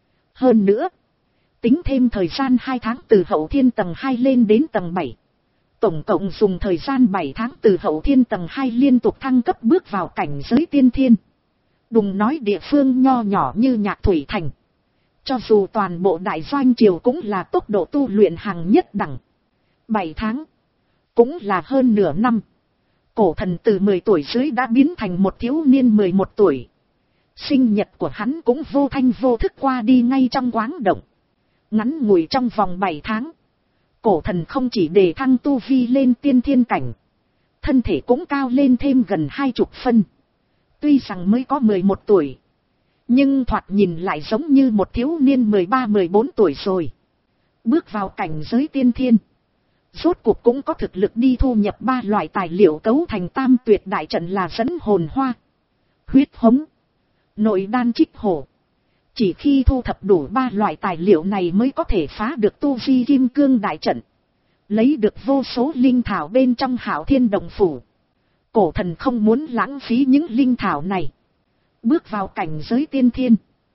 Hơn nữa, tính thêm thời gian hai tháng từ hậu thiên tầng hai lên đến tầng bảy. Tổng cộng dùng thời gian bảy tháng từ hậu thiên tầng hai liên tục thăng cấp bước vào cảnh giới tiên thiên. Đừng nói địa phương nho nhỏ như Nhạc Thủy Thành, cho dù toàn bộ đại doanh triều cũng là tốc độ tu luyện hàng nhất đẳng. bảy tháng, cũng là hơn nửa năm. Cổ thần từ mười tuổi dưới đã biến thành một thiếu niên mười một tuổi. Sinh nhật của hắn cũng vô thanh vô thức qua đi ngay trong Quáng Động. Ngắn ngủi trong vòng bảy tháng, cổ thần không chỉ đề thăng tu vi lên tiên thiên cảnh, thân thể cũng cao lên thêm gần hai chục phân. Tuy rằng mới có mười một tuổi, nhưng thoạt nhìn lại giống như một thiếu niên mười ba mười bốn tuổi rồi. Bước vào cảnh giới tiên thiên, rốt cuộc cũng có thực lực đi thu nhập ba loại tài liệu cấu thành tam tuyệt đại trận là dẫn hồn hoa, huyết hống, nội đan trích hổ. Chỉ khi thu thập đủ ba loại tài liệu này mới có thể phá được tu vi kim cương đại trận, lấy được vô số linh thảo bên trong Hạo Thiên Động Phủ. Cổ thần không muốn lãng phí những linh thảo này. Bước vào cảnh giới tiên thiên,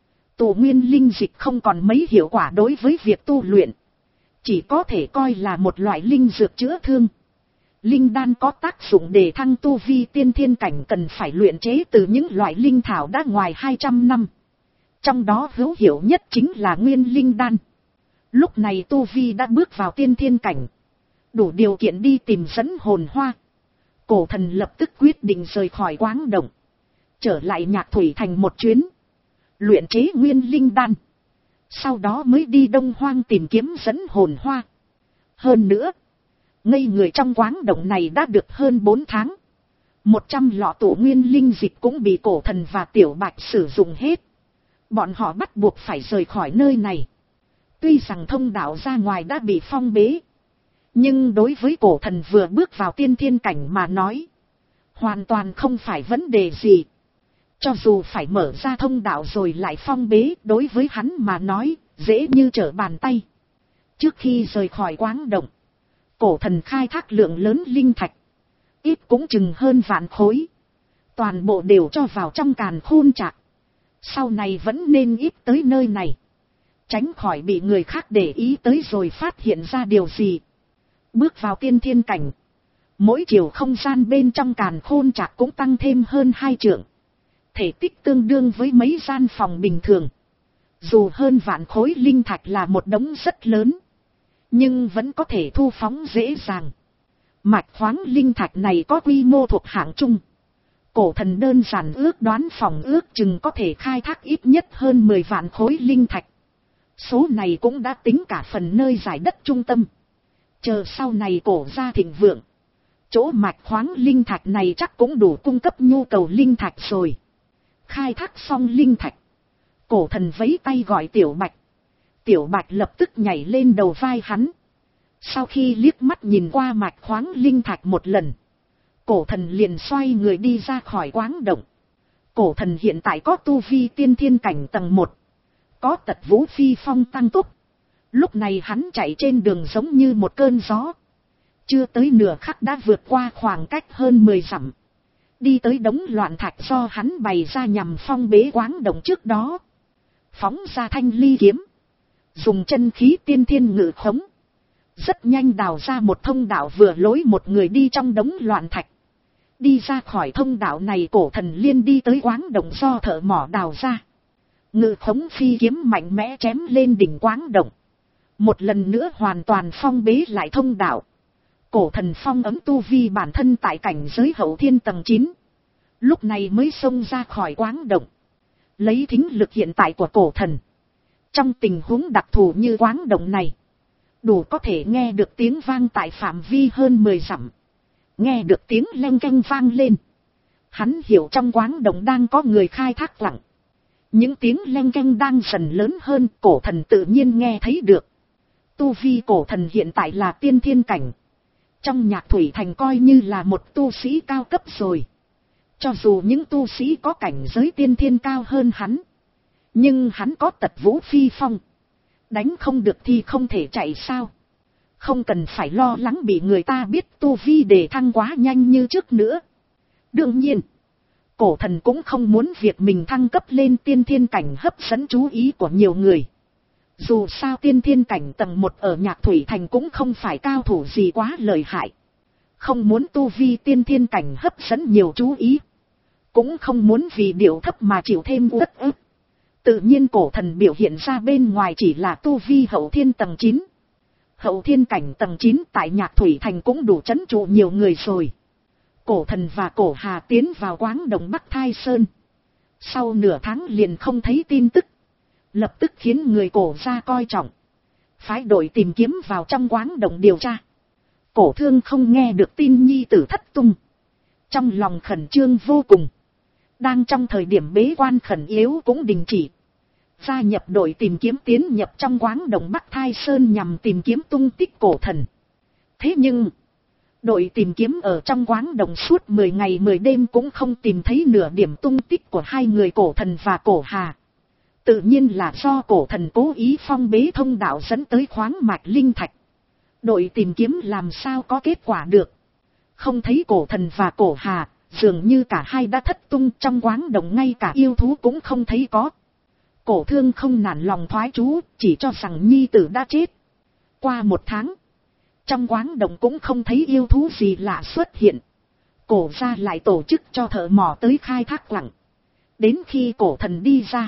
tụ nguyên linh dịch không còn mấy hiệu quả đối với việc tu luyện, chỉ có thể coi là một loại linh dược chữa thương. Linh đan có tác dụng để thăng tu vi tiên thiên cảnh cần phải luyện chế từ những loại linh thảo đã ngoài hai trăm năm. Trong đó hữu hiệu nhất chính là nguyên linh đan. Lúc này tu vi đã bước vào tiên thiên cảnh, đủ điều kiện đi tìm dẫn hồn hoa. Cổ thần lập tức quyết định rời khỏi Quáng Động, trở lại Nhạc Thủy Thành một chuyến, luyện chế nguyên linh đan. Sau đó mới đi Đông Hoang tìm kiếm dẫn hồn hoa. Hơn nữa, ngây người trong Quáng Động này đã được hơn bốn tháng. Một trăm lọ tụ nguyên linh dịch cũng bị cổ thần và Tiểu Bạch sử dụng hết. Bọn họ bắt buộc phải rời khỏi nơi này. Tuy rằng thông đạo ra ngoài đã bị phong bế, nhưng đối với cổ thần vừa bước vào tiên thiên cảnh mà nói, hoàn toàn không phải vấn đề gì. Cho dù phải mở ra thông đạo rồi lại phong bế, đối với hắn mà nói, dễ như trở bàn tay. Trước khi rời khỏi Quáng Động, cổ thần khai thác lượng lớn linh thạch, ít cũng chừng hơn vạn khối. Toàn bộ đều cho vào trong càn khôn trạc. Sau này vẫn nên ít tới nơi này, tránh khỏi bị người khác để ý tới rồi phát hiện ra điều gì. Bước vào tiên thiên cảnh, mỗi chiều không gian bên trong càn khôn trạc cũng tăng thêm hơn hai trượng. thể tích tương đương với mấy gian phòng bình thường. Dù hơn vạn khối linh thạch là một đống rất lớn, nhưng vẫn có thể thu phóng dễ dàng. Mạch khoáng linh thạch này có quy mô thuộc hạng trung. Cổ thần đơn giản ước đoán phòng ước chừng có thể khai thác ít nhất hơn mười vạn khối linh thạch. Số này cũng đã tính cả phần nơi giải đất trung tâm. Chờ sau này cổ gia thịnh vượng, chỗ mạch khoáng linh thạch này chắc cũng đủ cung cấp nhu cầu linh thạch rồi. Khai thác xong linh thạch, cổ thần vẫy tay gọi Tiểu Bạch. Tiểu Bạch lập tức nhảy lên đầu vai hắn. Sau khi liếc mắt nhìn qua mạch khoáng linh thạch một lần, cổ thần liền xoay người đi ra khỏi quáng động. Cổ thần hiện tại có tu vi tiên thiên cảnh tầng một, có tật vũ phi phong tăng tốc. Lúc này hắn chạy trên đường giống như một cơn gió. Chưa tới nửa khắc đã vượt qua khoảng cách hơn mười dặm. Đi tới đống loạn thạch do hắn bày ra nhằm phong bế quáng động trước đó. Phóng ra thanh ly kiếm, dùng chân khí tiên thiên ngự khống. Rất nhanh đào ra một thông đạo vừa lối một người đi trong đống loạn thạch. Đi ra khỏi thông đạo này, cổ thần liên đi tới quáng động do thợ mỏ đào ra. Ngự khống phi kiếm mạnh mẽ chém lên đỉnh quáng động. Một lần nữa hoàn toàn phong bế lại thông đạo. Cổ thần phong ấm tu vi bản thân tại cảnh giới hậu thiên tầng chín. Lúc này mới xông ra khỏi quáng động. Lấy thính lực hiện tại của cổ thần, trong tình huống đặc thù như quáng động này, đủ có thể nghe được tiếng vang tại phạm vi hơn mười dặm. Nghe được tiếng leng keng vang lên, hắn hiểu trong quáng động đang có người khai thác lặng. Những tiếng leng keng đang dần lớn hơn, cổ thần tự nhiên nghe thấy được. Tu vi cổ thần hiện tại là tiên thiên cảnh. Trong Nhạc Thủy Thành coi như là một tu sĩ cao cấp rồi. Cho dù những tu sĩ có cảnh giới tiên thiên cao hơn hắn, nhưng hắn có tật vũ phi phong. Đánh không được thì không thể chạy sao. Không cần phải lo lắng bị người ta biết tu vi đề thăng quá nhanh như trước nữa. Đương nhiên, cổ thần cũng không muốn việc mình thăng cấp lên tiên thiên cảnh hấp dẫn chú ý của nhiều người. Dù sao tiên thiên cảnh tầng một ở Nhạc Thủy Thành cũng không phải cao thủ gì quá lợi hại. Không muốn tu vi tiên thiên cảnh hấp dẫn nhiều chú ý. Cũng không muốn vì điệu thấp mà chịu thêm uất ức. Tự nhiên cổ thần biểu hiện ra bên ngoài chỉ là tu vi hậu thiên tầng chín. Hậu thiên cảnh tầng chín tại Nhạc Thủy Thành cũng đủ trấn trụ nhiều người rồi. Cổ thần và cổ hà tiến vào quáng động Bắc Thai Sơn. Sau nửa tháng liền không thấy tin tức. Lập tức khiến người cổ gia coi trọng. Phái đội tìm kiếm vào trong quáng động điều tra. Cổ thương không nghe được tin nhi tử thất tung. Trong lòng khẩn trương vô cùng. Đang trong thời điểm bế quan khẩn yếu cũng đình chỉ. Gia nhập đội tìm kiếm tiến nhập trong quáng động Bắc Thai Sơn nhằm tìm kiếm tung tích cổ thần. Thế nhưng, đội tìm kiếm ở trong quáng động suốt mười ngày mười đêm cũng không tìm thấy nửa điểm tung tích của hai người cổ thần và cổ hà. Tự nhiên là do cổ thần cố ý phong bế thông đạo dẫn tới khoáng mạch linh thạch. Đội tìm kiếm làm sao có kết quả được. Không thấy cổ thần và cổ hà, dường như cả hai đã thất tung trong quáng động, ngay cả yêu thú cũng không thấy có. Cổ thương không nản lòng thoái trú, chỉ cho rằng nhi tử đã chết. Qua một tháng, trong quáng động cũng không thấy yêu thú gì lạ xuất hiện. Cổ gia lại tổ chức cho thợ mỏ tới khai thác quặng. Đến khi cổ thần đi ra,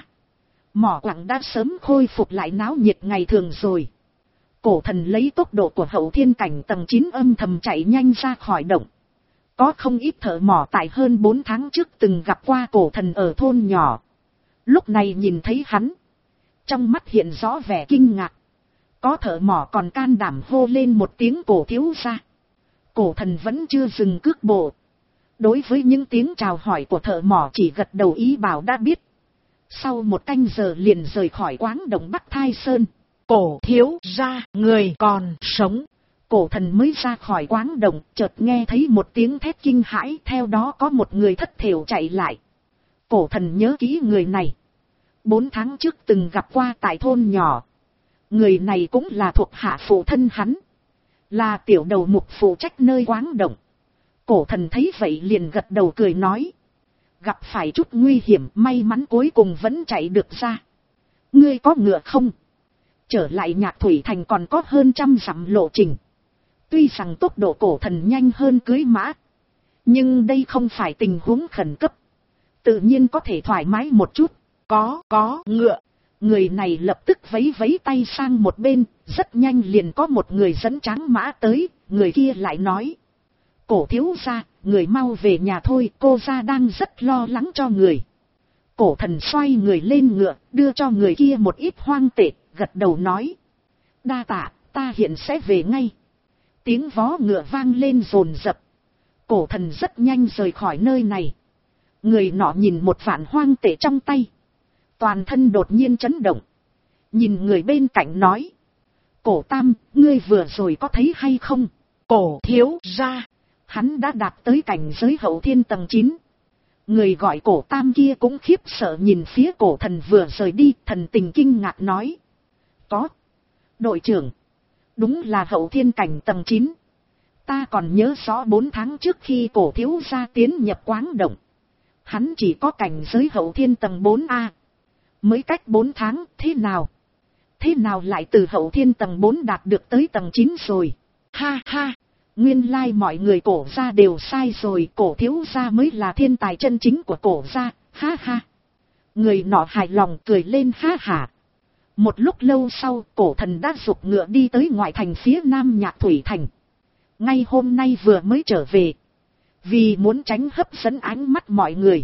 mỏ quặng đã sớm khôi phục lại náo nhiệt ngày thường rồi. Cổ thần lấy tốc độ của hậu thiên cảnh tầng chín âm thầm chạy nhanh ra khỏi động. Có không ít thợ mỏ tại hơn bốn tháng trước từng gặp qua cổ thần ở thôn nhỏ. Lúc này nhìn thấy hắn, trong mắt hiện rõ vẻ kinh ngạc. Có thợ mỏ còn can đảm hô lên một tiếng cổ thiếu gia. Cổ thần vẫn chưa dừng cước bộ. Đối với những tiếng chào hỏi của thợ mỏ chỉ gật đầu ý bảo đã biết. Sau một canh giờ liền rời khỏi quáng động Bắc Thai Sơn. Cổ thiếu gia, người còn sống. Cổ thần mới ra khỏi quáng động, chợt nghe thấy một tiếng thét kinh hãi, theo đó có một người thất thểu chạy lại. Cổ thần nhớ kỹ người này. Bốn tháng trước từng gặp qua tại thôn nhỏ. Người này cũng là thuộc hạ phụ thân hắn. Là tiểu đầu mục phụ trách nơi quáng động. Cổ thần thấy vậy liền gật đầu cười nói. Gặp phải chút nguy hiểm, may mắn cuối cùng vẫn chạy được ra. Ngươi có ngựa không? Trở lại Nhạc Thủy Thành còn có hơn trăm dặm lộ trình. Tuy rằng tốc độ cổ thần nhanh hơn cưới mã, nhưng đây không phải tình huống khẩn cấp. tự nhiên có thể thoải mái một chút. Có, có, ngựa. Người này lập tức vấy vấy tay sang một bên, rất nhanh liền có một người dẫn tráng mã tới, người kia lại nói. Cổ thiếu gia, người mau về nhà thôi, cô gia đang rất lo lắng cho người. Cổ thần xoay người lên ngựa, đưa cho người kia một ít hoang tệ, gật đầu nói. Đa tạ, ta hiện sẽ về ngay. Tiếng vó ngựa vang lên rồn rập. Cổ thần rất nhanh rời khỏi nơi này. Người nọ nhìn một vạn hoang tệ trong tay. Toàn thân đột nhiên chấn động. Nhìn người bên cạnh nói. Cổ tam, ngươi vừa rồi có thấy hay không? Cổ thiếu gia, hắn đã đạt tới cảnh giới hậu thiên tầng chín. Người gọi cổ tam kia cũng khiếp sợ nhìn phía cổ thần vừa rời đi, thần tình kinh ngạc nói. Có. Đội trưởng. Đúng là hậu thiên cảnh tầng chín. Ta còn nhớ rõ bốn tháng trước khi cổ thiếu gia tiến nhập Quáng Động. Hắn chỉ có cảnh giới hậu thiên tầng bốn A. Mới cách bốn tháng, thế nào? Thế nào lại từ hậu thiên tầng bốn đạt được tới tầng chín rồi? Ha ha! Nguyên lai like mọi người cổ gia đều sai rồi, cổ thiếu gia mới là thiên tài chân chính của cổ gia, ha ha! Người nọ hài lòng cười lên ha hả. Một lúc lâu sau, cổ thần đã giục ngựa đi tới ngoại thành phía nam Nhạc Thủy Thành. Ngay hôm nay vừa mới trở về. Vì muốn tránh hấp dẫn ánh mắt mọi người.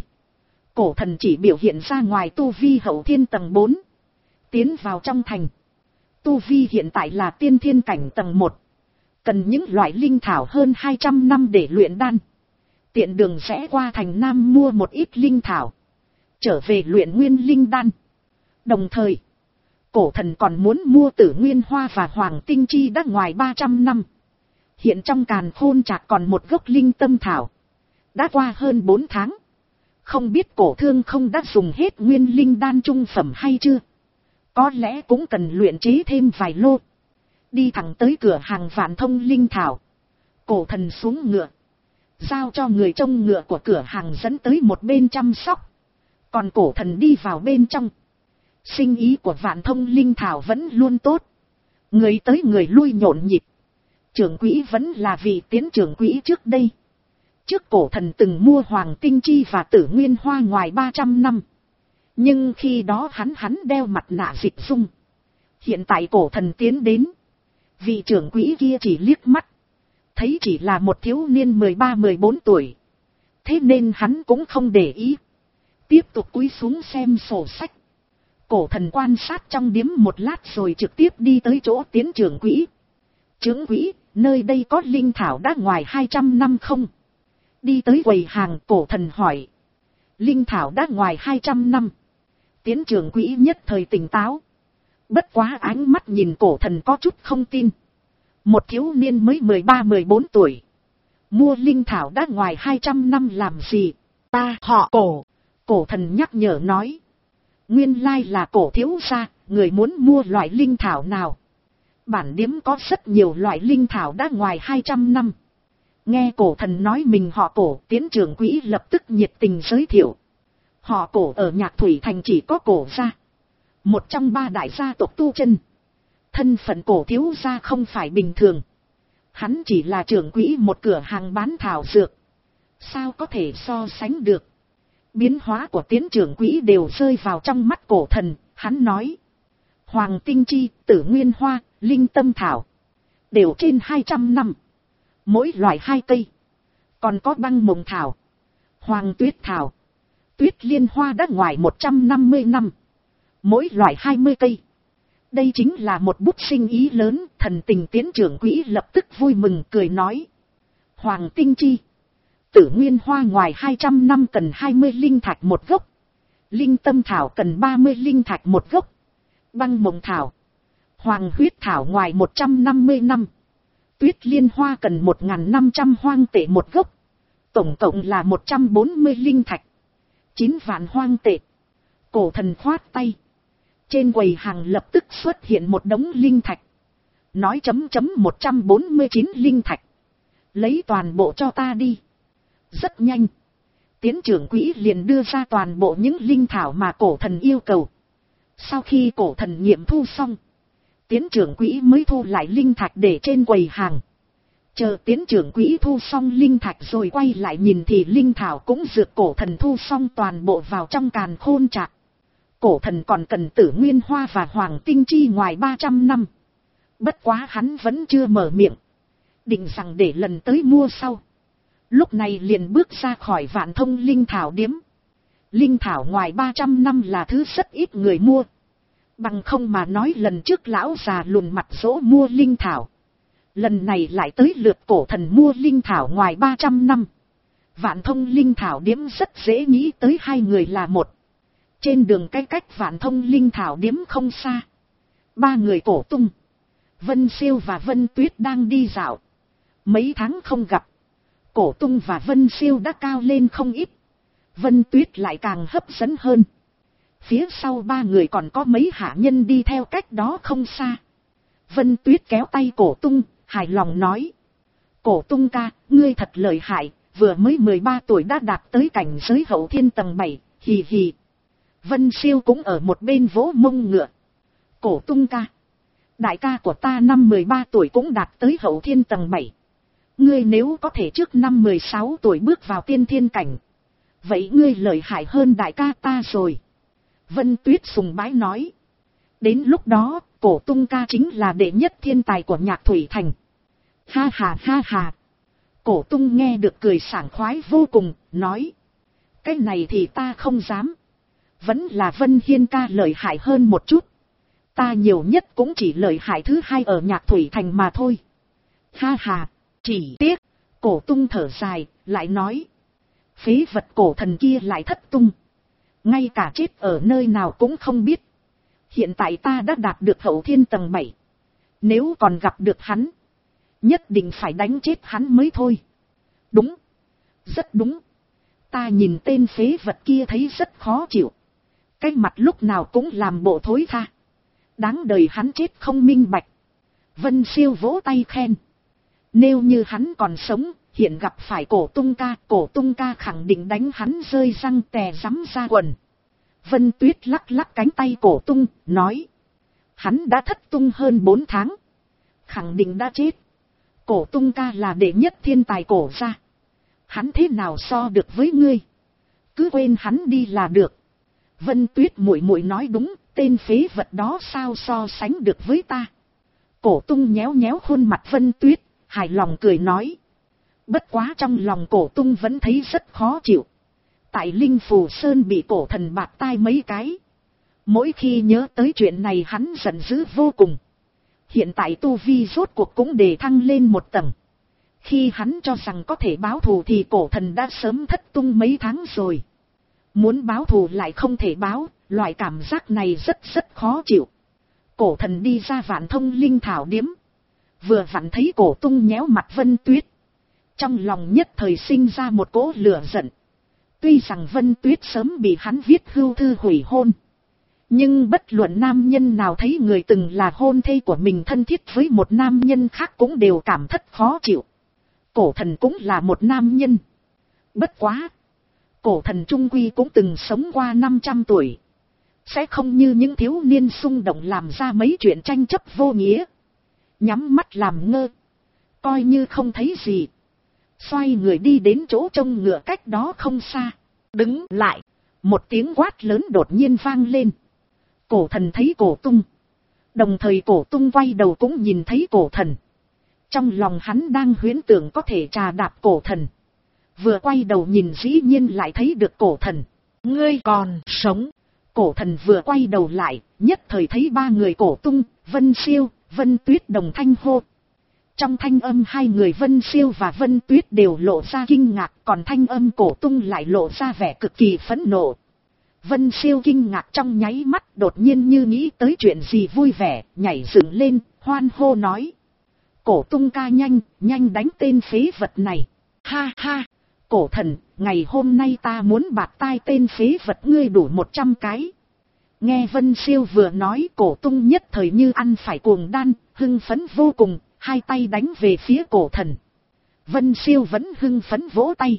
Cổ thần chỉ biểu hiện ra ngoài tu vi hậu thiên tầng bốn. Tiến vào trong thành. Tu vi hiện tại là tiên thiên cảnh tầng một. Cần những loại linh thảo hơn hai trăm năm để luyện đan. Tiện đường rẽ qua thành Nam mua một ít linh thảo. Trở về luyện nguyên linh đan. Đồng thời, cổ thần còn muốn mua Tử Nguyên Hoa và Hoàng Tinh Chi đã ngoài ba trăm năm. Hiện trong càn khôn trạc còn một gốc linh tâm thảo. Đã qua hơn bốn tháng. Không biết cổ thương không đã dùng hết nguyên linh đan trung phẩm hay chưa? Có lẽ cũng cần luyện chế thêm vài lô. Đi thẳng tới cửa hàng Vạn Thông Linh Thảo. Cổ thần xuống ngựa. Giao cho người trông ngựa của cửa hàng dẫn tới một bên chăm sóc. Còn cổ thần đi vào bên trong. Sinh ý của Vạn Thông Linh Thảo vẫn luôn tốt. Người tới người lui nhộn nhịp. Trưởng quỹ vẫn là vị tiến trưởng quỹ trước đây. Trước cổ thần từng mua Hoàng Tinh Chi và Tử Nguyên Hoa ngoài ba trăm năm. Nhưng khi đó hắn hắn đeo mặt nạ dịch dung. Hiện tại cổ thần tiến đến. Vị trưởng quỹ kia chỉ liếc mắt. Thấy chỉ là một thiếu niên mười ba mười bốn tuổi. Thế nên hắn cũng không để ý. Tiếp tục cúi xuống xem sổ sách. Cổ thần quan sát trong điếm một lát rồi trực tiếp đi tới chỗ tiến trưởng quỹ. Trưởng quỹ, nơi đây có linh thảo đã ngoài hai trăm năm không? Đi tới quầy hàng, cổ thần hỏi. Linh thảo đã ngoài hai trăm năm. Tiến trưởng quỹ nhất thời tỉnh táo. Bất quá ánh mắt nhìn cổ thần có chút không tin. Một thiếu niên mới mười ba mười bốn tuổi. Mua linh thảo đã ngoài hai trăm năm làm gì? Ta họ cổ. Cổ thần nhắc nhở nói. Nguyên lai là cổ thiếu gia, người muốn mua loại linh thảo nào? Bản điếm có rất nhiều loại linh thảo đã ngoài hai trăm năm. Nghe cổ thần nói mình họ cổ, tiến trưởng quỹ lập tức nhiệt tình giới thiệu. Họ cổ ở Nhạc Thủy Thành chỉ có cổ gia. Một trong ba đại gia tộc tu chân. Thân phận cổ thiếu gia không phải bình thường. Hắn chỉ là trưởng quỹ một cửa hàng bán thảo dược. Sao có thể so sánh được? Biến hóa của tiến trưởng quỹ đều rơi vào trong mắt cổ thần, hắn nói. Hoàng Tinh Chi, Tử Nguyên Hoa, Linh Tâm Thảo. Đều trên hai trăm năm. Mỗi loại hai cây. Còn có Băng Mộng Thảo, Hoàng Tuyết Thảo, Tuyết Liên Hoa đã ngoài một trăm năm mươi năm. Mỗi loại hai mươi cây. Đây chính là một bút sinh ý lớn. Thần tình tiến trưởng quỹ lập tức vui mừng cười nói. Hoàng Tinh Chi, Tử Nguyên Hoa ngoài hai trăm năm cần hai mươi linh thạch một gốc. Linh Tâm Thảo cần ba mươi linh thạch một gốc. Băng Mộng Thảo, Hoàng Huyết Thảo ngoài một trăm năm mươi năm. Tuyết Liên Hoa cần một nghìn năm trăm hoang tệ một gốc. Tổng cộng là một trăm bốn mươi linh thạch. chín vạn hoang tệ. Cổ thần khoát tay. Trên quầy hàng lập tức xuất hiện một đống linh thạch. Nói chấm chấm một trăm bốn mươi chín linh thạch. Lấy toàn bộ cho ta đi. Rất nhanh. Tiến trưởng quỹ liền đưa ra toàn bộ những linh thảo mà cổ thần yêu cầu. Sau khi cổ thần nghiệm thu xong. Tiến trưởng quỹ mới thu lại linh thạch để trên quầy hàng. Chờ tiến trưởng quỹ thu xong linh thạch rồi quay lại nhìn thì linh thảo cũng dược cổ thần thu xong toàn bộ vào trong càn khôn trạc. Cổ thần còn cần tử nguyên hoa và hoàng tinh chi ngoài ba trăm năm. Bất quá hắn vẫn chưa mở miệng. Định rằng để lần tới mua sau. Lúc này liền bước ra khỏi Vạn Thông linh thảo điếm. Linh thảo ngoài ba trăm năm là thứ rất ít người mua. Bằng không mà nói lần trước lão già lùn mặt dỗ mua linh thảo. Lần này lại tới lượt cổ thần mua linh thảo ngoài ba trăm năm. Vạn Thông linh thảo điếm rất dễ nghĩ tới hai người là một. Trên đường cái cách Vạn Thông linh thảo điếm không xa. Ba người Cổ Tung, Vân Siêu và Vân Tuyết đang đi dạo. Mấy tháng không gặp, Cổ Tung và Vân Siêu đã cao lên không ít. Vân Tuyết lại càng hấp dẫn hơn. Phía sau ba người còn có mấy hạ nhân đi theo cách đó không xa. Vân Tuyết kéo tay Cổ Tung, hài lòng nói. Cổ Tung ca, ngươi thật lợi hại, vừa mới mười ba tuổi đã đạt tới cảnh giới hậu thiên tầng bảy, hì hì. Vân Siêu cũng ở một bên vỗ mông ngựa. Cổ Tung ca, đại ca của ta năm mười ba tuổi cũng đạt tới hậu thiên tầng bảy. Ngươi nếu có thể trước năm mười sáu tuổi bước vào tiên thiên cảnh, vậy ngươi lợi hại hơn đại ca ta rồi. Vân Tuyết sùng bái nói. Đến lúc đó, Cổ Tung ca chính là đệ nhất thiên tài của Nhạc Thủy Thành. Ha ha ha ha. Cổ Tung nghe được cười sảng khoái vô cùng, nói. Cái này thì ta không dám. Vẫn là Vân Hiên ca lợi hại hơn một chút. Ta nhiều nhất cũng chỉ lợi hại thứ hai ở Nhạc Thủy Thành mà thôi. Ha ha, chỉ tiếc. Cổ Tung thở dài, lại nói. Phế vật cổ thần kia lại thất tung. Ngay cả chết ở nơi nào cũng không biết. Hiện tại ta đã đạt được hậu thiên tầng bảy. Nếu còn gặp được hắn, nhất định phải đánh chết hắn mới thôi. Đúng, rất đúng. Ta nhìn tên phế vật kia thấy rất khó chịu. Cái mặt lúc nào cũng làm bộ thối tha. Đáng đời hắn chết không minh bạch. Vân Siêu vỗ tay khen. Nếu như hắn còn sống, hiện gặp phải Cổ Tung ca, Cổ Tung ca khẳng định đánh hắn rơi răng tè rắm ra quần. Vân Tuyết lắc lắc cánh tay Cổ Tung, nói. Hắn đã thất tung hơn bốn tháng. Khẳng định đã chết. Cổ Tung ca là đệ nhất thiên tài cổ gia. Hắn thế nào so được với ngươi? Cứ quên hắn đi là được. Vân Tuyết muội muội nói đúng, tên phế vật đó sao so sánh được với ta. Cổ Tung nhéo nhéo khuôn mặt Vân Tuyết, hài lòng cười nói. Bất quá trong lòng Cổ Tung vẫn thấy rất khó chịu. Tại Linh Phù Sơn bị cổ thần bạt tai mấy cái. Mỗi khi nhớ tới chuyện này hắn giận dữ vô cùng. Hiện tại tu vi rốt cuộc cũng đề thăng lên một tầng. Khi hắn cho rằng có thể báo thù thì cổ thần đã sớm thất tung mấy tháng rồi. Muốn báo thù lại không thể báo, loại cảm giác này rất rất khó chịu. Cổ thần đi ra Vạn Thông linh thảo điếm. Vừa vặn thấy Cổ Tung nhéo mặt Vân Tuyết. Trong lòng nhất thời sinh ra một cỗ lửa giận. Tuy rằng Vân Tuyết sớm bị hắn viết hưu thư hủy hôn. Nhưng bất luận nam nhân nào thấy người từng là hôn thê của mình thân thiết với một nam nhân khác cũng đều cảm thất khó chịu. Cổ thần cũng là một nam nhân. Bất quá. Cổ thần trung quy cũng từng sống qua năm trăm tuổi. Sẽ không như những thiếu niên xung động làm ra mấy chuyện tranh chấp vô nghĩa. Nhắm mắt làm ngơ. Coi như không thấy gì. Xoay người đi đến chỗ trông ngựa cách đó không xa. Đứng lại. Một tiếng quát lớn đột nhiên vang lên. Cổ thần thấy Cổ Tung. Đồng thời Cổ Tung quay đầu cũng nhìn thấy cổ thần. Trong lòng hắn đang huyễn tưởng có thể trà đạp cổ thần. Vừa quay đầu nhìn dĩ nhiên lại thấy được cổ thần. Ngươi còn sống. Cổ thần vừa quay đầu lại, nhất thời thấy ba người Cổ Tung, Vân Siêu, Vân Tuyết đồng thanh hô. Trong thanh âm hai người Vân Siêu và Vân Tuyết đều lộ ra kinh ngạc, còn thanh âm Cổ Tung lại lộ ra vẻ cực kỳ phẫn nộ. Vân Siêu kinh ngạc trong nháy mắt, đột nhiên như nghĩ tới chuyện gì vui vẻ, nhảy dựng lên, hoan hô nói. Cổ Tung ca nhanh, nhanh đánh tên phế vật này. Ha ha, cổ thần, ngày hôm nay ta muốn bạt tai tên phế vật ngươi đủ một trăm cái. Nghe Vân Siêu vừa nói, Cổ Tung nhất thời như ăn phải cuồng đan, hưng phấn vô cùng, hai tay đánh về phía cổ thần. Vân Siêu vẫn hưng phấn vỗ tay.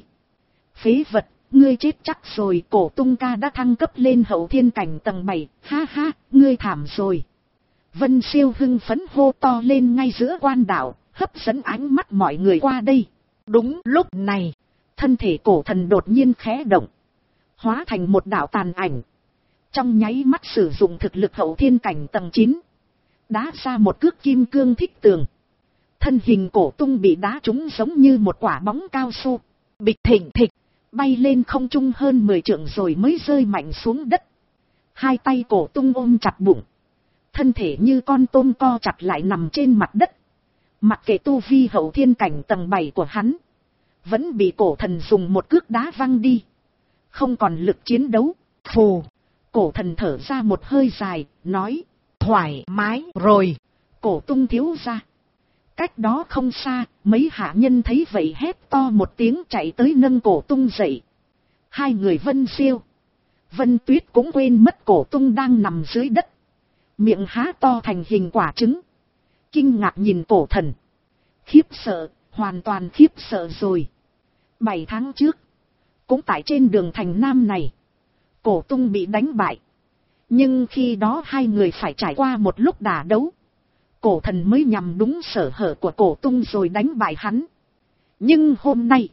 Phế vật, ngươi chết chắc rồi. Cổ Tung ca đã thăng cấp lên hậu thiên cảnh tầng bảy, ha ha, ngươi thảm rồi. Vân Siêu hưng phấn hô to lên ngay giữa quan đạo, hấp dẫn ánh mắt mọi người qua đây. Đúng lúc này, thân thể cổ thần đột nhiên khẽ động, hóa thành một đạo tàn ảnh. Trong nháy mắt sử dụng thực lực hậu thiên cảnh tầng chín, đá ra một cước kim cương thích tường. Thân hình cổ tung bị đá trúng giống như một quả bóng cao su, bịch thình thịch, bay lên không trung hơn mười trượng rồi mới rơi mạnh xuống đất. Hai tay cổ tung ôm chặt bụng, thân thể như con tôm co chặt lại nằm trên mặt đất. Mặc kệ tu vi hậu thiên cảnh tầng bảy của hắn, vẫn bị cổ thần dùng một cước đá văng đi, không còn lực chiến đấu. Phù, cổ thần thở ra một hơi dài, nói, thoải mái rồi. Cổ tung thiếu ra. Cách đó không xa, mấy hạ nhân thấy vậy hét to một tiếng chạy tới nâng cổ tung dậy. Hai người Vân Siêu, Vân Tuyết cũng quên mất cổ tung đang nằm dưới đất, miệng há to thành hình quả trứng, kinh ngạc nhìn cổ thần. Khiếp sợ, hoàn toàn khiếp sợ rồi. Bảy tháng trước, cũng tại trên đường thành Nam này, cổ tung bị đánh bại. Nhưng khi đó hai người phải trải qua một lúc đả đấu, cổ thần mới nhằm đúng sở hở của cổ tung rồi đánh bại hắn. Nhưng hôm nay,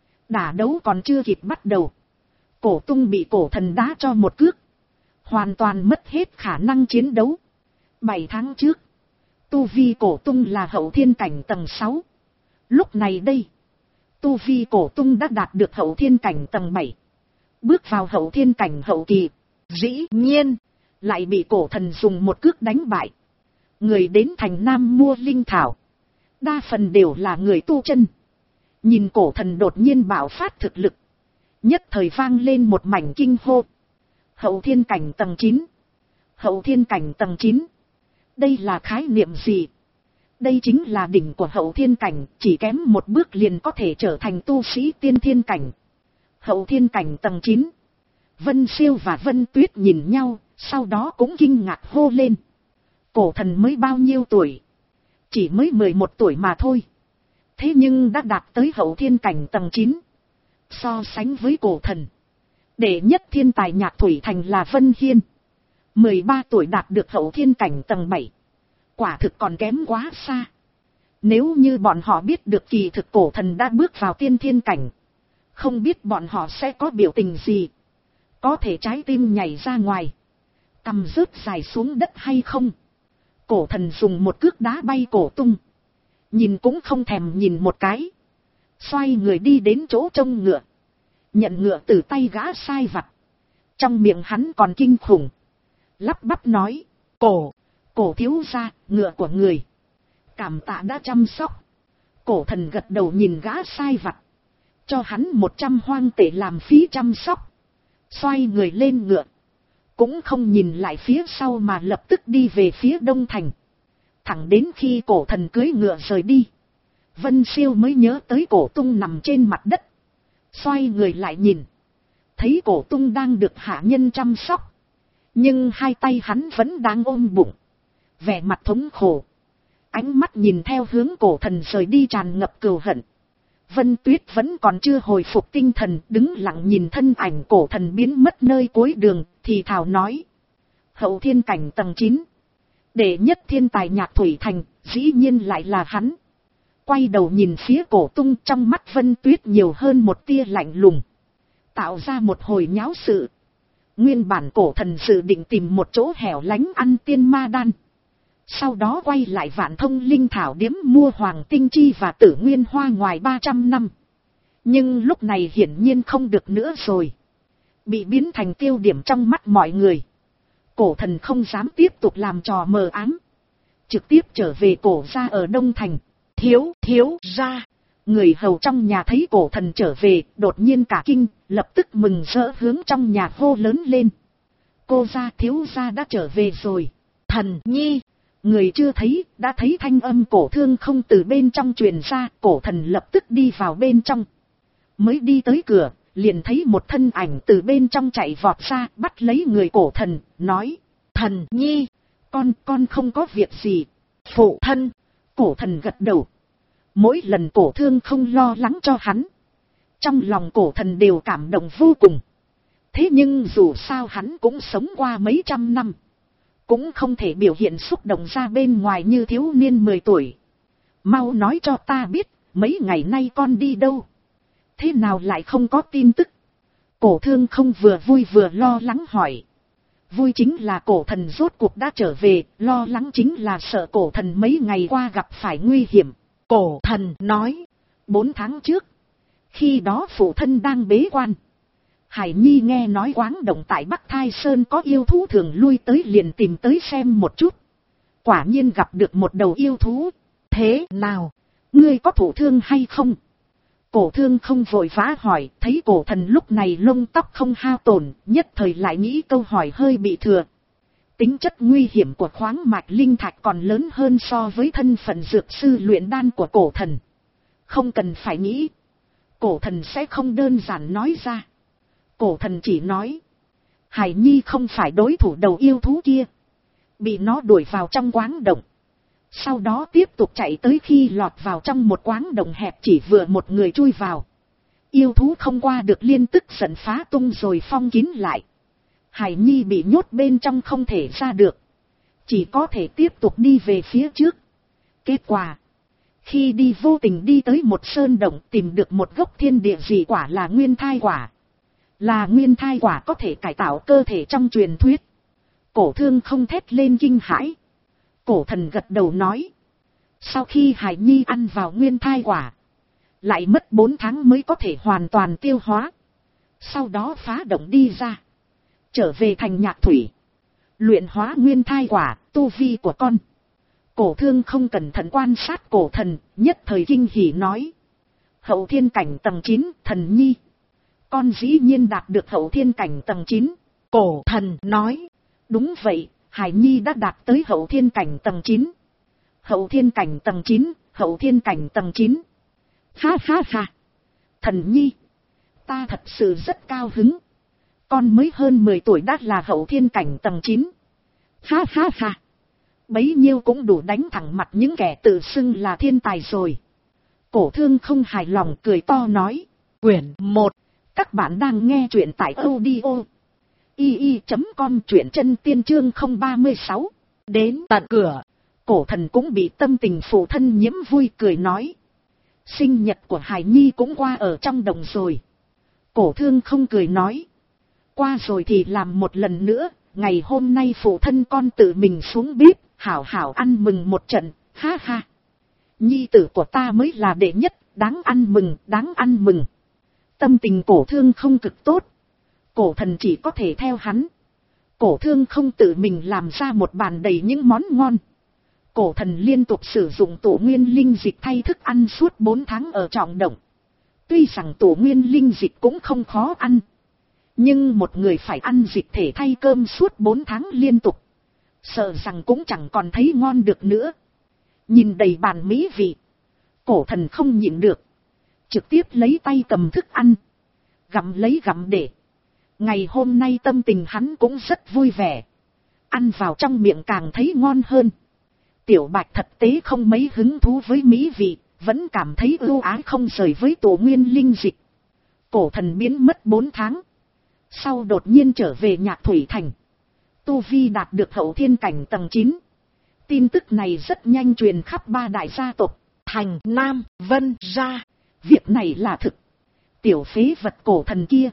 đả đấu còn chưa kịp bắt đầu, cổ tung bị cổ thần đá cho một cước, hoàn toàn mất hết khả năng chiến đấu. Bảy tháng trước, tu vi cổ tung là hậu thiên cảnh tầng sáu. Lúc này đây, tu vi cổ tung đã đạt được hậu thiên cảnh tầng bảy, bước vào hậu thiên cảnh hậu kỳ. Dĩ nhiên, lại bị cổ thần dùng một cước đánh bại. Người đến thành Nam mua linh thảo, đa phần đều là người tu chân. Nhìn cổ thần đột nhiên bạo phát thực lực, nhất thời vang lên một mảnh kinh hô. Hậu thiên cảnh tầng chín, hậu thiên cảnh tầng chín, đây là khái niệm gì? Đây chính là đỉnh của hậu thiên cảnh, chỉ kém một bước liền có thể trở thành tu sĩ tiên thiên cảnh. Hậu thiên cảnh tầng chín. Vân Siêu và Vân Tuyết nhìn nhau, sau đó cũng kinh ngạc hô lên. Cổ thần mới bao nhiêu tuổi? Chỉ mới mười một tuổi mà thôi. Thế nhưng đã đạt tới hậu thiên cảnh tầng chín. So sánh với cổ thần, đệ nhất thiên tài Nhạc Thủy Thành là Vân Hiên, mười ba tuổi đạt được hậu thiên cảnh tầng bảy. Quả thực còn kém quá xa. Nếu như bọn họ biết được kỳ thực cổ thần đã bước vào tiên thiên cảnh, không biết bọn họ sẽ có biểu tình gì. Có thể trái tim nhảy ra ngoài, cằm rớt dài xuống đất hay không. Cổ thần dùng một cước đá bay cổ tung, nhìn cũng không thèm nhìn một cái, xoay người đi đến chỗ trông ngựa, nhận ngựa từ tay gã sai vặt. Trong miệng hắn còn kinh khủng, lắp bắp nói, cổ, cổ thiếu gia, ngựa của người, cảm tạ đã chăm sóc. Cổ thần gật đầu nhìn gã sai vặt, cho hắn một trăm hoang tệ làm phí chăm sóc, xoay người lên ngựa, cũng không nhìn lại phía sau mà lập tức đi về phía đông thành. Thẳng đến khi cổ thần cưỡi ngựa rời đi, Vân Siêu mới nhớ tới cổ tung nằm trên mặt đất, xoay người lại nhìn, thấy cổ tung đang được hạ nhân chăm sóc, nhưng hai tay hắn vẫn đang ôm bụng, vẻ mặt thống khổ, ánh mắt nhìn theo hướng cổ thần rời đi tràn ngập cừu hận. Vân Tuyết vẫn còn chưa hồi phục tinh thần, đứng lặng nhìn thân ảnh cổ thần biến mất nơi cuối đường, thì thào nói, hậu thiên cảnh tầng chín, đệ nhất thiên tài Nhạc Thủy Thành, dĩ nhiên lại là hắn. Quay đầu nhìn phía cổ tung, trong mắt Vân Tuyết nhiều hơn một tia lạnh lùng, tạo ra một hồi nháo sự. Nguyên bản cổ thần dự định tìm một chỗ hẻo lánh ăn tiên ma đan, sau đó quay lại Vạn Thông Linh Thảo điếm mua Hoàng Tinh Chi và Tử Nguyên Hoa ngoài ba trăm năm. Nhưng lúc này hiển nhiên không được nữa rồi, bị biến thành tiêu điểm trong mắt mọi người. Cổ thần không dám tiếp tục làm trò mờ ám, trực tiếp trở về cổ gia ở Đông Thành. Thiếu, thiếu gia. Người hầu trong nhà thấy cổ thần trở về, đột nhiên cả kinh, lập tức mừng rỡ hướng trong nhà hô lớn lên. Cô gia, thiếu gia đã trở về rồi. Thần nhi. Người chưa thấy, đã thấy thanh âm cổ thương không từ bên trong truyền ra, cổ thần lập tức đi vào bên trong. Mới đi tới cửa, liền thấy một thân ảnh từ bên trong chạy vọt ra, bắt lấy người cổ thần, nói, thần nhi, con, con không có việc gì. Phụ thân. Cổ thần gật đầu. Mỗi lần cổ thương không lo lắng cho hắn, trong lòng cổ thần đều cảm động vô cùng. Thế nhưng dù sao hắn cũng sống qua mấy trăm năm, cũng không thể biểu hiện xúc động ra bên ngoài như thiếu niên mười tuổi. Mau nói cho ta biết, mấy ngày nay con đi đâu? Thế nào lại không có tin tức? Cổ Thương Không vừa vui vừa lo lắng hỏi. Vui chính là cổ thần rốt cuộc đã trở về, lo lắng chính là sợ cổ thần mấy ngày qua gặp phải nguy hiểm. Cổ thần nói, bốn tháng trước, khi đó phụ thân đang bế quan. Hải Nhi nghe nói Quáng Động tại Bắc Thai Sơn có yêu thú thường lui tới, liền tìm tới xem một chút. Quả nhiên gặp được một đầu yêu thú. Thế nào? Ngươi có thụ thương hay không? Cổ Thương Không vội vã hỏi, thấy cổ thần lúc này lông tóc không hao tổn, nhất thời lại nghĩ câu hỏi hơi bị thừa. Tính chất nguy hiểm của khoáng mạch linh thạch còn lớn hơn so với thân phận dược sư luyện đan của cổ thần. Không cần phải nghĩ. Cổ thần sẽ không đơn giản nói ra. Cổ thần chỉ nói, Hải Nhi không phải đối thủ đầu yêu thú kia. Bị nó đuổi vào trong Quáng Động. Sau đó tiếp tục chạy tới khi lọt vào trong một quáng động hẹp, chỉ vừa một người chui vào. Yêu thú không qua được liên tức giận phá tung rồi phong kín lại. Hải Nhi bị nhốt bên trong không thể ra được. Chỉ có thể tiếp tục đi về phía trước. Kết quả, khi đi vô tình đi tới một sơn động, tìm được một gốc thiên địa dị quả là nguyên thai quả. Là nguyên thai quả có thể cải tạo cơ thể trong truyền thuyết. Cổ Thương Không thét lên kinh hãi. Cổ thần gật đầu nói. Sau khi Hải Nhi ăn vào nguyên thai quả, lại mất bốn tháng mới có thể hoàn toàn tiêu hóa. Sau đó phá động đi ra, trở về thành Nhạc Thủy, luyện hóa nguyên thai quả, tu vi của con. Cổ Thương không cẩn thận quan sát cổ thần, nhất thời kinh hỉ nói. Hậu thiên cảnh tầng chín, thần nhi. Con dĩ nhiên đạt được hậu thiên cảnh tầng chín. Cổ thần nói. Đúng vậy. Hải Nhi đã đạt tới hậu thiên cảnh tầng chín. Hậu thiên cảnh tầng chín, hậu thiên cảnh tầng chín. Ha ha ha. Thần Nhi, ta thật sự rất cao hứng. Con mới hơn mười tuổi đã là hậu thiên cảnh tầng chín. Ha ha ha. Bấy nhiêu cũng đủ đánh thẳng mặt những kẻ tự xưng là thiên tài rồi. Cổ Thương không hài lòng cười to nói. Quyển một. Các bạn đang nghe truyện tại audio i i chấm com, truyện chân tiên chương không ba sáu. Đến tận cửa, cổ thần cũng bị tâm tình phụ thân nhiễm vui, cười nói. Sinh nhật của Hải Nhi cũng qua ở trong đồng rồi. Cổ Thương không cười nói. Qua rồi thì làm một lần nữa, ngày hôm nay phụ thân con tự mình xuống bếp, hảo hảo ăn mừng một trận, ha ha. Nhi tử của ta mới là đệ nhất, đáng ăn mừng, đáng ăn mừng. Tâm tình Cổ Thương không cực tốt. Cổ thần chỉ có thể theo hắn. Cổ Thương không tự mình làm ra một bàn đầy những món ngon. Cổ thần liên tục sử dụng tổ nguyên linh dịch thay thức ăn suốt bốn tháng ở Trọng Động. Tuy rằng tổ nguyên linh dịch cũng không khó ăn, nhưng một người phải ăn dịch thể thay cơm suốt bốn tháng liên tục, sợ rằng cũng chẳng còn thấy ngon được nữa. Nhìn đầy bàn mỹ vị, cổ thần không nhịn được, trực tiếp lấy tay cầm thức ăn, gặm lấy gặm để. Ngày hôm nay tâm tình hắn cũng rất vui vẻ. Ăn vào trong miệng càng thấy ngon hơn. Tiểu Bạch thật tế không mấy hứng thú với mỹ vị, vẫn cảm thấy ưu ái không rời với tổ nguyên linh dịch. Cổ thần biến mất bốn tháng. Sau đột nhiên trở về Nhạc Thủy Thành. Tu vi đạt được hậu thiên cảnh tầng chín. Tin tức này rất nhanh truyền khắp ba đại gia tộc, Thành, Nam, Vân, gia. Việc này là thực. Tiểu phế vật cổ thần kia,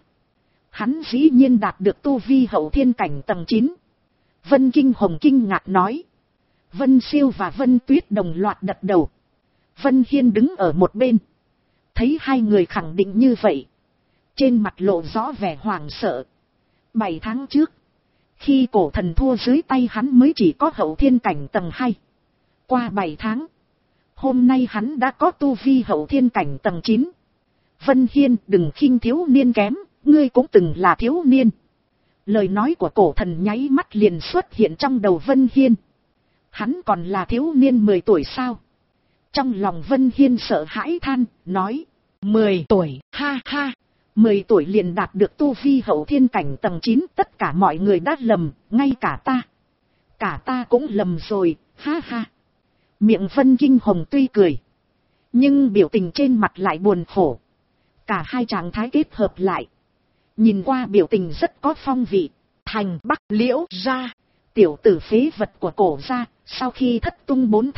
hắn dĩ nhiên đạt được tu vi hậu thiên cảnh tầng chín. Vân Kinh Hồng kinh ngạc nói. Vân Siêu và Vân Tuyết đồng loạt đặt đầu. Vân Hiên đứng ở một bên, thấy hai người khẳng định như vậy, trên mặt lộ rõ vẻ hoảng sợ. Bảy tháng trước, khi cổ thần thua dưới tay hắn mới chỉ có hậu thiên cảnh tầng hai. Qua bảy tháng, hôm nay hắn đã có tu vi hậu thiên cảnh tầng chín. Vân Hiên, đừng khinh thiếu niên kém, ngươi cũng từng là thiếu niên. Lời nói của cổ thần nháy mắt liền xuất hiện trong đầu Vân Hiên. Hắn còn là thiếu niên mười tuổi sao? Trong lòng Vân Hiên sợ hãi than, nói. mười tuổi, ha ha. mười tuổi liền đạt được tu vi hậu thiên cảnh tầng chín, tất cả mọi người đã lầm, ngay cả ta. Cả ta cũng lầm rồi, ha ha. Miệng Vân Kinh Hồng tuy cười, nhưng biểu tình trên mặt lại buồn khổ. Cả hai trạng thái kết hợp lại, nhìn qua biểu tình rất có phong vị. Thành Bắc Liễu gia, tiểu tử phế vật của cổ gia, sau khi thất tung bốn tháng,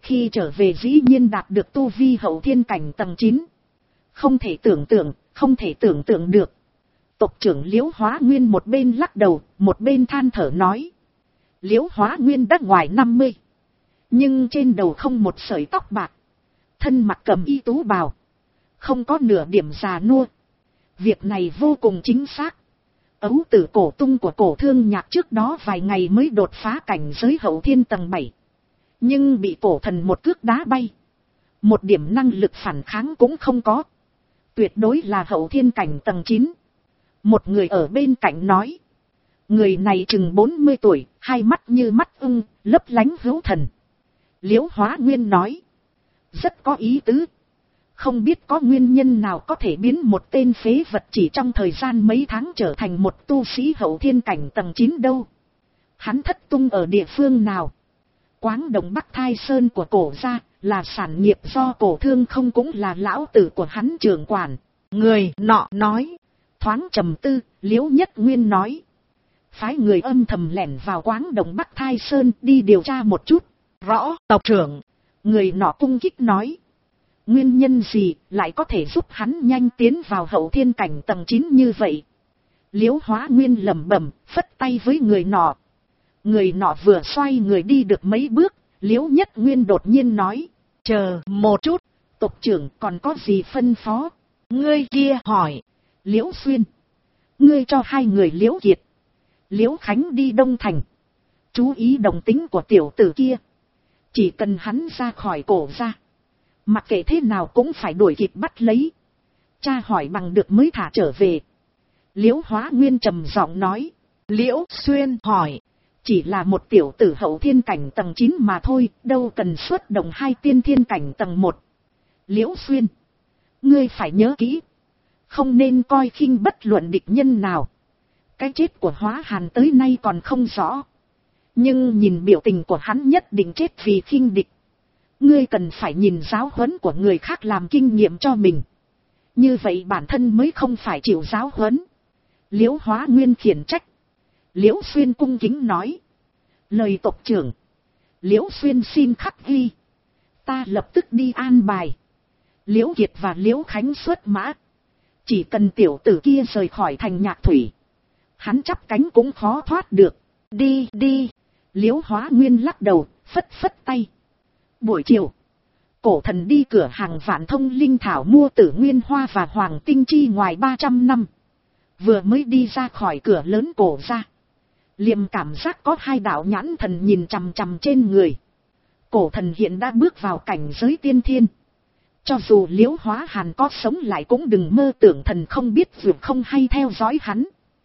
Khi trở về dĩ nhiên đạt được tu vi hậu thiên cảnh tầng chín. Không thể tưởng tượng, không thể tưởng tượng được. Tộc trưởng Liễu Hóa Nguyên một bên lắc đầu, một bên than thở nói. Liễu Hóa Nguyên đã ngoài năm mươi. Nhưng trên đầu không một sợi tóc bạc. Thân mặc cẩm y tú bào. Không có nửa điểm già nua. Việc này vô cùng chính xác. Ấu tử cổ tung của cổ thương nhạc trước đó vài ngày mới đột phá cảnh giới hậu thiên tầng bảy. Nhưng bị cổ thần một cước đá bay. Một điểm năng lực phản kháng cũng không có. Tuyệt đối là hậu thiên cảnh tầng chín. Một người ở bên cạnh nói. Người này chừng bốn mươi tuổi, hai mắt như mắt ưng, lấp lánh hữu thần. Liễu Hóa Nguyên nói. Rất có ý tứ. Không biết có nguyên nhân nào có thể biến một tên phế vật chỉ trong thời gian mấy tháng trở thành một tu sĩ hậu thiên cảnh tầng chín đâu. Hắn thất tung ở địa phương nào? Quáng Đồng Bắc Thai Sơn của cổ gia là sản nghiệp do cổ thương không, cũng là lão tử của hắn trưởng quản. Người nọ nói. Thoáng trầm tư, Liễu Nhất Nguyên nói. Phái người âm thầm lẻn vào Quáng Đồng Bắc Thai Sơn đi điều tra một chút. Rõ, tộc trưởng. Người nọ cung kích nói. Nguyên nhân gì lại có thể giúp hắn nhanh tiến vào hậu thiên cảnh tầng chín như vậy? Liễu Hóa Nguyên lẩm bẩm, phất tay với người nọ. Người nọ vừa xoay người đi được mấy bước, Liễu Nhất Nguyên đột nhiên nói. Chờ một chút, tộc trưởng còn có gì phân phó? Ngươi kia hỏi. Liễu Xuyên. Ngươi cho hai người Liễu Kiệt, Liễu Khánh đi Đông Thành. Chú ý đồng tính của tiểu tử kia. Chỉ cần hắn ra khỏi cổ ra, mặc kệ thế nào cũng phải đuổi kịp bắt lấy. Cha hỏi bằng được mới thả trở về. Liễu Hóa Nguyên trầm giọng nói. Liễu Xuyên hỏi. Chỉ là một tiểu tử hậu thiên cảnh tầng chín mà thôi, đâu cần xuất động hai tiên thiên cảnh tầng một. Liễu Xuyên. Ngươi phải nhớ kỹ. Không nên coi khinh bất luận địch nhân nào. Cái chết của Hóa Hàn tới nay còn không rõ. Nhưng nhìn biểu tình của hắn nhất định chết vì khinh địch. Ngươi cần phải nhìn giáo huấn của người khác làm kinh nghiệm cho mình. Như vậy bản thân mới không phải chịu giáo huấn. Liễu Hóa Nguyên khiển trách. Liễu Xuyên cung kính nói. Lời tộc trưởng. Liễu Xuyên xin khắc ghi. Ta lập tức đi an bài. Liễu Kiệt và Liễu Khánh xuất mã. Chỉ cần tiểu tử kia rời khỏi thành Nhạc Thủy, hắn chắp cánh cũng khó thoát được. Đi đi. Liễu Hóa Nguyên lắc đầu, phất phất tay. Buổi chiều, cổ thần đi cửa hàng Vạn Thông Linh Thảo mua Tử Nguyên Hoa và Hoàng Tinh Chi ngoài ba trăm năm. Vừa mới đi ra khỏi cửa lớn cổ ra, liền cảm giác có hai đạo nhãn thần nhìn chằm chằm trên người. Cổ thần hiện đã bước vào cảnh giới tiên thiên. Cho dù Liễu Hóa Hàn có sống lại cũng đừng mơ tưởng thần không biết vượt không hay theo dõi hắn.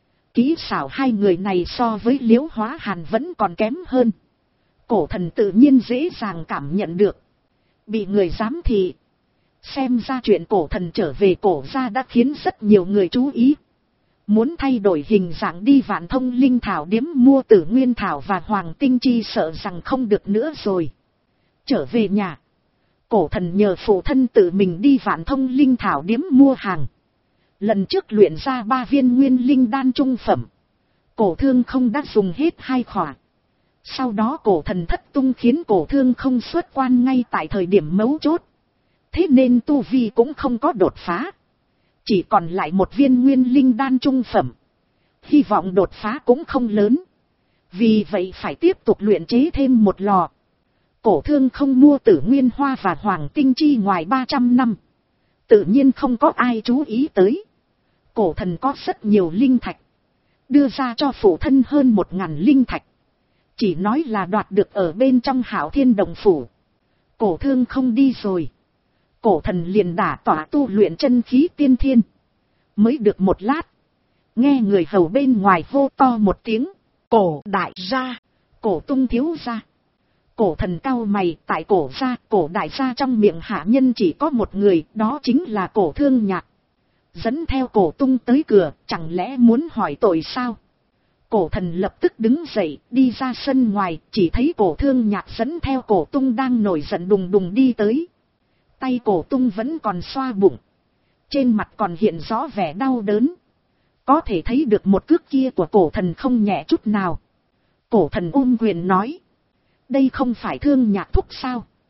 Kỹ xảo hai người này so với Liễu Hóa Hàn vẫn còn kém hơn. Cổ thần tự nhiên dễ dàng cảm nhận được. Bị người giám thị. Xem ra chuyện cổ thần trở về cổ gia đã khiến rất nhiều người chú ý. Muốn thay đổi hình dạng đi Vạn Thông Linh Thảo điếm mua Tử Nguyên Thảo và Hoàng Tinh Chi sợ rằng không được nữa rồi. Trở về nhà, cổ thần nhờ phụ thân tự mình đi Vạn Thông Linh Thảo điếm mua hàng. Lần trước luyện ra ba viên nguyên linh đan trung phẩm, cổ thương không đã dùng hết hai khỏa. Sau đó cổ thần thất tung khiến cổ thương không xuất quan ngay tại thời điểm mấu chốt. Thế nên tu vi cũng không có đột phá. Chỉ còn lại một viên nguyên linh đan trung phẩm. Hy vọng đột phá cũng không lớn. Vì vậy phải tiếp tục luyện chế thêm một lò. Cổ thương không mua Tử Nguyên Hoa và Hoàng Tinh Chi ngoài ba trăm năm. Tự nhiên không có ai chú ý tới. Cổ thần có rất nhiều linh thạch. Đưa ra cho phụ thân hơn một ngàn linh thạch. Chỉ nói là đoạt được ở bên trong Hạo Thiên Đồng Phủ. Cổ thương không đi rồi. Cổ thần liền đả tỏa tu luyện chân khí tiên thiên. Mới được một lát, nghe người hầu bên ngoài hô to một tiếng. Cổ đại gia, cổ tung thiếu gia. Cổ thần cau mày, tại cổ gia, cổ đại gia trong miệng hạ nhân chỉ có một người, đó chính là Cổ Thương Nhạc. Dẫn theo cổ tung tới cửa, chẳng lẽ muốn hỏi tội sao? Cổ thần lập tức đứng dậy, đi ra sân ngoài, chỉ thấy Cổ Thương Nhạc dẫn theo cổ tung đang nổi giận đùng đùng đi tới. Tay cổ tung vẫn còn xoa bụng. Trên mặt còn hiện rõ vẻ đau đớn. Có thể thấy được một cước kia của cổ thần không nhẹ chút nào. Cổ thần ôm quyền nói. Đây không phải Thương Nhạc thúc sao?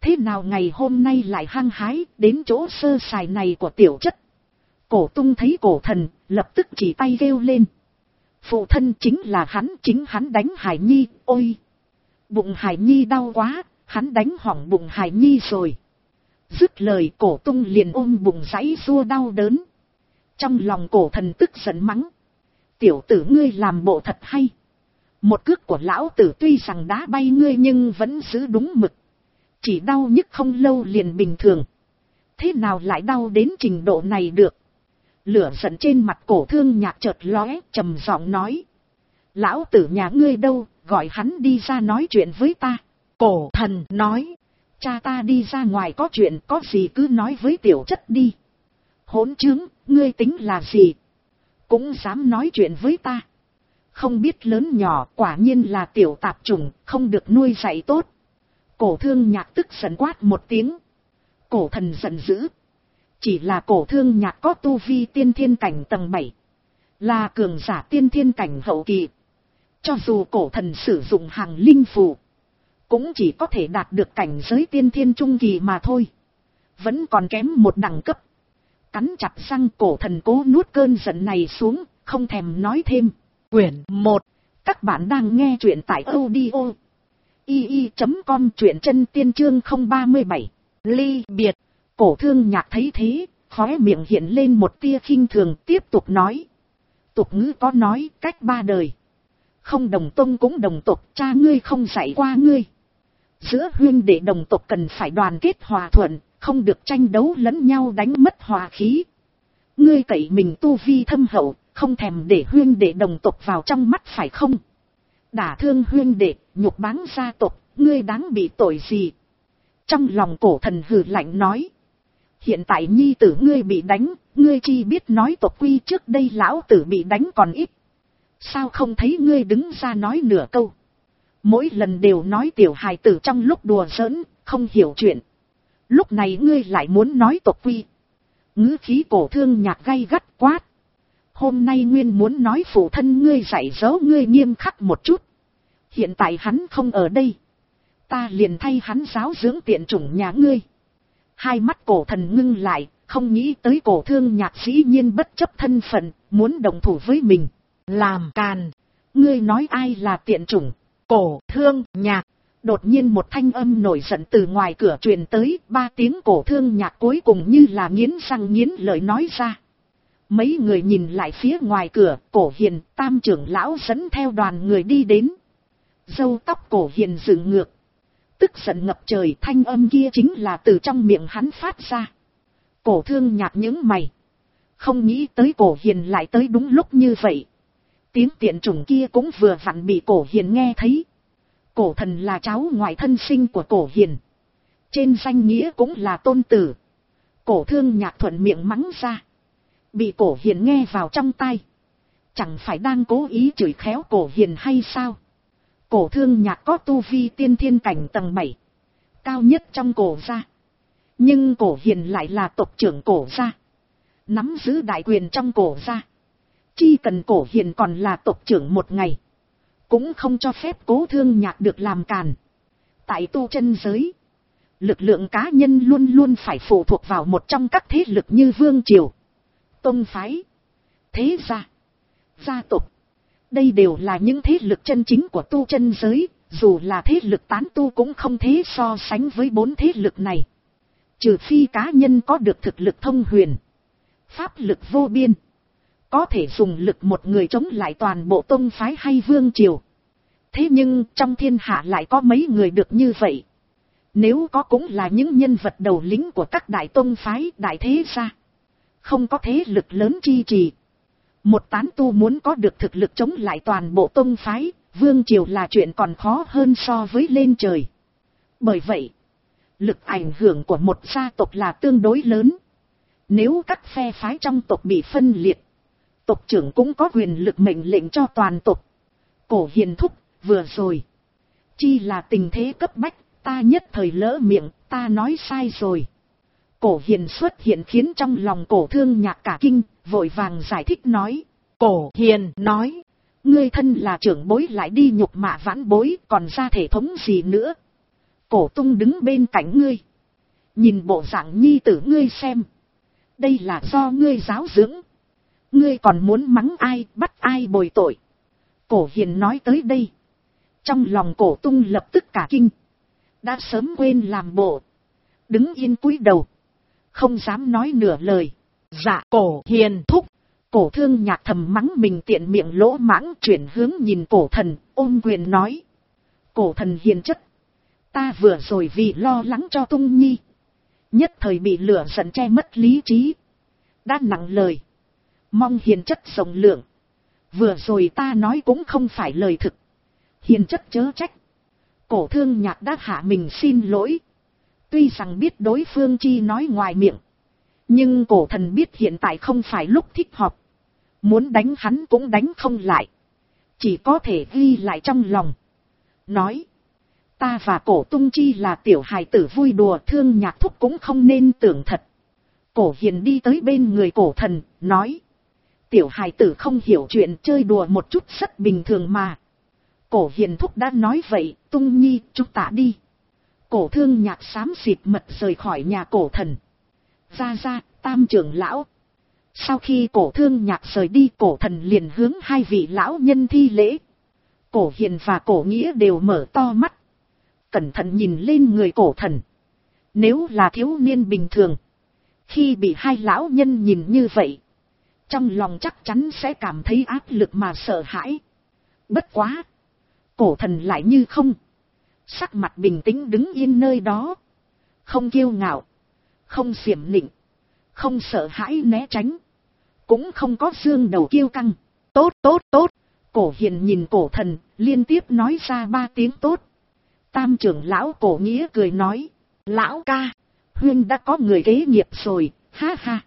Thế nào ngày hôm nay lại hăng hái đến chỗ sơ sài này của tiểu chất. Cổ tung thấy cổ thần, lập tức chỉ tay kêu lên. Phụ thân chính là hắn, chính hắn đánh Hải Nhi, ôi! Bụng Hải Nhi đau quá, hắn đánh hỏng bụng Hải Nhi rồi. Dứt lời cổ tung liền ôm bụng giãy giụa đau đớn. Trong lòng cổ thần tức giận mắng. Tiểu tử ngươi làm bộ thật hay. Một cước của lão tử tuy rằng đá bay ngươi nhưng vẫn giữ đúng mực. Chỉ đau nhức không lâu liền bình thường. Thế nào lại đau đến trình độ này được? Lửa giận trên mặt cổ thương nhạc chợt lóe, trầm giọng nói. Lão tử nhà ngươi đâu, gọi hắn đi ra nói chuyện với ta. Cổ thần nói. Cha ta đi ra ngoài có chuyện, có gì cứ nói với tiểu chất đi. Hỗn trướng, ngươi tính là gì? Cũng dám nói chuyện với ta. Không biết lớn nhỏ, quả nhiên là tiểu tạp chủng, không được nuôi dạy tốt. Cổ thương nhạc tức giận quát một tiếng. Cổ thần giận dữ. Chỉ là cổ thương nhạc có tu vi tiên thiên cảnh tầng bảy. Là cường giả tiên thiên cảnh hậu kỳ. Cho dù cổ thần sử dụng hàng linh phù, cũng chỉ có thể đạt được cảnh giới tiên thiên trung kỳ mà thôi. Vẫn còn kém một đẳng cấp. Cắn chặt răng cổ thần cố nuốt cơn giận này xuống, không thèm nói thêm. Quyển một. Các bạn đang nghe truyện tại audio i i chấm com, truyện chân tiên chương không ba mươi bảy. Ly biệt. Cổ thương nhạc thấy thế, khóe miệng hiện lên một tia khinh thường, tiếp tục nói. Tục ngữ có nói, cách ba đời. Không đồng tông cũng đồng tộc, cha ngươi không dạy qua ngươi. Giữa huynh đệ đồng tộc cần phải đoàn kết hòa thuận, không được tranh đấu lẫn nhau đánh mất hòa khí. Ngươi cậy mình tu vi thâm hậu, không thèm để huynh đệ đồng tộc vào trong mắt phải không? Đả thương huynh đệ, nhục báng gia tộc, ngươi đáng bị tội gì? Trong lòng cổ thần hừ lạnh nói. Hiện tại nhi tử ngươi bị đánh, ngươi chi biết nói tộc quy, trước đây lão tử bị đánh còn ít. Sao không thấy ngươi đứng ra nói nửa câu? Mỗi lần đều nói tiểu hài tử trong lúc đùa giỡn, không hiểu chuyện. Lúc này ngươi lại muốn nói tộc quy. Ngữ khí cổ thương nhạc gay gắt quát. Hôm nay nguyên muốn nói phụ thân ngươi dạy dỗ ngươi nghiêm khắc một chút. Hiện tại hắn không ở đây. Ta liền thay hắn giáo dưỡng tiện chủng nhà ngươi. Hai mắt cổ thần ngưng lại, không nghĩ tới cổ thương nhạc dĩ nhiên bất chấp thân phận, muốn đồng thủ với mình. Làm càn. Ngươi nói ai là tiện chủng? Cổ thương nhạc. Đột nhiên một thanh âm nổi giận từ ngoài cửa truyền tới, ba tiếng cổ thương nhạc cuối cùng như là nghiến răng nghiến lợi nói ra. Mấy người nhìn lại phía ngoài cửa, cổ hiền, tam trưởng lão dẫn theo đoàn người đi đến. Râu tóc cổ hiền dựng ngược. Tức giận ngập trời, thanh âm kia chính là từ trong miệng hắn phát ra. Cổ thương nhạc những mày. Không nghĩ tới cổ hiền lại tới đúng lúc như vậy. Tiếng tiện chủng kia cũng vừa vặn bị cổ hiền nghe thấy. Cổ thần là cháu ngoại thân sinh của cổ hiền. Trên danh nghĩa cũng là tôn tử. Cổ thương nhạc thuận miệng mắng ra. Bị cổ hiền nghe vào trong tai. Chẳng phải đang cố ý chửi khéo cổ hiền hay sao? Cổ thương nhạc có tu vi tiên thiên cảnh tầng bảy. Cao nhất trong cổ gia. Nhưng cổ hiền lại là tộc trưởng cổ gia. Nắm giữ đại quyền trong cổ gia. Chỉ cần cổ hiền còn là tộc trưởng một ngày. Cũng không cho phép cố thương nhạc được làm càn. Tại tu chân giới. Lực lượng cá nhân luôn luôn phải phụ thuộc vào một trong các thế lực như vương triều, tông phái, thế gia, gia tộc. Đây đều là những thế lực chân chính của tu chân giới, dù là thế lực tán tu cũng không thể so sánh với bốn thế lực này. Trừ phi cá nhân có được thực lực thông huyền, pháp lực vô biên, có thể dùng lực một người chống lại toàn bộ tông phái hay vương triều. Thế nhưng trong thiên hạ lại có mấy người được như vậy? Nếu có cũng là những nhân vật đầu lĩnh của các đại tông phái, đại thế gia. Không có thế lực lớn chi trì. Một tán tu muốn có được thực lực chống lại toàn bộ tông phái, vương triều là chuyện còn khó hơn so với lên trời. Bởi vậy, lực ảnh hưởng của một gia tộc là tương đối lớn. Nếu các phe phái trong tộc bị phân liệt, tộc trưởng cũng có quyền lực mệnh lệnh cho toàn tộc. Cổ hiền thúc, vừa rồi. Chi là tình thế cấp bách, ta nhất thời lỡ miệng, ta nói sai rồi. Cổ hiền xuất hiện khiến trong lòng cổ thương nhạc cả kinh, vội vàng giải thích nói. Cổ hiền nói, ngươi thân là trưởng bối lại đi nhục mạ vãn bối, còn ra thể thống gì nữa. Cổ tung đứng bên cạnh ngươi. Nhìn bộ dạng nhi tử ngươi xem. Đây là do ngươi giáo dưỡng. Ngươi còn muốn mắng ai, bắt ai bồi tội. Cổ hiền nói tới đây. Trong lòng cổ tung lập tức cả kinh. Đã sớm quên làm bộ. Đứng yên cúi đầu. Không dám nói nửa lời. Dạ cổ hiền thúc. Cổ thương nhạc thầm mắng mình tiện miệng lỗ mãng, chuyển hướng nhìn cổ thần, ôm quyền nói. Cổ thần hiền chất. Ta vừa rồi vì lo lắng cho tung nhi. Nhất thời bị lửa giận che mất lý trí. Đã nặng lời. Mong hiền chất rộng lượng. Vừa rồi ta nói cũng không phải lời thực. Hiền chất chớ trách. Cổ thương nhạc đã hạ mình xin lỗi. Tuy rằng biết đối phương chi nói ngoài miệng. Nhưng cổ thần biết hiện tại không phải lúc thích họp. Muốn đánh hắn cũng đánh không lại. Chỉ có thể ghi lại trong lòng. Nói. Ta và cổ tung chi là tiểu hài tử vui đùa, thương nhạc thúc cũng không nên tưởng thật. Cổ hiền đi tới bên người cổ thần, nói. Tiểu hài tử không hiểu chuyện, chơi đùa một chút rất bình thường mà. Cổ hiền thúc đã nói vậy, tung nhi, chúng ta đi. Cổ thương nhạc xám xịt mật rời khỏi nhà cổ thần. Ra ra, tam trưởng lão. Sau khi cổ thương nhạc rời đi, cổ thần liền hướng hai vị lão nhân thi lễ. Cổ hiền và cổ nghĩa đều mở to mắt. Cẩn thận nhìn lên người cổ thần. Nếu là thiếu niên bình thường. Khi bị hai lão nhân nhìn như vậy. Trong lòng chắc chắn sẽ cảm thấy áp lực mà sợ hãi. Bất quá. Cổ thần lại như không. Sắc mặt bình tĩnh đứng yên nơi đó. Không kiêu ngạo. Không xiểm nịnh. Không sợ hãi né tránh. Cũng không có dương đầu kiêu căng. Tốt tốt tốt. Cổ hiền nhìn cổ thần. Liên tiếp nói ra ba tiếng tốt. Tam trưởng lão cổ nghĩa cười nói. Lão ca. Huyên đã có người kế nghiệp rồi. Ha ha.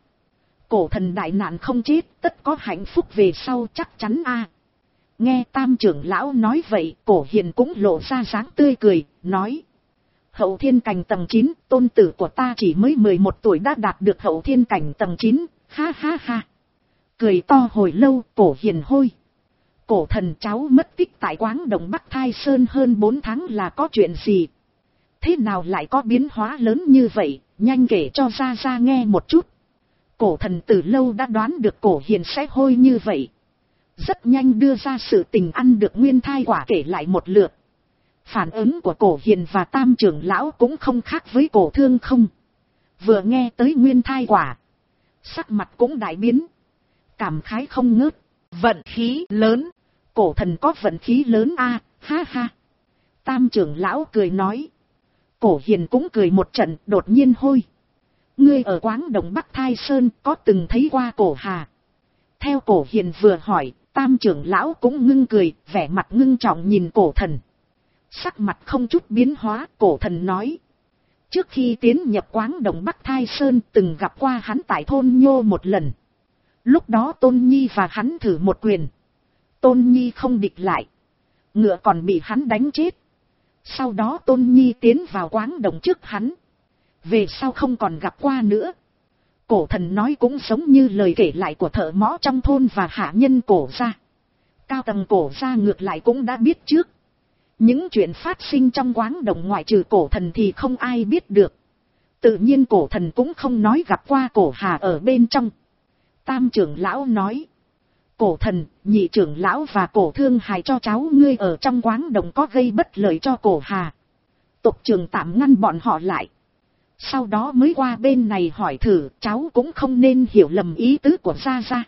Cổ thần đại nạn không chết. Tất có hạnh phúc về sau chắc chắn a. Nghe tam trưởng lão nói vậy. Cổ hiền cũng lộ ra dáng tươi cười. Nói. Hậu thiên cảnh tầng chín. Tôn tử của ta chỉ mới mười một tuổi đã đạt được hậu thiên cảnh tầng chín. Ha ha ha. Cười to hồi lâu. Cổ hiền hôi. Cổ thần cháu mất tích tại Quáng Đồng Bắc Thai Sơn hơn bốn tháng là có chuyện gì? Thế nào lại có biến hóa lớn như vậy? Nhanh kể cho ra ra nghe một chút. Cổ thần từ lâu đã đoán được cổ hiền sẽ hôi như vậy. Rất nhanh đưa ra sự tình ăn được nguyên thai quả kể lại một lượt. Phản ứng của cổ hiền và tam trưởng lão cũng không khác với cổ thương không. Vừa nghe tới nguyên thai quả. Sắc mặt cũng đại biến. Cảm khái không ngớt. Vận khí lớn. Cổ thần có vận khí lớn a, à, ha ha. Tam trưởng lão cười nói. Cổ hiền cũng cười một trận, đột nhiên hôi. Ngươi ở Quáng Đồng Bắc Thai Sơn có từng thấy qua cổ hà? Theo cổ hiền vừa hỏi, tam trưởng lão cũng ngưng cười, vẻ mặt ngưng trọng nhìn cổ thần. Sắc mặt không chút biến hóa, cổ thần nói. Trước khi tiến nhập Quáng Đồng Bắc Thai Sơn từng gặp qua hắn tại thôn Nhô một lần. Lúc đó Tôn Nhi và hắn thử một quyền. Tôn Nhi không địch lại. Ngựa còn bị hắn đánh chết. Sau đó Tôn Nhi tiến vào Quáng Đồng trước hắn. Về sau không còn gặp qua nữa. Cổ thần nói cũng giống như lời kể lại của thợ mõ trong thôn và hạ nhân cổ gia. Cao tầng cổ gia ngược lại cũng đã biết trước. Những chuyện phát sinh trong Quáng Đồng ngoại trừ cổ thần thì không ai biết được. Tự nhiên cổ thần cũng không nói gặp qua cổ hà ở bên trong. Tam trưởng lão nói. Cổ thần, nhị trưởng lão và cổ thương hài cho cháu ngươi ở trong Quáng Đồng có gây bất lợi cho cổ hà. Tộc trưởng tạm ngăn bọn họ lại. Sau đó mới qua bên này hỏi thử, cháu cũng không nên hiểu lầm ý tứ của gia gia.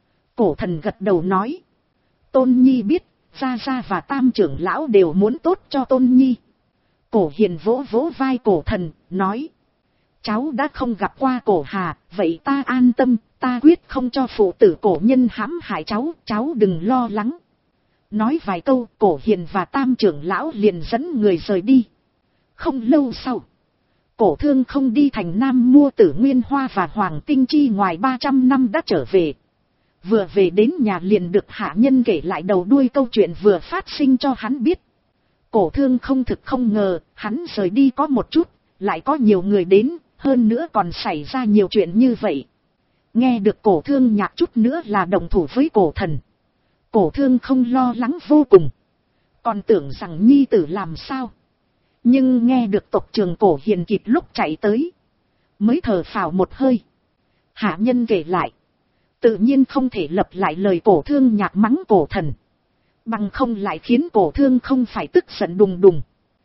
Cổ thần gật đầu nói. Tôn Nhi biết, gia gia và tam trưởng lão đều muốn tốt cho Tôn Nhi. Cổ hiền vỗ vỗ vai cổ thần, nói. Cháu đã không gặp qua cổ hà, vậy ta an tâm, ta quyết không cho phụ tử cổ nhân hãm hại cháu, cháu đừng lo lắng. Nói vài câu, cổ hiền và tam trưởng lão liền dẫn người rời đi. Không lâu sau, cổ thương không đi thành Nam mua Tử Nguyên Hoa và Hoàng Tinh Chi ngoài ba trăm năm đã trở về. Vừa về đến nhà liền được hạ nhân kể lại đầu đuôi câu chuyện vừa phát sinh cho hắn biết. Cổ thương không thực không ngờ, hắn rời đi có một chút, lại có nhiều người đến, hơn nữa còn xảy ra nhiều chuyện như vậy. Nghe được cổ thương nhạc chút nữa là đồng thủ với cổ thần. Cổ thương không lo lắng vô cùng. Còn tưởng rằng nhi tử làm sao. Nhưng nghe được tộc trưởng Cổ Hiền kịp lúc chạy tới, mới thở phào một hơi. Hạ nhân kể lại, tự nhiên không thể lập lại lời Cổ Thương nhạc mắng Cổ Thần, bằng không lại khiến Cổ Thương không phải tức giận đùng đùng.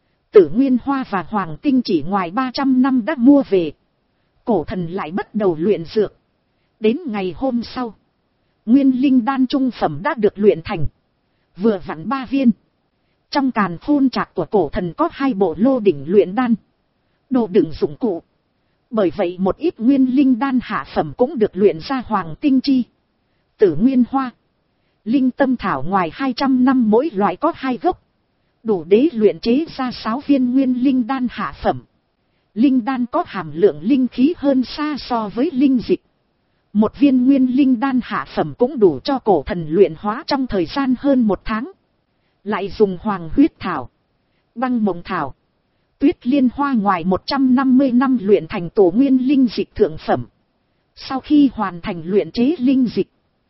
Tử Nguyên Hoa và Hoàng Tinh chỉ ngoài ba trăm năm đã mua về, Cổ Thần lại bắt đầu luyện dược. Đến ngày hôm sau, Nguyên Linh đan trung phẩm đã được luyện thành, vừa vặn ba viên. Trong càn khôn trạc của Cổ Thần có hai bộ lô đỉnh luyện đan, đồ đựng dụng cụ. Bởi vậy một ít Nguyên Linh đan hạ phẩm cũng được luyện ra Hoàng Tinh chi, Tử Nguyên Hoa, Linh Tâm Thảo ngoài hai trăm năm mỗi loại có hai gốc, đủ để luyện chế ra sáu viên Nguyên Linh đan hạ phẩm. Linh đan có hàm lượng linh khí hơn xa so với linh dịch. Một viên Nguyên Linh đan hạ phẩm cũng đủ cho Cổ Thần luyện hóa trong thời gian hơn một tháng. Lại dùng Hoàng Huyết Thảo, Băng Mộng Thảo, Tuyết Liên Hoa ngoài một trăm năm mươi năm luyện thành tổ Nguyên Linh dịch thượng phẩm. Sau khi hoàn thành luyện chế linh dịch,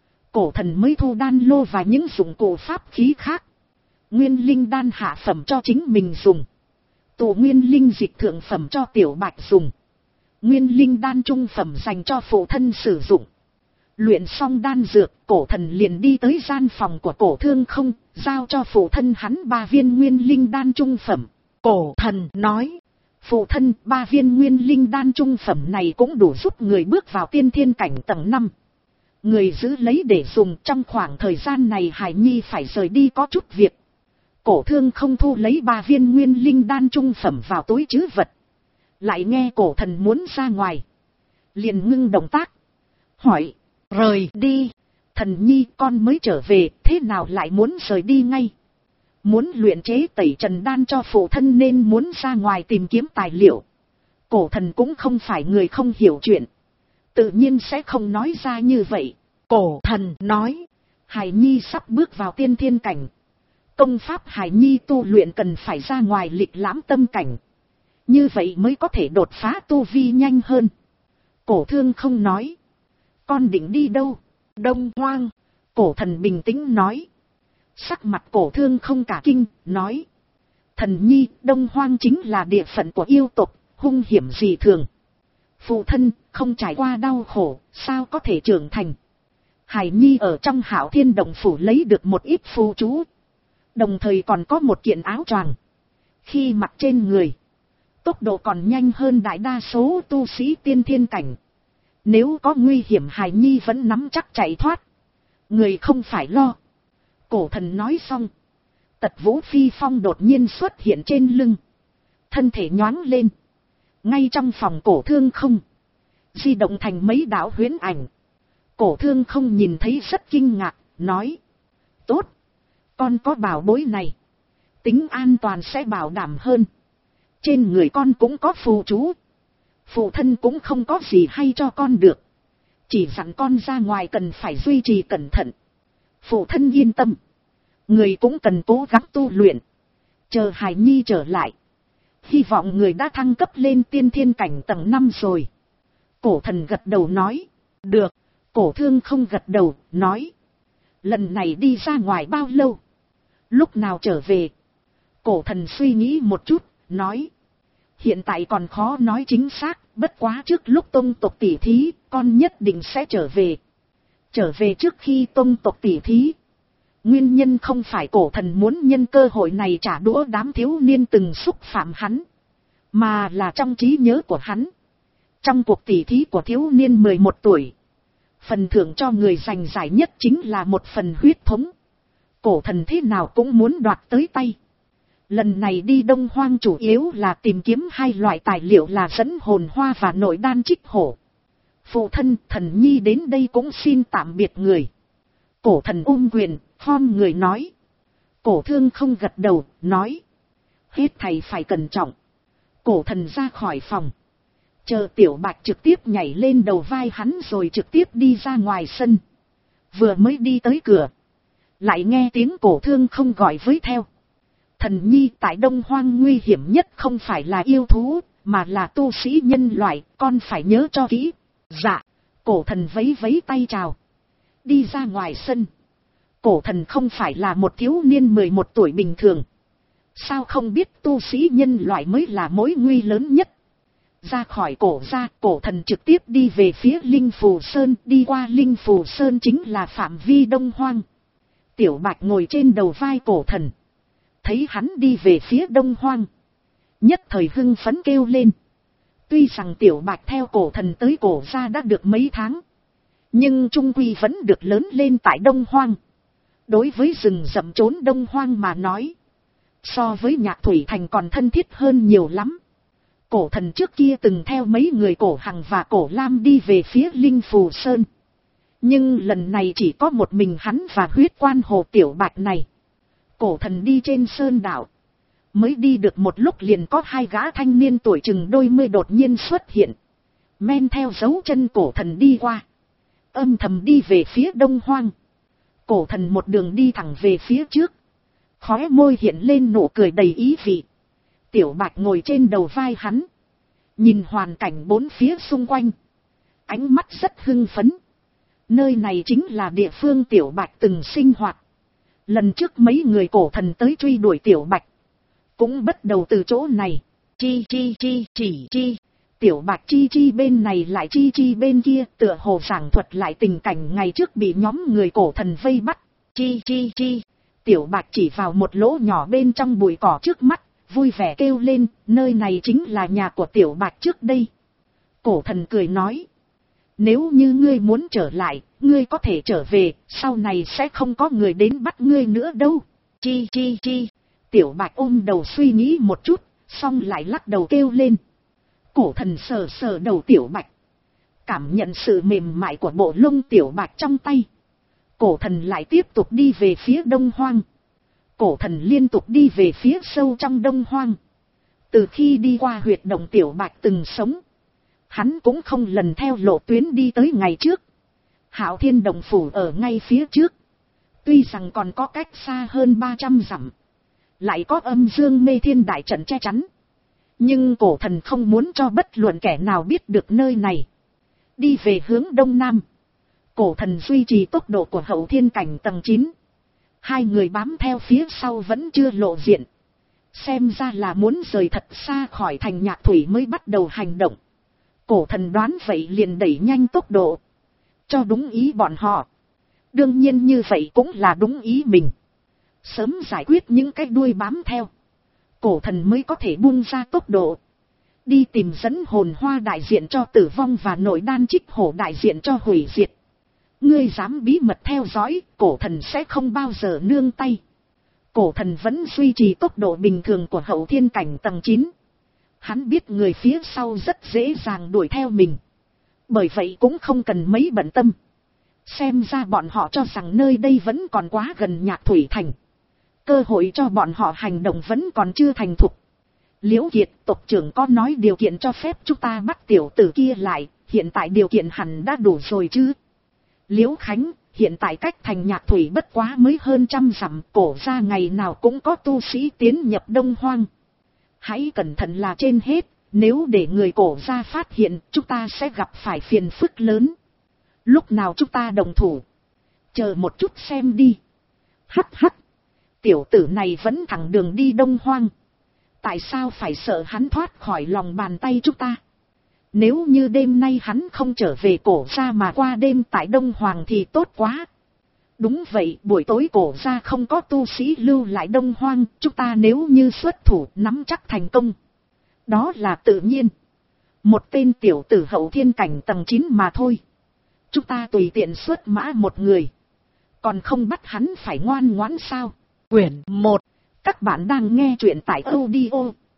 Cổ Thần mới thu đan lô và những dụng cụ pháp khí khác. Nguyên Linh đan hạ phẩm cho chính mình dùng, tổ Nguyên Linh dịch thượng phẩm cho Tiểu Bạch dùng, Nguyên Linh đan trung phẩm dành cho phụ thân sử dụng. Luyện xong đan dược, Cổ Thần liền đi tới gian phòng của Cổ Thương Không, giao cho phụ thân hắn ba viên Nguyên Linh đan trung phẩm. Cổ Thần nói, phụ thân, ba viên Nguyên Linh đan trung phẩm này cũng đủ giúp người bước vào tiên thiên cảnh tầng năm. Người giữ lấy để dùng, trong khoảng thời gian này Hải Nhi phải rời đi có chút việc. Cổ Thương Không thu lấy ba viên Nguyên Linh đan trung phẩm vào túi trữ vật. Lại nghe Cổ Thần muốn ra ngoài, liền ngưng động tác, hỏi, rời đi, Thần Nhi con mới trở về, thế nào lại muốn rời đi ngay? Muốn luyện chế tẩy trần đan cho phụ thân nên muốn ra ngoài tìm kiếm tài liệu. Cổ Thần cũng không phải người không hiểu chuyện, tự nhiên sẽ không nói ra như vậy. Cổ Thần nói, Hải Nhi sắp bước vào tiên thiên cảnh, công pháp Hải Nhi tu luyện cần phải ra ngoài lịch lãm tâm cảnh, như vậy mới có thể đột phá tu vi nhanh hơn. Cổ Thương Không nói, con định đi đâu? Đông Hoang. Cổ Thần bình tĩnh nói. Sắc mặt Cổ Thương Không cả kinh, nói, Thần Nhi, Đông Hoang chính là địa phận của yêu tộc, hung hiểm dị thường. Phụ thân không trải qua đau khổ, sao có thể trưởng thành? Hải Nhi ở trong Hạo Thiên Động phủ lấy được một ít phù chú, đồng thời còn có một kiện áo choàng. Khi mặc trên người, tốc độ còn nhanh hơn đại đa số tu sĩ tiên thiên cảnh. Nếu có nguy hiểm Hải Nhi vẫn nắm chắc chạy thoát, người không phải lo. Cổ Thần nói xong, Tật Vũ Phi Phong đột nhiên xuất hiện trên lưng, thân thể nhoáng lên, ngay trong phòng Cổ Thương Không, di động thành mấy đạo huyễn ảnh. Cổ Thương Không nhìn thấy rất kinh ngạc, nói, tốt, con có bảo bối này, tính an toàn sẽ bảo đảm hơn. Trên người con cũng có phù chú, phụ thân cũng không có gì hay cho con được, chỉ dặn con ra ngoài cần phải duy trì cẩn thận. Phụ thân yên tâm, người cũng cần cố gắng tu luyện, chờ Hải Nhi trở lại, hy vọng người đã thăng cấp lên tiên thiên cảnh tầng năm rồi. Cổ Thần gật đầu nói, được. Cổ Thương Không gật đầu, nói, lần này đi ra ngoài bao lâu? Lúc nào trở về? Cổ Thần suy nghĩ một chút, nói, hiện tại còn khó nói chính xác, bất quá trước lúc tông tộc tỉ thí, con nhất định sẽ trở về. Trở về trước khi tông tộc tỉ thí. Nguyên nhân không phải Cổ Thần muốn nhân cơ hội này trả đũa đám thiếu niên từng xúc phạm hắn, mà là trong trí nhớ của hắn. Trong cuộc tỉ thí của thiếu niên mười một tuổi, phần thưởng cho người giành giải nhất chính là một phần huyết thống. Cổ Thần thế nào cũng muốn đoạt tới tay. Lần này đi Đông Hoang chủ yếu là tìm kiếm hai loại tài liệu là dẫn hồn hoa và nội đan trích hổ. Phụ thân, Thần Nhi đến đây cũng xin tạm biệt người. Cổ Thần ôm quyền, khom người nói. Cổ Thương Không gật đầu, nói, hết thầy phải cẩn trọng. Cổ Thần ra khỏi phòng, chờ Tiểu Bạch trực tiếp nhảy lên đầu vai hắn rồi trực tiếp đi ra ngoài sân. Vừa mới đi tới cửa, lại nghe tiếng Cổ Thương Không gọi với theo. Thần Nhi, tại Đông Hoang nguy hiểm nhất không phải là yêu thú, mà là tu sĩ nhân loại, con phải nhớ cho kỹ. Dạ. Cổ Thần vấy vấy tay chào, đi ra ngoài sân. Cổ Thần không phải là một thiếu niên mười một tuổi bình thường. Sao không biết tu sĩ nhân loại mới là mối nguy lớn nhất. Ra khỏi cổ ra, cổ thần trực tiếp đi về phía Linh Phù Sơn, đi qua Linh Phù Sơn chính là phạm vi Đông Hoang. Tiểu Bạch ngồi trên đầu vai cổ thần. Thấy hắn đi về phía Đông Hoang. Nhất thời hưng phấn kêu lên. Tuy rằng Tiểu Bạch theo cổ thần tới cổ ra đã được mấy tháng. Nhưng trung quy vẫn được lớn lên tại Đông Hoang. Đối với rừng rậm trốn Đông Hoang mà nói. So với Nhạc Thủy Thành còn thân thiết hơn nhiều lắm. Cổ thần trước kia từng theo mấy người cổ Hằng và cổ Lam đi về phía Linh Phù Sơn. Nhưng lần này chỉ có một mình hắn và huyết quan hồ Tiểu Bạch này. Cổ thần đi trên sơn đảo. Mới đi được một lúc liền có hai gã thanh niên tuổi chừng đôi mươi đột nhiên xuất hiện. Men theo dấu chân cổ thần đi qua. Âm thầm đi về phía Đông Hoang. Cổ thần một đường đi thẳng về phía trước. Khóe môi hiện lên nụ cười đầy ý vị. Tiểu Bạch ngồi trên đầu vai hắn. Nhìn hoàn cảnh bốn phía xung quanh. Ánh mắt rất hưng phấn. Nơi này chính là địa phương Tiểu Bạch từng sinh hoạt. Lần trước mấy người cổ thần tới truy đuổi Tiểu Bạch. Cũng bắt đầu từ chỗ này. Chi chi chi chỉ chi. Tiểu Bạch chi chi bên này lại chi chi bên kia. Tựa hồ giảng thuật lại tình cảnh ngày trước bị nhóm người cổ thần vây bắt. Chi chi chi. Tiểu Bạch chỉ vào một lỗ nhỏ bên trong bụi cỏ trước mắt. Vui vẻ kêu lên. Nơi này chính là nhà của Tiểu Bạch trước đây. Cổ thần cười nói. Nếu như ngươi muốn trở lại, ngươi có thể trở về, sau này sẽ không có người đến bắt ngươi nữa đâu. Chi chi chi. Tiểu Bạch ôm đầu suy nghĩ một chút, xong lại lắc đầu kêu lên. Cổ thần sờ sờ đầu Tiểu Bạch. Cảm nhận sự mềm mại của bộ lông Tiểu Bạch trong tay. Cổ thần lại tiếp tục đi về phía Đông Hoang. Cổ thần liên tục đi về phía sâu trong Đông Hoang. Từ khi đi qua huyệt động Tiểu Bạch từng sống. Hắn cũng không lần theo lộ tuyến đi tới ngày trước. Hạo Thiên Động Phủ ở ngay phía trước. Tuy rằng còn có cách xa hơn ba trăm dặm. Lại có âm dương mê thiên đại trận che chắn. Nhưng cổ thần không muốn cho bất luận kẻ nào biết được nơi này. Đi về hướng Đông Nam. Cổ thần duy trì tốc độ của hậu thiên cảnh tầng chín. Hai người bám theo phía sau vẫn chưa lộ diện. Xem ra là muốn rời thật xa khỏi thành Nhạc Thủy mới bắt đầu hành động. Cổ thần đoán vậy liền đẩy nhanh tốc độ. Cho đúng ý bọn họ. Đương nhiên như vậy cũng là đúng ý mình. Sớm giải quyết những cái đuôi bám theo. Cổ thần mới có thể buông ra tốc độ. Đi tìm dẫn hồn hoa đại diện cho tử vong và nội đan trích hổ đại diện cho hủy diệt. Ngươi dám bí mật theo dõi, cổ thần sẽ không bao giờ nương tay. Cổ thần vẫn duy trì tốc độ bình thường của hậu thiên cảnh tầng chín. Hắn biết người phía sau rất dễ dàng đuổi theo mình. Bởi vậy cũng không cần mấy bận tâm. Xem ra bọn họ cho rằng nơi đây vẫn còn quá gần Nhạc Thủy Thành. Cơ hội cho bọn họ hành động vẫn còn chưa thành thục. Liễu Kiệt, tộc trưởng có nói điều kiện cho phép chúng ta bắt tiểu tử kia lại. Hiện tại điều kiện hẳn đã đủ rồi chứ. Liễu Khánh, hiện tại cách thành Nhạc Thủy bất quá mới hơn trăm dặm. Cổ ra ngày nào cũng có tu sĩ tiến nhập Đông Hoang. Hãy cẩn thận là trên hết, nếu để người cổ ra phát hiện, chúng ta sẽ gặp phải phiền phức lớn. Lúc nào chúng ta đồng thủ? Chờ một chút xem đi. Hắc hắc. Tiểu tử này vẫn thẳng đường đi Đông Hoang. Tại sao phải sợ hắn thoát khỏi lòng bàn tay chúng ta? Nếu như đêm nay hắn không trở về cổ ra mà qua đêm tại Đông Hoàng thì tốt quá. Đúng vậy, buổi tối cổ ra không có tu sĩ lưu lại Đông Hoang, chúng ta nếu như xuất thủ nắm chắc thành công. Đó là tự nhiên. Một tên tiểu tử hậu thiên cảnh tầng chín mà thôi. Chúng ta tùy tiện xuất mã một người. Còn không bắt hắn phải ngoan ngoãn sao? Quyển một. Các bạn đang nghe truyện tại audio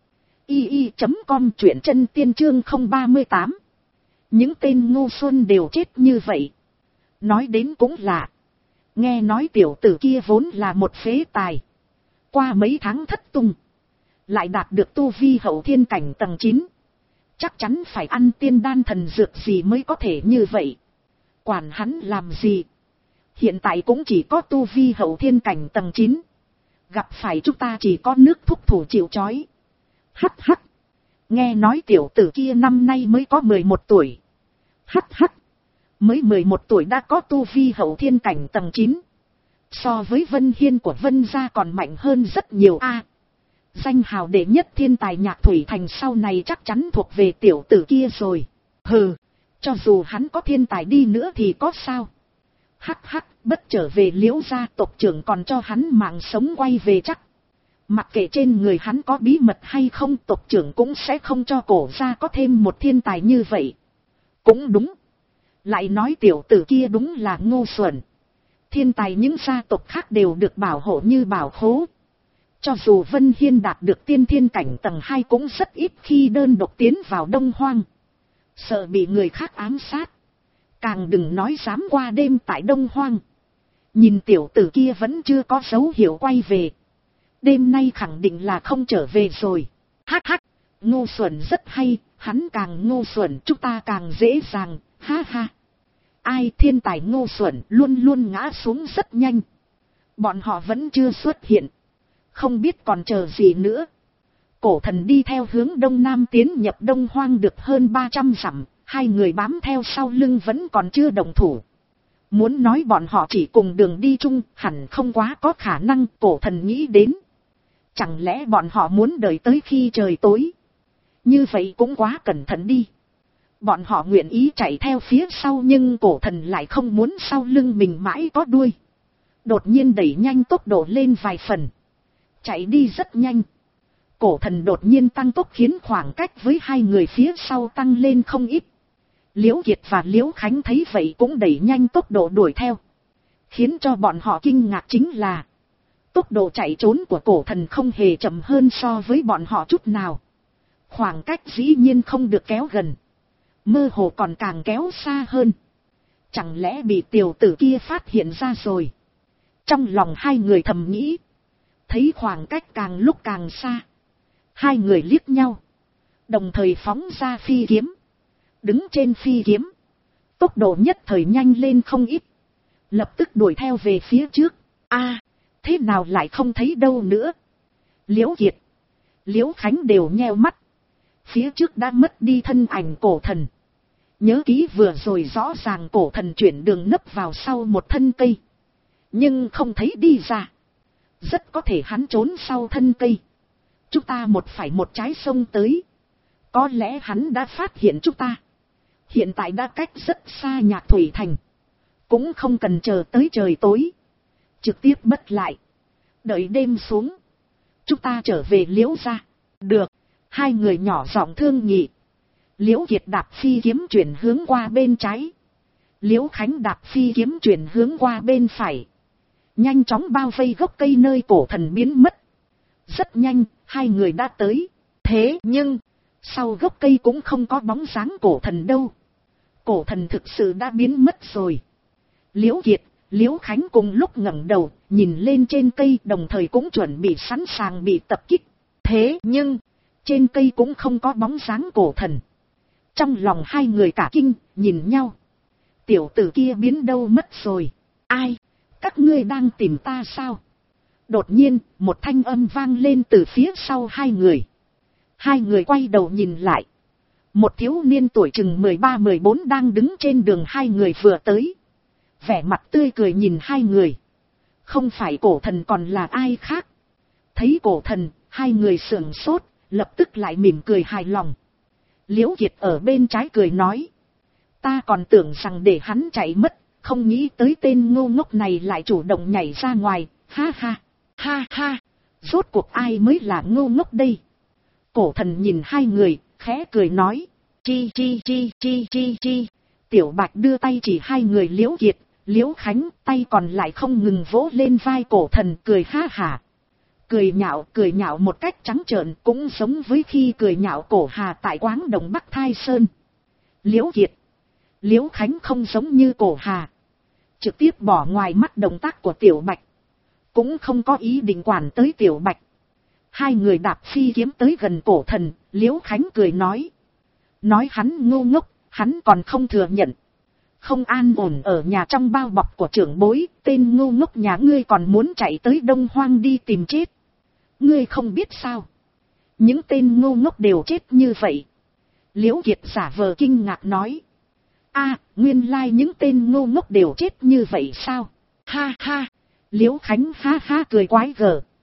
i i chấm com, truyện chân tiên chương không ba tám. Những tên ngu xuân đều chết như vậy. Nói đến cũng lạ. Nghe nói tiểu tử kia vốn là một phế tài. Qua mấy tháng thất tung. Lại đạt được tu vi hậu thiên cảnh tầng chín. Chắc chắn phải ăn tiên đan thần dược gì mới có thể như vậy. Quản hắn làm gì. Hiện tại cũng chỉ có tu vi hậu thiên cảnh tầng chín. Gặp phải chúng ta chỉ có nước thúc thủ chịu chói. Hắc hắc. Nghe nói tiểu tử kia năm nay mới có mười một tuổi. Hắc hắc. Mới mười một tuổi đã có tu vi hậu thiên cảnh tầng chín. So với Vân Hiên của Vân gia còn mạnh hơn rất nhiều a. Danh hào đệ nhất thiên tài Nhạc Thủy Thành sau này chắc chắn thuộc về tiểu tử kia rồi. Hừ, cho dù hắn có thiên tài đi nữa thì có sao? Hắc hắc, bất trở về Liễu gia, tộc trưởng còn cho hắn mạng sống quay về chắc. Mặc kệ trên người hắn có bí mật hay không, tộc trưởng cũng sẽ không cho Cổ gia có thêm một thiên tài như vậy. Cũng đúng. Lại nói tiểu tử kia đúng là ngu xuẩn. Thiên tài những gia tộc khác đều được bảo hộ như bảo khố. Cho dù Vân Hiên đạt được tiên thiên cảnh tầng hai cũng rất ít khi đơn độc tiến vào Đông Hoang. Sợ bị người khác ám sát. Càng đừng nói dám qua đêm tại Đông Hoang. Nhìn tiểu tử kia vẫn chưa có dấu hiệu quay về. Đêm nay khẳng định là không trở về rồi. Hắc hắc, ngu xuẩn rất hay, hắn càng ngu xuẩn chúng ta càng dễ dàng, ha ha. Ai thiên tài ngu xuẩn luôn luôn ngã xuống rất nhanh. Bọn họ vẫn chưa xuất hiện. Không biết còn chờ gì nữa. Cổ thần đi theo hướng đông nam tiến nhập Đông Hoang được hơn ba trăm dặm. Hai người bám theo sau lưng vẫn còn chưa đồng thủ. Muốn nói bọn họ chỉ cùng đường đi chung hẳn không quá có khả năng, cổ thần nghĩ đến. Chẳng lẽ bọn họ muốn đợi tới khi trời tối? Như vậy cũng quá cẩn thận đi. Bọn họ nguyện ý chạy theo phía sau nhưng cổ thần lại không muốn sau lưng mình mãi có đuôi. Đột nhiên đẩy nhanh tốc độ lên vài phần. Chạy đi rất nhanh. Cổ thần đột nhiên tăng tốc khiến khoảng cách với hai người phía sau tăng lên không ít. Liễu Kiệt và Liễu Khánh thấy vậy cũng đẩy nhanh tốc độ đuổi theo. Khiến cho bọn họ kinh ngạc chính là tốc độ chạy trốn của cổ thần không hề chậm hơn so với bọn họ chút nào. Khoảng cách dĩ nhiên không được kéo gần. Mơ hồ còn càng kéo xa hơn. Chẳng lẽ bị tiểu tử kia phát hiện ra rồi? Trong lòng hai người thầm nghĩ. Thấy khoảng cách càng lúc càng xa. Hai người liếc nhau. Đồng thời phóng ra phi kiếm. Đứng trên phi kiếm. Tốc độ nhất thời nhanh lên không ít. Lập tức đuổi theo về phía trước. A, thế nào lại không thấy đâu nữa? Liễu Kiệt, Liễu Khánh đều nheo mắt. Phía trước đã mất đi thân ảnh cổ thần. Nhớ kỹ vừa rồi rõ ràng cổ thần chuyển đường nấp vào sau một thân cây. Nhưng không thấy đi ra. Rất có thể hắn trốn sau thân cây. Chúng ta một phải một trái sông tới. Có lẽ hắn đã phát hiện chúng ta. Hiện tại đã cách rất xa Nhạc Thủy Thành. Cũng không cần chờ tới trời tối. Trực tiếp bất lại. Đợi đêm xuống. Chúng ta trở về Liễu gia. Được. Hai người nhỏ giọng thương nghị. Liễu Kiệt đạp phi kiếm chuyển hướng qua bên trái. Liễu Khánh đạp phi kiếm chuyển hướng qua bên phải. Nhanh chóng bao vây gốc cây nơi cổ thần biến mất. Rất nhanh, hai người đã tới. Thế nhưng, sau gốc cây cũng không có bóng dáng cổ thần đâu. Cổ thần thực sự đã biến mất rồi. Liễu Kiệt, Liễu Khánh cùng lúc ngẩng đầu, nhìn lên trên cây đồng thời cũng chuẩn bị sẵn sàng bị tập kích. Thế nhưng, trên cây cũng không có bóng dáng cổ thần. Trong lòng hai người cả kinh, nhìn nhau. Tiểu tử kia biến đâu mất rồi? Ai? Các ngươi đang tìm ta sao? Đột nhiên, một thanh âm vang lên từ phía sau hai người. Hai người quay đầu nhìn lại. Một thiếu niên tuổi chừng mười ba mười bốn đang đứng trên đường hai người vừa tới. Vẻ mặt tươi cười nhìn hai người. Không phải cổ thần còn là ai khác. Thấy cổ thần, hai người sửng sốt, lập tức lại mỉm cười hài lòng. Liễu Kiệt ở bên trái cười nói. Ta còn tưởng rằng để hắn chạy mất, không nghĩ tới tên ngu ngốc này lại chủ động nhảy ra ngoài, ha ha, ha ha, rốt cuộc ai mới là ngu ngốc đây? Cổ thần nhìn hai người, khẽ cười nói, chi chi chi chi chi chi. Tiểu Bạch đưa tay chỉ hai người Liễu Kiệt, Liễu Khánh, tay còn lại không ngừng vỗ lên vai cổ thần cười ha hả. Cười nhạo, cười nhạo một cách trắng trợn cũng giống với khi cười nhạo cổ Hà tại Quáng Đồng Bắc Thai Sơn. Liễu Kiệt, Liễu Khánh không giống như cổ Hà. Trực tiếp bỏ ngoài mắt động tác của Tiểu Bạch. Cũng không có ý định quản tới Tiểu Bạch. Hai người đạp phi kiếm tới gần cổ thần, Liễu Khánh cười nói. Nói hắn ngu ngốc, hắn còn không thừa nhận. Không an ổn ở nhà trong bao bọc của trưởng bối, tên ngu ngốc nhà ngươi còn muốn chạy tới Đông Hoang đi tìm chết. Ngươi không biết sao? Những tên ngu ngốc đều chết như vậy. Liễu Kiệt giả vờ kinh ngạc nói. A, nguyên lai like những tên ngu ngốc đều chết như vậy sao? Ha ha! Liễu Khánh ha ha cười quái gở.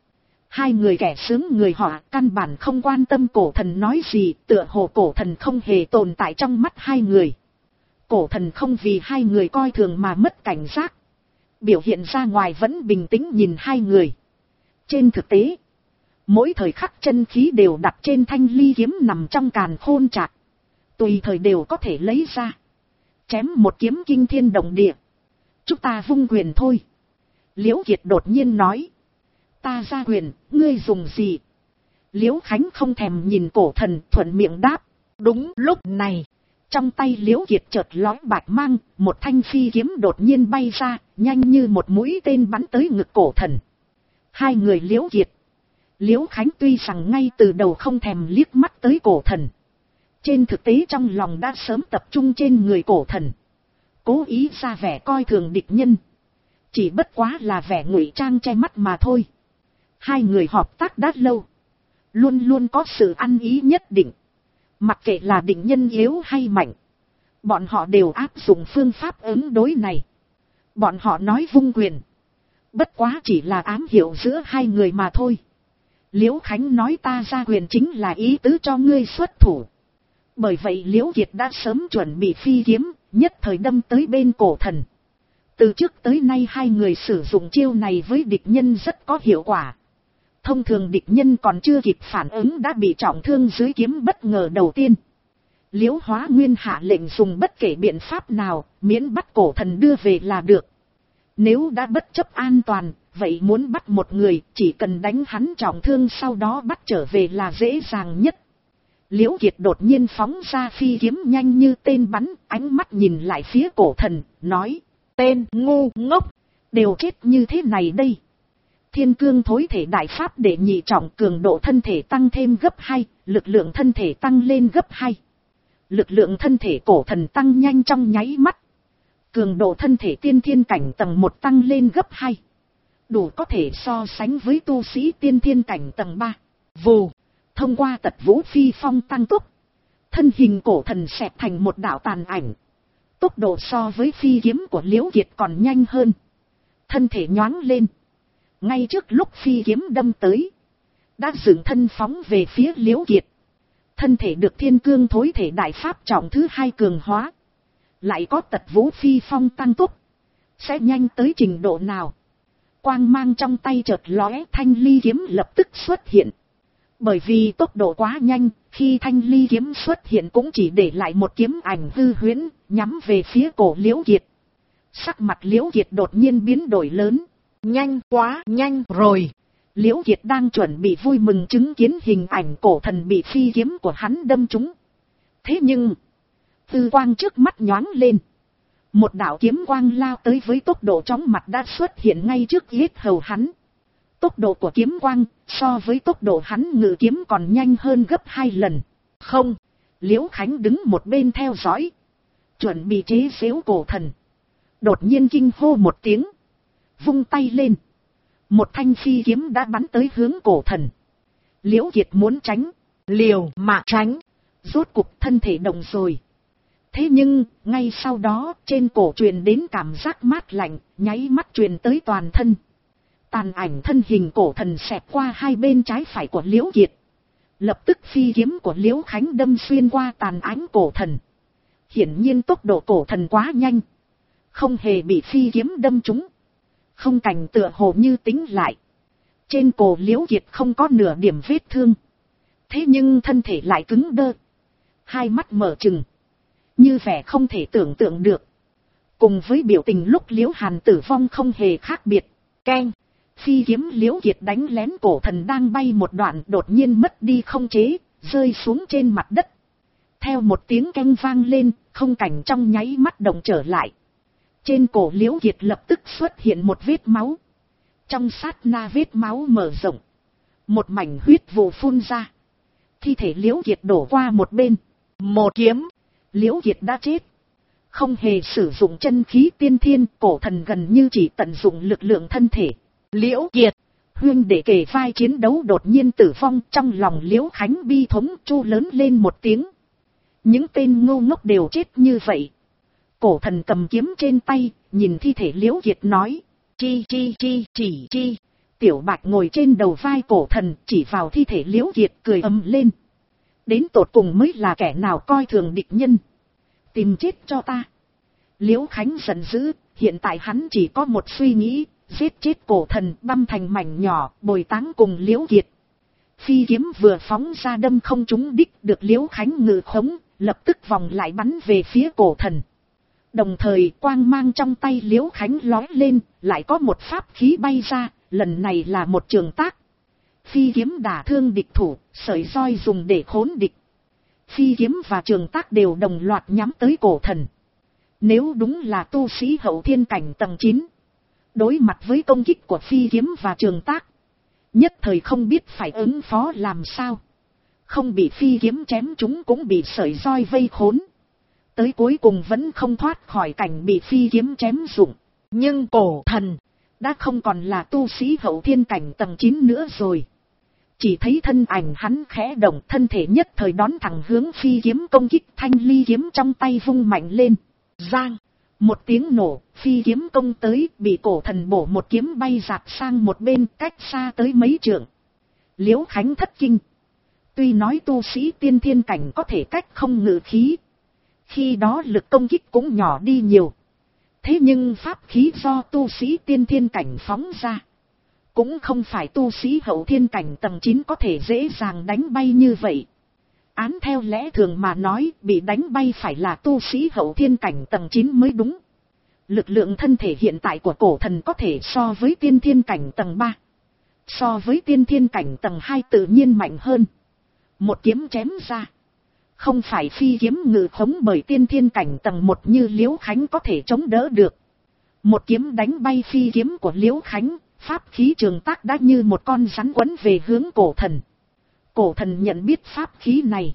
Hai người kẻ sướng người họa căn bản không quan tâm cổ thần nói gì, tựa hồ cổ thần không hề tồn tại trong mắt hai người. Cổ thần không vì hai người coi thường mà mất cảnh giác. Biểu hiện ra ngoài vẫn bình tĩnh nhìn hai người. Trên thực tế, mỗi thời khắc chân khí đều đặt trên thanh ly kiếm nằm trong càn khôn trạc. Tùy thời đều có thể lấy ra. Chém một kiếm kinh thiên động địa. Chúng ta vung quyền thôi. Liễu Kiệt đột nhiên nói. Ta ra quyền, ngươi dùng gì? Liễu Khánh không thèm nhìn cổ thần, thuận miệng đáp. Đúng lúc này, trong tay Liễu Kiệt chợt lóe bạch mang, một thanh phi kiếm đột nhiên bay ra, nhanh như một mũi tên bắn tới ngực cổ thần. Hai người Liễu Kiệt, Liễu Khánh tuy rằng ngay từ đầu không thèm liếc mắt tới cổ thần, trên thực tế trong lòng đã sớm tập trung trên người cổ thần, cố ý ra vẻ coi thường địch nhân. Chỉ bất quá là vẻ ngụy trang che mắt mà thôi. Hai người hợp tác đã lâu, luôn luôn có sự ăn ý nhất định. Mặc kệ là định nhân yếu hay mạnh, bọn họ đều áp dụng phương pháp ứng đối này. Bọn họ nói vung quyền, bất quá chỉ là ám hiệu giữa hai người mà thôi. Liễu Khánh nói ta ra quyền chính là ý tứ cho ngươi xuất thủ. Bởi vậy Liễu Kiệt đã sớm chuẩn bị phi kiếm, nhất thời đâm tới bên cổ thần. Từ trước tới nay hai người sử dụng chiêu này với địch nhân rất có hiệu quả. Thông thường địch nhân còn chưa kịp phản ứng đã bị trọng thương dưới kiếm bất ngờ đầu tiên. Liễu Hóa Nguyên hạ lệnh dùng bất kể biện pháp nào, miễn bắt cổ thần đưa về là được. Nếu đã bất chấp an toàn, vậy muốn bắt một người, chỉ cần đánh hắn trọng thương sau đó bắt trở về là dễ dàng nhất. Liễu Kiệt đột nhiên phóng ra phi kiếm nhanh như tên bắn, ánh mắt nhìn lại phía cổ thần, nói, tên ngu ngốc, đều chết như thế này đây. Thiên cương thối thể đại pháp để nhị trọng, cường độ thân thể tăng thêm gấp hai, lực lượng thân thể tăng lên gấp hai. Lực lượng thân thể cổ thần tăng nhanh trong nháy mắt. Cường độ thân thể tiên thiên cảnh tầng một tăng lên gấp hai. Đủ có thể so sánh với tu sĩ tiên thiên cảnh tầng ba. Vù, thông qua tật vũ phi phong tăng tốc. Thân hình cổ thần xẹp thành một đạo tàn ảnh. Tốc độ so với phi kiếm của Liễu Kiệt còn nhanh hơn. Thân thể nhoáng lên. Ngay trước lúc phi kiếm đâm tới, đã dựng thân phóng về phía Liễu Kiệt. Thân thể được thiên cương thối thể đại pháp trọng thứ hai cường hóa. Lại có tật vũ phi phong tăng tốc. Sẽ nhanh tới trình độ nào? Quang mang trong tay chợt lóe, thanh ly kiếm lập tức xuất hiện. Bởi vì tốc độ quá nhanh, khi thanh ly kiếm xuất hiện cũng chỉ để lại một kiếm ảnh hư huyễn, nhắm về phía cổ Liễu Kiệt. Sắc mặt Liễu Kiệt đột nhiên biến đổi lớn. Nhanh quá, nhanh rồi. Liễu Kiệt đang chuẩn bị vui mừng chứng kiến hình ảnh cổ thần bị phi kiếm của hắn đâm trúng. Thế nhưng, tư quang trước mắt nhoáng lên. Một đạo kiếm quang lao tới với tốc độ chóng mặt đã xuất hiện ngay trước yết hầu hắn. Tốc độ của kiếm quang so với tốc độ hắn ngự kiếm còn nhanh hơn gấp hai lần. Không, Liễu Khánh đứng một bên theo dõi, chuẩn bị chế giễu cổ thần. Đột nhiên kinh hô một tiếng, vung tay lên. Một thanh phi kiếm đã bắn tới hướng cổ thần. Liễu Kiệt muốn tránh, liều mạng tránh, rốt cục thân thể động rồi. Thế nhưng, ngay sau đó, trên cổ truyền đến cảm giác mát lạnh, nháy mắt truyền tới toàn thân. Tàn ảnh thân hình cổ thần xẹt qua hai bên trái phải của Liễu Kiệt. Lập tức phi kiếm của Liễu Khánh đâm xuyên qua tàn ánh cổ thần. Hiển nhiên tốc độ cổ thần quá nhanh, không hề bị phi kiếm đâm trúng. Không cảnh tựa hồ như tính lại. Trên cổ Liễu Kiệt không có nửa điểm vết thương. Thế nhưng thân thể lại cứng đơ. Hai mắt mở trừng, như vẻ không thể tưởng tượng được. Cùng với biểu tình lúc Liễu Hàn tử vong không hề khác biệt. Keng, phi kiếm Liễu Kiệt đánh lén cổ thần đang bay một đoạn đột nhiên mất đi không chế, rơi xuống trên mặt đất. Theo một tiếng keng vang lên, không cảnh trong nháy mắt động trở lại. Trên cổ Liễu Kiệt lập tức xuất hiện một vết máu. Trong sát na vết máu mở rộng, một mảnh huyết vụ phun ra. Thi thể Liễu Kiệt đổ qua một bên. Một kiếm, Liễu Kiệt đã chết. Không hề sử dụng chân khí tiên thiên, cổ thần gần như chỉ tận dụng lực lượng thân thể. Liễu Kiệt, huynh đệ kề vai chiến đấu đột nhiên tử vong. Trong lòng Liễu Khánh bi thống chu lớn lên một tiếng. Những tên ngu ngốc đều chết như vậy. Cổ thần cầm kiếm trên tay, nhìn thi thể Liễu Kiệt nói, chi chi chi chỉ chi, Tiểu Bạch ngồi trên đầu vai cổ thần, chỉ vào thi thể Liễu Kiệt cười ầm lên. Đến tột cùng mới là kẻ nào coi thường địch nhân. Tìm chết cho ta. Liễu Khánh giận dữ, hiện tại hắn chỉ có một suy nghĩ, giết chết cổ thần, băm thành mảnh nhỏ, bồi táng cùng Liễu Kiệt. Phi kiếm vừa phóng ra đâm không trúng đích, được Liễu Khánh ngự khống, lập tức vòng lại bắn về phía cổ thần. Đồng thời quang mang trong tay Liễu Khánh lói lên, lại có một pháp khí bay ra, lần này là một trường tác. Phi kiếm đả thương địch thủ, sợi roi dùng để khốn địch. Phi kiếm và trường tác đều đồng loạt nhắm tới cổ thần. Nếu đúng là tu sĩ hậu thiên cảnh tầng chín, đối mặt với công kích của phi kiếm và trường tác, nhất thời không biết phải ứng phó làm sao. Không bị phi kiếm chém chúng cũng bị sợi roi vây khốn. Tới cuối cùng vẫn không thoát khỏi cảnh bị phi kiếm chém rụng. Nhưng cổ thần đã không còn là tu sĩ hậu thiên cảnh tầng chín nữa rồi. Chỉ thấy thân ảnh hắn khẽ động, thân thể nhất thời đón thẳng hướng phi kiếm công kích, thanh ly kiếm trong tay vung mạnh lên. Giang, một tiếng nổ, phi kiếm công tới, bị cổ thần bổ một kiếm bay dạt sang một bên, cách xa tới mấy trượng. Liễu Khánh thất kinh. Tuy nói tu sĩ tiên thiên cảnh có thể cách không ngự khí, khi đó lực công kích cũng nhỏ đi nhiều. Thế nhưng pháp khí do tu sĩ tiên thiên cảnh phóng ra, cũng không phải tu sĩ hậu thiên cảnh tầng chín có thể dễ dàng đánh bay như vậy. Án theo lẽ thường mà nói, bị đánh bay phải là tu sĩ hậu thiên cảnh tầng chín mới đúng. Lực lượng thân thể hiện tại của cổ thần có thể so với tiên thiên cảnh tầng ba. So với tiên thiên cảnh tầng hai tự nhiên mạnh hơn. Một kiếm chém ra, không phải phi kiếm ngự khống bởi tiên thiên cảnh tầng một như Liễu Khánh có thể chống đỡ được. Một kiếm đánh bay phi kiếm của Liễu Khánh, pháp khí trường tác đã như một con rắn quấn về hướng cổ thần. Cổ thần nhận biết pháp khí này.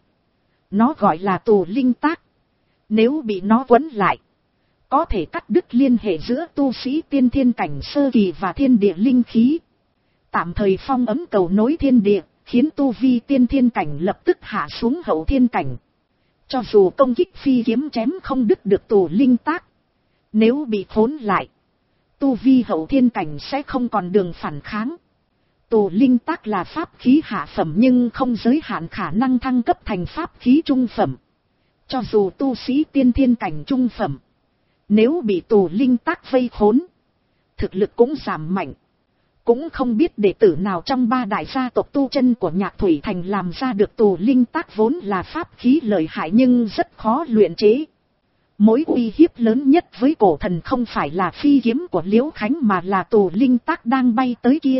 Nó gọi là tù linh tác. Nếu bị nó quấn lại, có thể cắt đứt liên hệ giữa tu sĩ tiên thiên cảnh sơ kỳ và thiên địa linh khí. Tạm thời phong ấm cầu nối thiên địa, khiến tu vi tiên thiên cảnh lập tức hạ xuống hậu thiên cảnh. Cho dù công kích phi kiếm chém không đứt được tù linh tác, nếu bị khốn lại, tu vi hậu thiên cảnh sẽ không còn đường phản kháng. Tù linh tác là pháp khí hạ phẩm nhưng không giới hạn khả năng thăng cấp thành pháp khí trung phẩm. Cho dù tu sĩ tiên thiên cảnh trung phẩm, nếu bị tù linh tác vây khốn, thực lực cũng giảm mạnh. Cũng không biết đệ tử nào trong ba đại gia tộc tu chân của Nhạc Thủy Thành làm ra được tù linh tác vốn là pháp khí lợi hại nhưng rất khó luyện chế. Mối uy hiếp lớn nhất với cổ thần không phải là phi kiếm của Liễu Khánh mà là tù linh tác đang bay tới kia.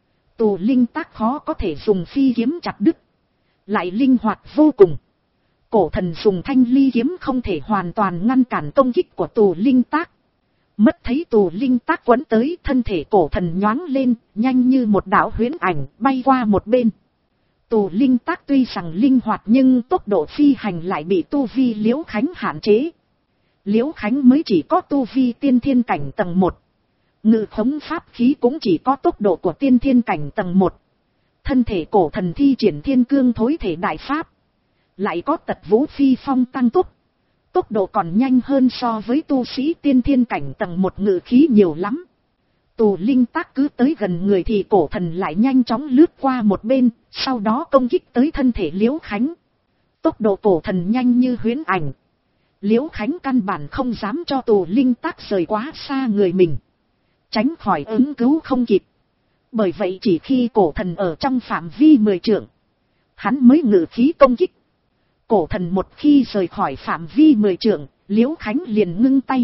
Tù linh tác khó có thể dùng phi kiếm chặt đứt, lại linh hoạt vô cùng. Cổ thần dùng thanh ly kiếm không thể hoàn toàn ngăn cản công kích của tù linh tác. Mất thấy tù linh tác quấn tới, thân thể cổ thần nhoáng lên, nhanh như một đạo huyễn ảnh, bay qua một bên. Tù linh tác tuy rằng linh hoạt nhưng tốc độ phi hành lại bị tu vi Liễu Khánh hạn chế. Liễu Khánh mới chỉ có tu vi tiên thiên cảnh tầng một. Ngự khống pháp khí cũng chỉ có tốc độ của tiên thiên cảnh tầng một. Thân thể cổ thần thi triển thiên cương thối thể đại pháp, lại có tật vũ phi phong tăng tốc. Tốc độ còn nhanh hơn so với tu sĩ tiên thiên cảnh tầng một ngự khí nhiều lắm. Tù linh tác cứ tới gần người thì cổ thần lại nhanh chóng lướt qua một bên, sau đó công kích tới thân thể Liễu Khánh. Tốc độ cổ thần nhanh như huyễn ảnh. Liễu Khánh căn bản không dám cho tù linh tác rời quá xa người mình, tránh khỏi ứng cứu không kịp. Bởi vậy chỉ khi cổ thần ở trong phạm vi mười trượng, hắn mới ngự khí công kích. Cổ thần một khi rời khỏi phạm vi mười trượng, Liễu Khánh liền ngưng tay.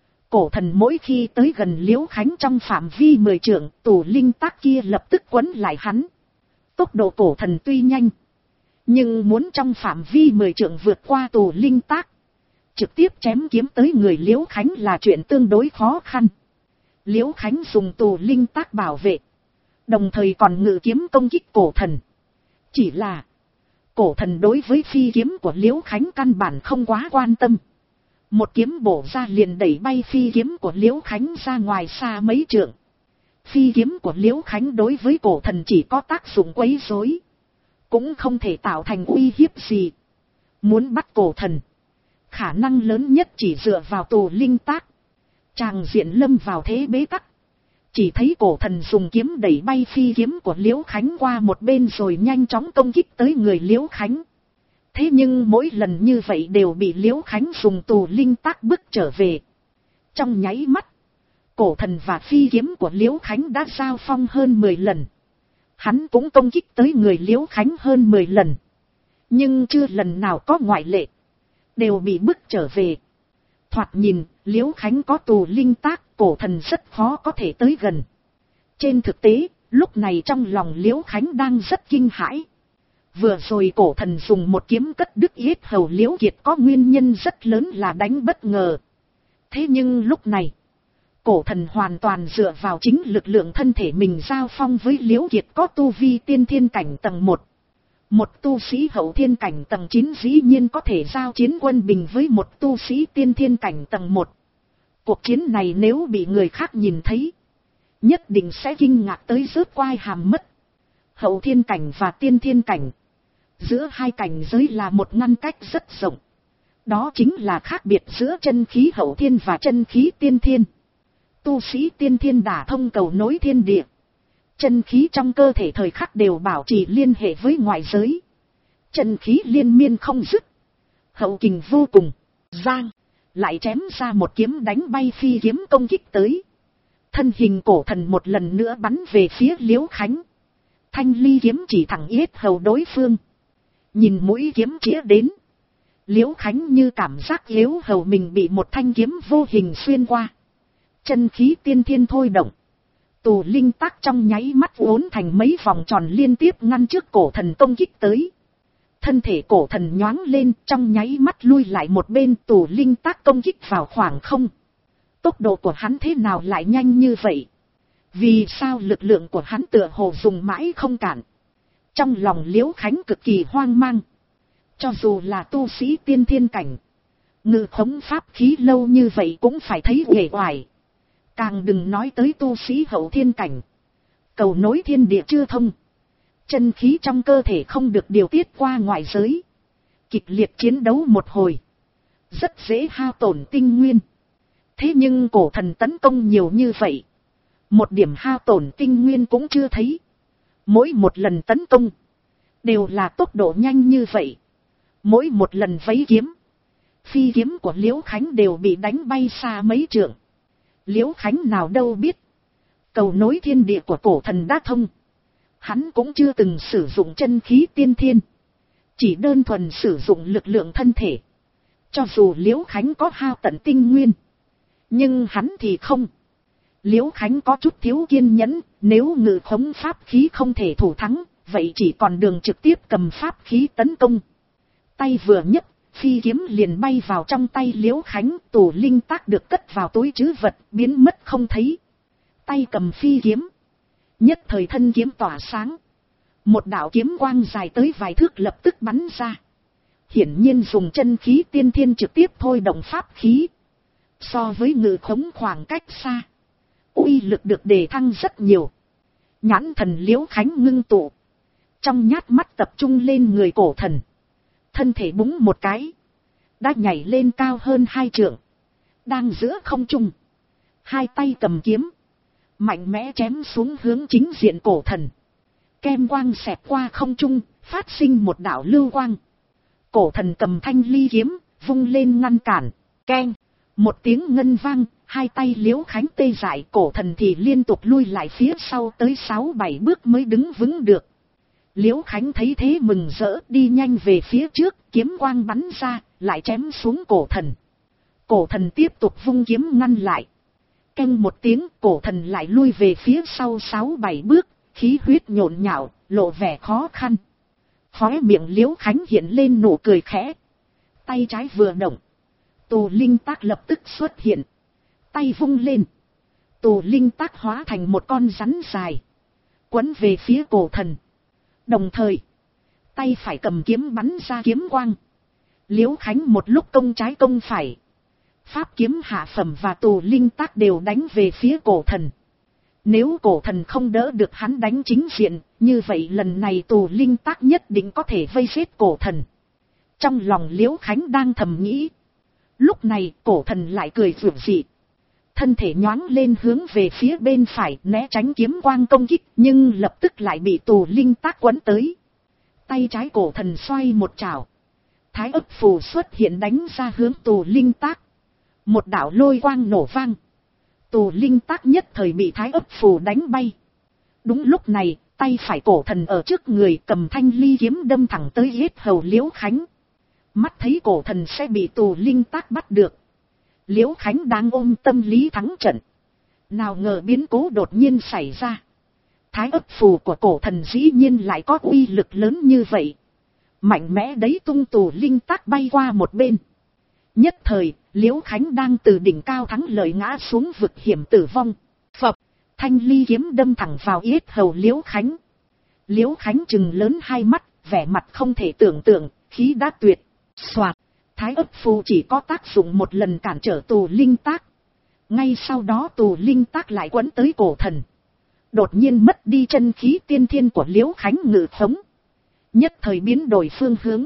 Cổ thần mỗi khi tới gần Liễu Khánh trong phạm vi mười trượng, tù linh tác kia lập tức quấn lại hắn. Tốc độ cổ thần tuy nhanh, nhưng muốn trong phạm vi mười trượng vượt qua tù linh tác, trực tiếp chém kiếm tới người Liễu Khánh là chuyện tương đối khó khăn. Liễu Khánh dùng tù linh tác bảo vệ, đồng thời còn ngự kiếm công kích cổ thần. Chỉ là cổ thần đối với phi kiếm của Liễu Khánh căn bản không quá quan tâm. Một kiếm bổ ra liền đẩy bay phi kiếm của Liễu Khánh ra ngoài xa mấy trượng. Phi kiếm của Liễu Khánh đối với cổ thần chỉ có tác dụng quấy rối, cũng không thể tạo thành uy hiếp gì. Muốn bắt cổ thần, khả năng lớn nhất chỉ dựa vào tù linh tác. Tràng diện lâm vào thế bế tắc. Chỉ thấy cổ thần dùng kiếm đẩy bay phi kiếm của Liễu Khánh qua một bên rồi nhanh chóng công kích tới người Liễu Khánh. Thế nhưng mỗi lần như vậy đều bị Liễu Khánh dùng tù linh tác bức trở về. Trong nháy mắt, cổ thần và phi kiếm của Liễu Khánh đã giao phong hơn mười lần. Hắn cũng công kích tới người Liễu Khánh hơn mười lần. Nhưng chưa lần nào có ngoại lệ. Đều bị bức trở về. Thoạt nhìn, Liễu Khánh có tù linh tác, cổ thần rất khó có thể tới gần. Trên thực tế, lúc này trong lòng Liễu Khánh đang rất kinh hãi. Vừa rồi cổ thần dùng một kiếm cất đứt yết hầu Liễu Kiệt có nguyên nhân rất lớn là đánh bất ngờ. Thế nhưng lúc này, cổ thần hoàn toàn dựa vào chính lực lượng thân thể mình giao phong với Liễu Kiệt có tu vi tiên thiên cảnh tầng một. Một tu sĩ hậu thiên cảnh tầng chín dĩ nhiên có thể giao chiến quân bình với một tu sĩ tiên thiên cảnh tầng một. Cuộc chiến này nếu bị người khác nhìn thấy, nhất định sẽ kinh ngạc tới rớt quai hàm mất. Hậu thiên cảnh và tiên thiên cảnh, giữa hai cảnh giới là một ngăn cách rất rộng. Đó chính là khác biệt giữa chân khí hậu thiên và chân khí tiên thiên. Tu sĩ tiên thiên đả thông cầu nối thiên địa. Chân khí trong cơ thể thời khắc đều bảo trì liên hệ với ngoại giới. Chân khí liên miên không dứt. Hậu kình vô cùng. Giang. Lại chém ra một kiếm đánh bay phi kiếm công kích tới. Thân hình cổ thần một lần nữa bắn về phía Liễu Khánh. Thanh ly kiếm chỉ thẳng yết hầu đối phương. Nhìn mũi kiếm chĩa đến. Liễu Khánh như cảm giác yếu hầu mình bị một thanh kiếm vô hình xuyên qua. Chân khí tiên thiên thôi động. Tù linh tác trong nháy mắt uốn thành mấy vòng tròn liên tiếp ngăn trước cổ thần công kích tới. Thân thể cổ thần nhoáng lên trong nháy mắt lui lại một bên, tù linh tác công kích vào khoảng không. Tốc độ của hắn thế nào lại nhanh như vậy? Vì sao lực lượng của hắn tựa hồ dùng mãi không cản? Trong lòng Liễu Khánh cực kỳ hoang mang. Cho dù là tu sĩ tiên thiên cảnh, ngự khống pháp khí lâu như vậy cũng phải thấy uể oải. Càng đừng nói tới tu sĩ hậu thiên cảnh. Cầu nối thiên địa chưa thông. Chân khí trong cơ thể không được điều tiết qua ngoại giới. Kịch liệt chiến đấu một hồi. Rất dễ hao tổn tinh nguyên. Thế nhưng cổ thần tấn công nhiều như vậy. Một điểm hao tổn tinh nguyên cũng chưa thấy. Mỗi một lần tấn công. Đều là tốc độ nhanh như vậy. Mỗi một lần vấy kiếm. Phi kiếm của Liễu Khánh đều bị đánh bay xa mấy trượng. Liễu Khánh nào đâu biết. Cầu nối thiên địa của cổ thần đã thông. Hắn cũng chưa từng sử dụng chân khí tiên thiên. Chỉ đơn thuần sử dụng lực lượng thân thể. Cho dù Liễu Khánh có hao tận tinh nguyên. Nhưng hắn thì không. Liễu Khánh có chút thiếu kiên nhẫn. Nếu ngự khống pháp khí không thể thủ thắng. Vậy chỉ còn đường trực tiếp cầm pháp khí tấn công. Tay vừa nhấc. Phi kiếm liền bay vào trong tay Liễu Khánh, tù linh tác được cất vào túi trữ vật, biến mất không thấy. Tay cầm phi kiếm. Nhất thời thân kiếm tỏa sáng. Một đạo kiếm quang dài tới vài thước lập tức bắn ra. Hiển nhiên dùng chân khí tiên thiên trực tiếp thôi động pháp khí. So với ngự khống khoảng cách xa, uy lực được đề thăng rất nhiều. Nhãn thần Liễu Khánh ngưng tụ. Trong nhát mắt tập trung lên người cổ thần. Thân thể búng một cái. Đã nhảy lên cao hơn hai trượng. Đang giữa không trung. Hai tay cầm kiếm. Mạnh mẽ chém xuống hướng chính diện cổ thần. Kem quang xẹt qua không trung. Phát sinh một đạo lưu quang. Cổ thần cầm thanh ly kiếm. Vung lên ngăn cản. Keng. Một tiếng ngân vang. Hai tay Liễu Khánh tê dại. Cổ thần thì liên tục lui lại phía sau tới sáu bảy bước mới đứng vững được. Liễu Khánh thấy thế mừng rỡ, đi nhanh về phía trước, kiếm quang bắn ra, lại chém xuống cổ thần. Cổ thần tiếp tục vung kiếm ngăn lại. Keng một tiếng, cổ thần lại lui về phía sau sáu bảy bước, khí huyết nhộn nhạo, lộ vẻ khó khăn. Khóe miệng Liễu Khánh hiện lên nụ cười khẽ. Tay trái vừa động. Tù linh tác lập tức xuất hiện. Tay vung lên. Tù linh tác hóa thành một con rắn dài. Quấn về phía cổ thần. Đồng thời, tay phải cầm kiếm bắn ra kiếm quang. Liễu Khánh một lúc công trái công phải. Pháp kiếm hạ phẩm và tù linh tác đều đánh về phía cổ thần. Nếu cổ thần không đỡ được hắn đánh chính diện, như vậy lần này tù linh tác nhất định có thể vây giết cổ thần. Trong lòng Liễu Khánh đang thầm nghĩ. Lúc này cổ thần lại cười rủa dị. thân thể nhoáng lên hướng về phía bên phải né tránh kiếm quang công kích, nhưng lập tức lại bị tù linh tác quấn tới. Tay trái cổ thần xoay một chảo, thái ức phù xuất hiện đánh ra hướng tù linh tác. Một đạo lôi quang nổ vang, tù linh tác nhất thời bị thái ức phù đánh bay. Đúng lúc này, tay phải cổ thần ở trước người cầm thanh ly kiếm đâm thẳng tới yết hầu Liễu Khánh. Mắt thấy cổ thần sẽ bị tù linh tác bắt được, Liễu Khánh đang ôm tâm lý thắng trận, nào ngờ biến cố đột nhiên xảy ra. Thái ức phù của cổ thần dĩ nhiên lại có uy lực lớn như vậy, mạnh mẽ đấy tung tù linh tác bay qua một bên. Nhất thời, Liễu Khánh đang từ đỉnh cao thắng lợi ngã xuống vực hiểm tử vong. Phập, thanh ly kiếm đâm thẳng vào yết hầu Liễu Khánh. Liễu Khánh trừng lớn hai mắt, vẻ mặt không thể tưởng tượng, khí đã tuyệt. Soạt, thái ức phù chỉ có tác dụng một lần cản trở tù linh tác. Ngay sau đó tù linh tác lại quấn tới cổ thần. Đột nhiên mất đi chân khí tiên thiên của Liễu Khánh ngự khống, nhất thời biến đổi phương hướng.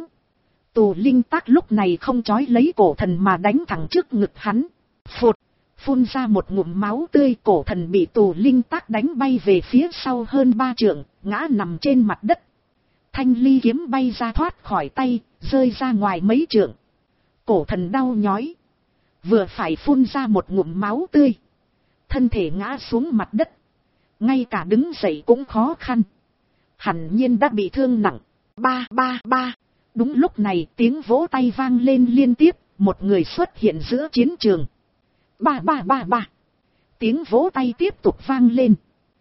Tù linh tác lúc này không chói lấy cổ thần mà đánh thẳng trước ngực hắn. Phụt, phun ra một ngụm máu tươi, cổ thần bị tù linh tác đánh bay về phía sau hơn ba trượng, ngã nằm trên mặt đất. Thanh ly kiếm bay ra thoát khỏi tay, rơi ra ngoài mấy trượng. Cổ thần đau nhói, vừa phải phun ra một ngụm máu tươi, thân thể ngã xuống mặt đất, ngay cả đứng dậy cũng khó khăn, hẳn nhiên đã bị thương nặng. Ba ba ba. Đúng lúc này tiếng vỗ tay vang lên liên tiếp, một người xuất hiện giữa chiến trường. Ba ba ba ba. Tiếng vỗ tay tiếp tục vang lên.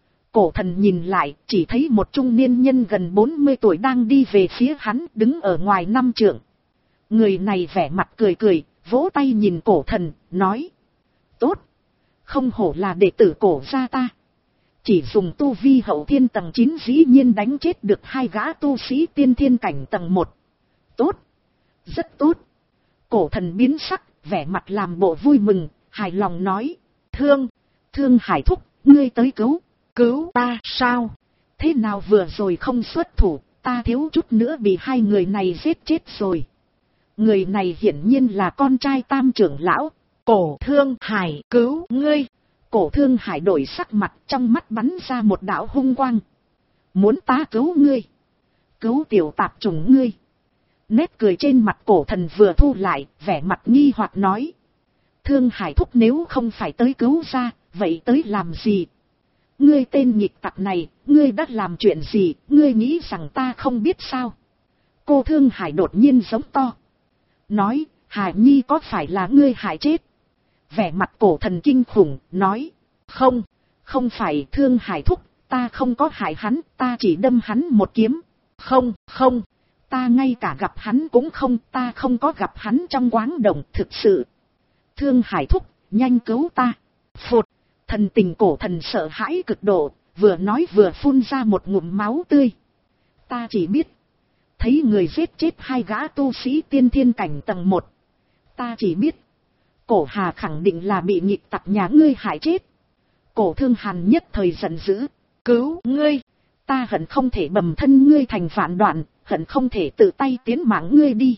Cổ thần nhìn lại, chỉ thấy một trung niên nhân gần bốn mươi tuổi đang đi về phía hắn, đứng ở ngoài năm trượng. Người này vẻ mặt cười cười, vỗ tay nhìn cổ thần, nói: Tốt, không hổ là đệ tử cổ gia ta. Chỉ dùng tu vi hậu thiên tầng chín dĩ nhiên đánh chết được hai gã tu sĩ tiên thiên cảnh tầng một. Tốt, rất tốt. Cổ thần biến sắc, vẻ mặt làm bộ vui mừng, hài lòng nói: Thương, Thương Hải thúc, ngươi tới cứu, cứu ta sao? Thế nào vừa rồi không xuất thủ, ta thiếu chút nữa bị hai người này giết chết rồi. Người này hiển nhiên là con trai Tam trưởng lão. Cổ Thương Hải cứu ngươi. Cổ Thương Hải đổi sắc mặt, trong mắt bắn ra một đạo hung quang. Muốn ta cứu ngươi? Cứu tiểu tạp chủng ngươi? Nét cười trên mặt cổ thần vừa thu lại, vẻ mặt nghi hoặc nói: Thương Hải thúc nếu không phải tới cứu ra, vậy tới làm gì? Ngươi tên nghịch tặc này, ngươi đã làm chuyện gì, ngươi nghĩ rằng ta không biết sao? Cô Thương Hải đột nhiên giống to, nói: Hải Nhi có phải là ngươi hại chết? Vẻ mặt cổ thần kinh khủng, nói: Không, không phải Thương Hải thúc, ta không có hại hắn, ta chỉ đâm hắn một kiếm. Không, không, ta ngay cả gặp hắn cũng không, ta không có gặp hắn trong quáng đồng, thực sự. Thương Hải thúc, nhanh cứu ta. Phụt, thần tình cổ thần sợ hãi cực độ, vừa nói vừa phun ra một ngụm máu tươi. Ta chỉ biết, thấy người giết chết hai gã tu sĩ tiên thiên cảnh tầng một. Ta chỉ biết, Cổ Hà khẳng định là bị nghịch tặc nhà ngươi hại chết. Cổ Thương Hàn nhất thời giận dữ: Cứu ngươi! Ta hận không thể bầm thân ngươi thành vạn đoạn, hận không thể tự tay tiến mạng ngươi đi.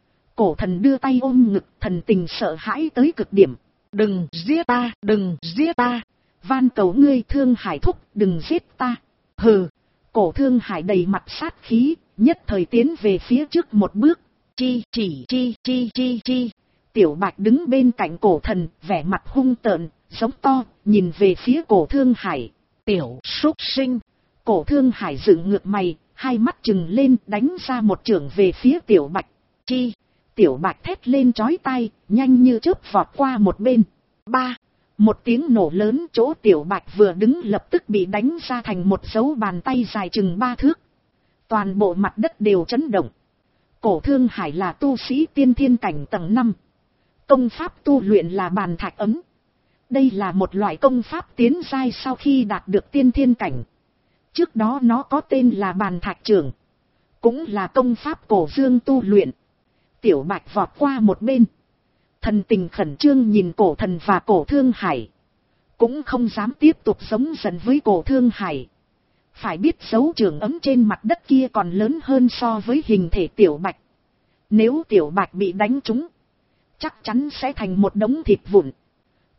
Cổ thần đưa tay ôm ngực, thần tình sợ hãi tới cực điểm. Đừng giết ta, đừng giết ta. Van cầu ngươi Thương Hải thúc, đừng giết ta. Hừ. Cổ Thương Hải đầy mặt sát khí, nhất thời tiến về phía trước một bước. Chi chỉ chi chi chi chi. Tiểu Bạch đứng bên cạnh cổ thần, vẻ mặt hung tợn, giống to, nhìn về phía cổ Thương Hải. Tiểu súc sinh. Cổ Thương Hải dựng ngược mày, hai mắt trừng lên, đánh ra một chưởng về phía Tiểu Bạch. Chi. Tiểu Bạch thét lên chói tai, nhanh như chớp vọt qua một bên. Ba. Một tiếng nổ lớn, chỗ Tiểu Bạch vừa đứng lập tức bị đánh ra thành một dấu bàn tay dài chừng ba thước. Toàn bộ mặt đất đều chấn động. Cổ Thương Hải là tu sĩ tiên thiên cảnh tầng năm. Công pháp tu luyện là bàn thạch ấm. Đây là một loại công pháp tiến giai sau khi đạt được tiên thiên cảnh. Trước đó nó có tên là bàn thạch trưởng, cũng là công pháp cổ dương tu luyện. Tiểu Bạch vọt qua một bên, thần tình khẩn trương nhìn cổ thần và cổ Thương Hải, cũng không dám tiếp tục sống dần với cổ Thương Hải. Phải biết dấu trường ấm trên mặt đất kia còn lớn hơn so với hình thể Tiểu Bạch. Nếu Tiểu Bạch bị đánh trúng, chắc chắn sẽ thành một đống thịt vụn.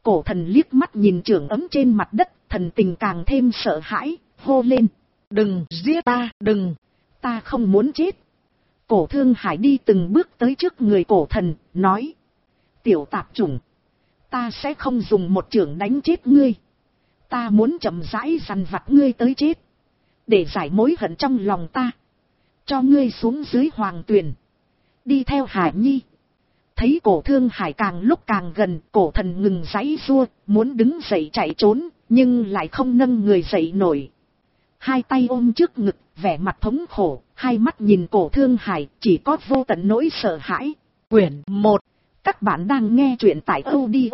Cổ thần liếc mắt nhìn trưởng ấm trên mặt đất, thần tình càng thêm sợ hãi, hô lên. Đừng giết ta, đừng, ta không muốn chết. Cổ Thương Hải đi từng bước tới trước người cổ thần, nói. Tiểu tạp chủng, ta sẽ không dùng một chưởng đánh chết ngươi. Ta muốn chậm rãi dằn vặt ngươi tới chết, để giải mối hận trong lòng ta. Cho ngươi xuống dưới hoàng tuyền, đi theo Hải Nhi. Thấy Cổ Thương Hải càng lúc càng gần, cổ thần ngừng giãy giụa, muốn đứng dậy chạy trốn, nhưng lại không nâng người dậy nổi. Hai tay ôm trước ngực, vẻ mặt thống khổ, hai mắt nhìn Cổ Thương Hải, chỉ có vô tận nỗi sợ hãi. Quyển một. Các bạn đang nghe truyện tại audio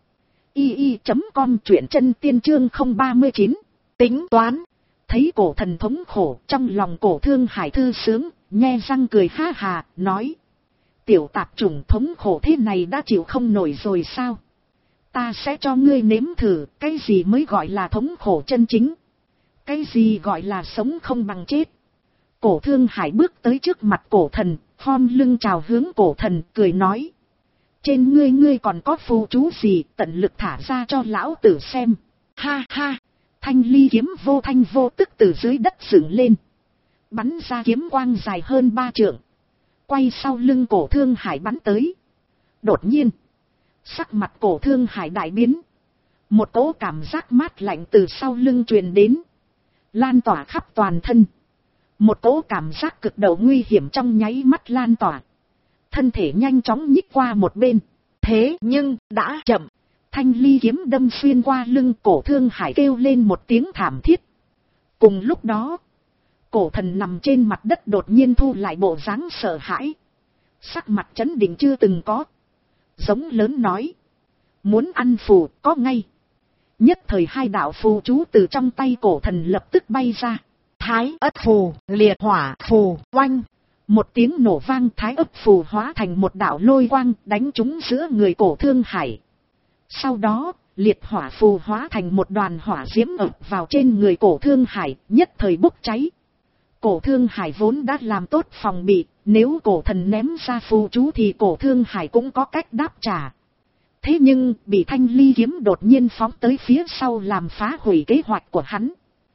i i chấm com, truyện chân tiên chương không ba mươi chín. Tính toán. Thấy cổ thần thống khổ, trong lòng Cổ Thương Hải thư sướng, nhe răng cười ha hà, nói. Tiểu tạp chủng, thống khổ thế này đã chịu không nổi rồi sao? Ta sẽ cho ngươi nếm thử, cái gì mới gọi là thống khổ chân chính? Cái gì gọi là sống không bằng chết? Cổ Thương Hải bước tới trước mặt cổ thần, khom lưng chào hướng cổ thần, cười nói. Trên ngươi ngươi còn có phù chú gì, tận lực thả ra cho lão tử xem. Ha ha, thanh ly kiếm vô thanh vô tức từ dưới đất dựng lên, bắn ra kiếm quang dài hơn ba trượng, quay sau lưng Cổ Thương Hải bắn tới. Đột nhiên, sắc mặt Cổ Thương Hải đại biến, một cỗ cảm giác mát lạnh từ sau lưng truyền đến, lan tỏa khắp toàn thân. Một cỗ cảm giác cực độ nguy hiểm trong nháy mắt lan tỏa, thân thể nhanh chóng nhích qua một bên. Thế nhưng đã chậm, thanh ly kiếm đâm xuyên qua lưng Cổ Thương Hải, kêu lên một tiếng thảm thiết. Cùng lúc đó, cổ thần nằm trên mặt đất đột nhiên thu lại bộ dáng sợ hãi, sắc mặt chấn định chưa từng có, giống lớn nói. Muốn ăn phù có ngay. Nhất thời hai đạo phù chú từ trong tay cổ thần lập tức bay ra. Thái ất phù, liệt hỏa phù, oanh. Một tiếng nổ vang, thái ất phù hóa thành một đạo lôi quang đánh trúng giữa người Cổ Thương Hải. Sau đó, liệt hỏa phù hóa thành một đoàn hỏa diễm ập vào trên người Cổ Thương Hải, nhất thời bốc cháy. Cổ Thương Hải vốn đã làm tốt phòng bị, nếu cổ thần ném ra phù chú thì Cổ Thương Hải cũng có cách đáp trả. Thế nhưng, bị thanh ly kiếm đột nhiên phóng tới phía sau làm phá hủy kế hoạch của hắn.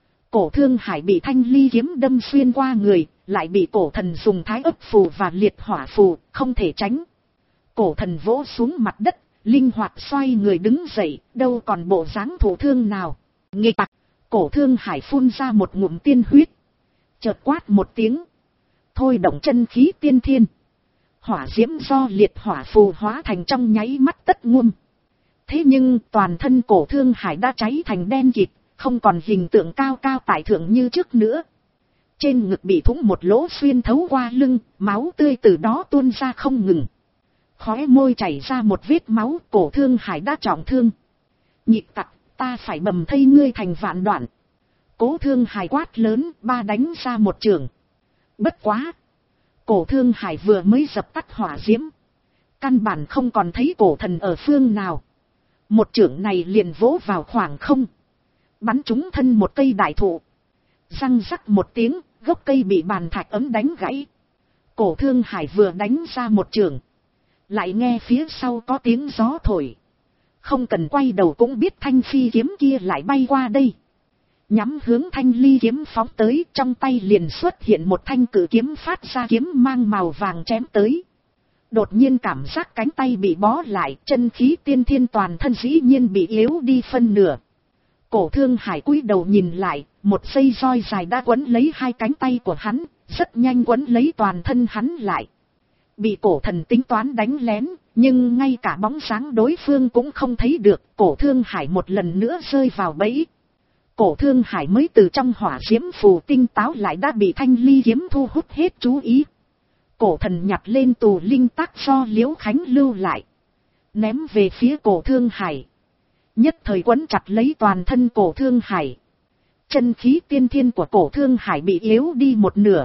Cổ Thương Hải bị thanh ly kiếm đâm xuyên qua người, lại bị cổ thần dùng thái ấp phù và liệt hỏa phù, không thể tránh. Cổ thần vỗ xuống mặt đất, linh hoạt xoay người đứng dậy, đâu còn bộ dáng thụ thương nào. Nghịch tặc, Cổ Thương Hải phun ra một ngụm tiên huyết, chợt quát một tiếng, thôi động chân khí tiên thiên. Hỏa diễm do liệt hỏa phù hóa thành trong nháy mắt tất ngum. Thế nhưng toàn thân Cổ Thương Hải đã cháy thành đen kịt, không còn hình tượng cao cao tại thượng như trước nữa. Trên ngực bị thủng một lỗ xuyên thấu qua lưng, máu tươi từ đó tuôn ra không ngừng. Khóe môi chảy ra một vết máu, Cổ Thương Hải đã trọng thương. Nhịp tặc, ta phải bầm thây ngươi thành vạn đoạn. Cổ Thương Hải quát lớn, ba đánh ra một trường. Bất quá, Cổ Thương Hải vừa mới dập tắt hỏa diễm, căn bản không còn thấy cổ thần ở phương nào. Một chưởng này liền vỗ vào khoảng không, bắn trúng thân một cây đại thụ. Răng rắc một tiếng, gốc cây bị bàn thạch ấm đánh gãy. Cổ Thương Hải vừa đánh ra một chưởng, lại nghe phía sau có tiếng gió thổi. Không cần quay đầu cũng biết thanh phi kiếm kia lại bay qua đây, nhắm hướng thanh ly kiếm phóng tới. Trong tay liền xuất hiện một thanh cử kiếm phát ra kiếm mang màu vàng chém tới. Đột nhiên cảm giác cánh tay bị bó lại, chân khí tiên thiên toàn thân dĩ nhiên bị yếu đi phân nửa. Cổ Thương Hải cúi đầu nhìn lại, một dây roi dài đã quấn lấy hai cánh tay của hắn, rất nhanh quấn lấy toàn thân hắn lại. Bị cổ thần tính toán đánh lén, nhưng ngay cả bóng dáng đối phương cũng không thấy được. Cổ Thương Hải một lần nữa rơi vào bẫy. Cổ Thương Hải mới từ trong hỏa diễm phù tinh táo lại đã bị thanh ly kiếm thu hút hết chú ý. Cổ thần nhặt lên tù linh tác do Liễu Khánh lưu lại, ném về phía Cổ Thương Hải. Nhất thời quấn chặt lấy toàn thân Cổ Thương Hải. Chân khí tiên thiên của Cổ Thương Hải bị yếu đi một nửa.